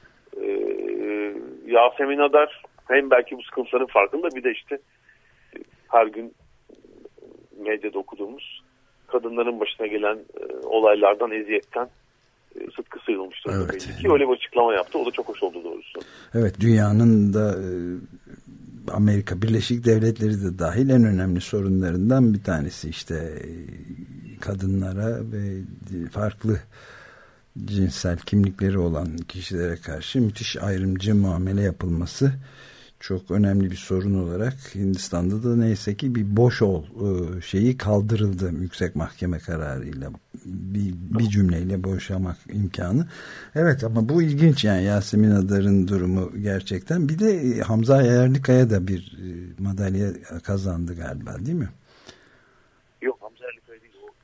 Speaker 12: Yasemin Adar hem belki bu sıkıntıların farkında, bir de işte her gün medyada okuduğumuz kadınların başına gelen olaylardan, eziyetten sıtkı sıyrılmıştır.
Speaker 2: Evet.
Speaker 12: Ki öyle bir açıklama yaptı. O da çok hoş oldu doğrusu.
Speaker 2: Evet, dünyanın da Amerika Birleşik Devletleri de dahil en önemli sorunlarından bir tanesi işte kadınlara ve farklı cinsel kimlikleri olan kişilere karşı müthiş ayrımcı muamele yapılması. çok önemli bir sorun olarak Hindistan'da da neyse ki bir boş ol şeyi kaldırıldı yüksek mahkeme kararıyla, bir cümleyle boşamak imkanı. Evet, ama bu ilginç yani, Yasemin Adar'ın durumu gerçekten. Bir de Hamza Yerlikaya da bir madalya kazandı galiba, değil mi?
Speaker 12: Yok, Hamza Yerlikaya değil, o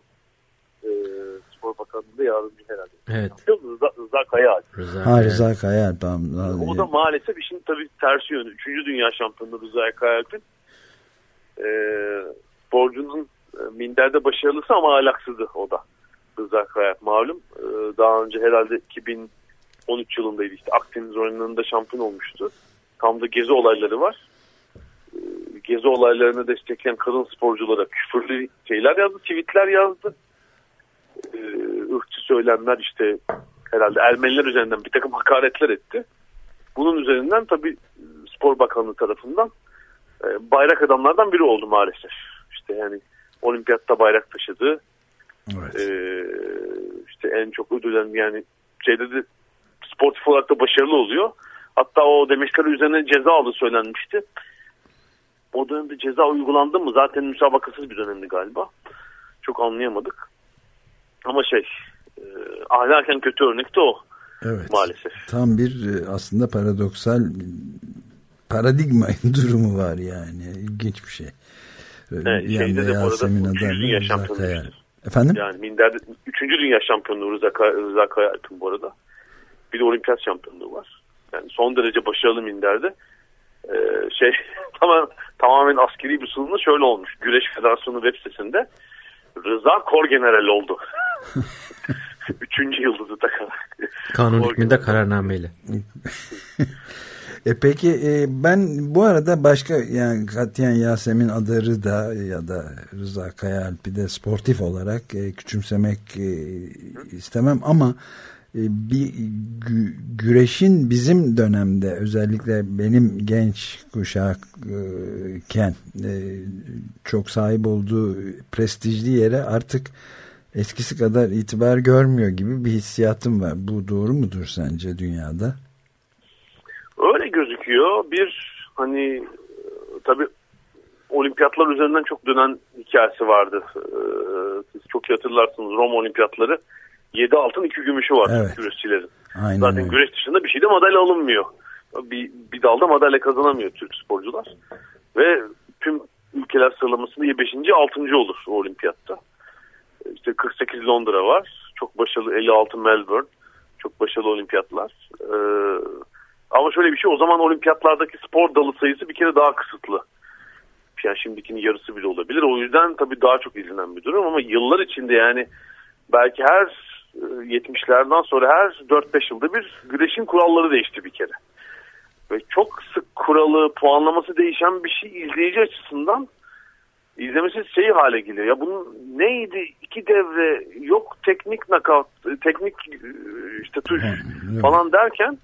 Speaker 12: Spor Bakanlığı'nda yardımcı herhalde.
Speaker 3: Evet.
Speaker 12: Rıza Kayaalp.
Speaker 2: Rıza Kayaalp.
Speaker 12: O da maalesef işin tabii tersi yönü. 3. Dünya şampiyonu Rıza Kayaalp'in sporcunun minderde başarılısı ama ahlaksızdı o da. Rıza Kayaalp malum. Daha önce herhalde 2013 yılındaydı, işte Akdeniz oyunlarında şampiyon olmuştu. Tam da gezi olayları var. Gezi olaylarını destekleyen kadın sporculara küfürlü şeyler yazdı, tweetler yazdı. Irkçı söylemler, işte herhalde Ermeniler üzerinden bir takım hakaretler etti. Bunun üzerinden tabii Spor Bakanlığı tarafından bayrak adamlardan biri oldu maalesef. İşte yani olimpiyatta bayrak taşıdı.
Speaker 2: Evet.
Speaker 12: İşte en çok ödülen, yani şeyde de sportif olarak da başarılı oluyor. Hatta o demeçleri üzerine ceza aldığı söylenmişti. O dönemde ceza uygulandı mı? Zaten müsabakasız bir dönemdi galiba. Çok anlayamadık. Ama ahlaken kötü örnek de o.
Speaker 2: Evet.
Speaker 12: Maalesef.
Speaker 2: Tam bir aslında paradoksal paradigma durumu var yani. İlginç bir şey.
Speaker 12: Evet, şeyde de bu arada 3. Dünya şampiyonu.
Speaker 2: Efendim?
Speaker 12: Yani minderde 3. Dünya şampiyonluğu Rıza Kayaalp'in bu arada. Bir de olimpiyat şampiyonluğu var. Yani son derece başarılı minderde. Tamamen askeri bir sunumda şöyle olmuş. Güreş Federasyonu web sitesinde Rıza Korgeneral oldu. 3. yıldızı takarak.
Speaker 3: Kanun hükmünde kararnameyle.
Speaker 2: Peki ben bu arada başka, yani katiyen Yasemin Adar'ı da ya da Rıza Kayaalp'i de sportif olarak küçümsemek istemem ama bir güreşin bizim dönemde, özellikle benim genç kuşakken çok sahip olduğu prestijli yere artık eskisi kadar itibar görmüyor gibi bir hissiyatım var. Bu doğru mudur sence dünyada?
Speaker 12: Öyle gözüküyor. Tabii olimpiyatlar üzerinden çok dönen hikayesi vardı. Siz çok iyi hatırlarsınız, Roma olimpiyatları 7 altın 2 gümüşü var, evet, güreşçilerin.
Speaker 2: Aynen
Speaker 12: zaten öyle. Güreş dışında bir şeyde madalya alınmıyor. Bir dalda madalya kazanamıyor Türk sporcular. Ve tüm ülkeler sıralamasında ya 5. 6. olur o olimpiyatta. İşte 48 Londra var. Çok başarılı, 56 Melbourne. Çok başarılı olimpiyatlar. Ama şöyle bir şey, o zaman olimpiyatlardaki spor dalı sayısı bir kere daha kısıtlı. Yani şimdikinin yarısı bile olabilir. O yüzden tabii daha çok izlenen bir durum ama yıllar içinde, yani belki her 70'lerden sonra her 4-5 yılda bir güreşin kuralları değişti bir kere. Ve çok sık kuralı, puanlaması değişen bir şey izleyici açısından izlemesi hale geliyor. Ya bunun neydi? 2 devre, yok teknik knockout, teknik işte tuş falan derken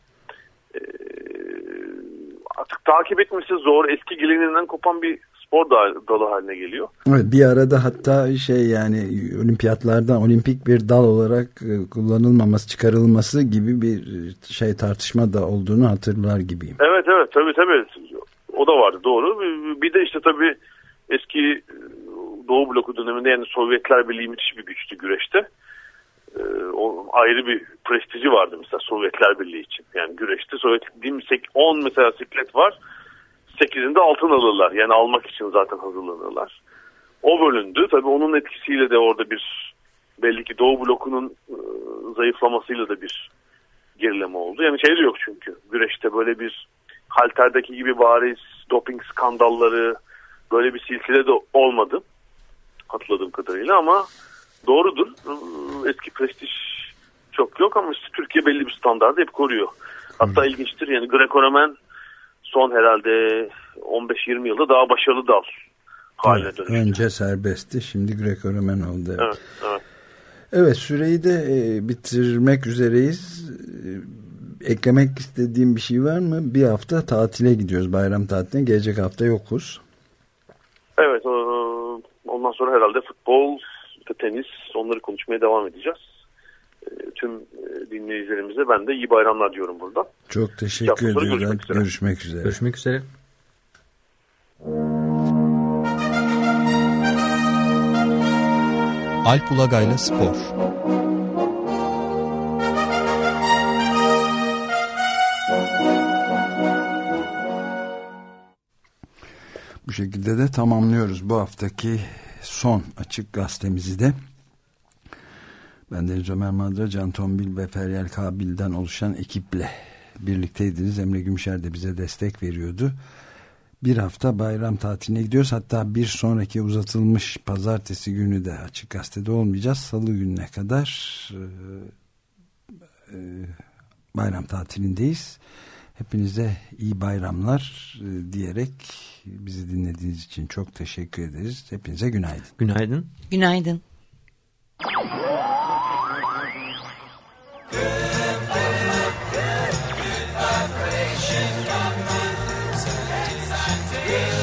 Speaker 12: artık takip etmesi zor, eski geleneğinden kopan bir spor dalı haline geliyor.
Speaker 2: Evet, bir arada hatta yani olimpiyatlardan olimpik bir dal olarak kullanılmaması, çıkarılması gibi bir tartışma da olduğunu hatırlar gibiyim.
Speaker 12: Evet tabii o da vardı, doğru. Bir de işte tabii eski Doğu bloku döneminde, yani Sovyetler Birliği müthiş bir güçtü güreşte. O ayrı bir prestiji vardı mesela Sovyetler Birliği için. Yani güreşte 10 mesela siklet var. 8'inde altın alırlar. Yani almak için zaten hazırlanırlar. O bölündü. Tabii onun etkisiyle de orada belli ki Doğu blokunun zayıflamasıyla da bir gerileme oldu. Yani de yok çünkü. Güreşte böyle bir halterdeki gibi bariz doping skandalları, böyle bir silsile de olmadı. Hatırladığım kadarıyla ama doğrudur. Eski prestij çok yok ama işte Türkiye belli bir standardı hep koruyor. Hatta ilginçtir, yani Greco-Romen son herhalde 15-20 yılda daha başarılı dal haline dönüştü.
Speaker 2: Önce serbestti, şimdi Greco-Romen oldu.
Speaker 12: Evet.
Speaker 2: Evet, süreyi de bitirmek üzereyiz. Eklemek istediğim bir şey var mı? Bir hafta tatile gidiyoruz, bayram tatiline. Gelecek hafta yokuz.
Speaker 12: Evet, ondan sonra herhalde futbol, tenis, onları konuşmaya devam edeceğiz. tüm dinleyicilerimize ben de iyi bayramlar diyorum burada.
Speaker 2: Çok teşekkür ederim.
Speaker 3: Görüşmek üzere. Görüşmek üzere.
Speaker 1: Alp Ulagay'la Spor.
Speaker 2: Bu şekilde de tamamlıyoruz bu haftaki son Açık Gazetemizi de. Ben Deniz Ömer Madra, Can Tombil ve Feryal Kabil'den oluşan ekiple birlikteydiniz. Emre Gümüşer de bize destek veriyordu. Bir hafta bayram tatiline gidiyoruz. Hatta bir sonraki uzatılmış pazartesi günü de Açık Gazete'de olmayacağız. Salı gününe kadar bayram tatilindeyiz. Hepinize iyi bayramlar diyerek bizi dinlediğiniz için çok teşekkür ederiz. Hepinize günaydın.
Speaker 3: Günaydın.
Speaker 4: Günaydın.
Speaker 13: Good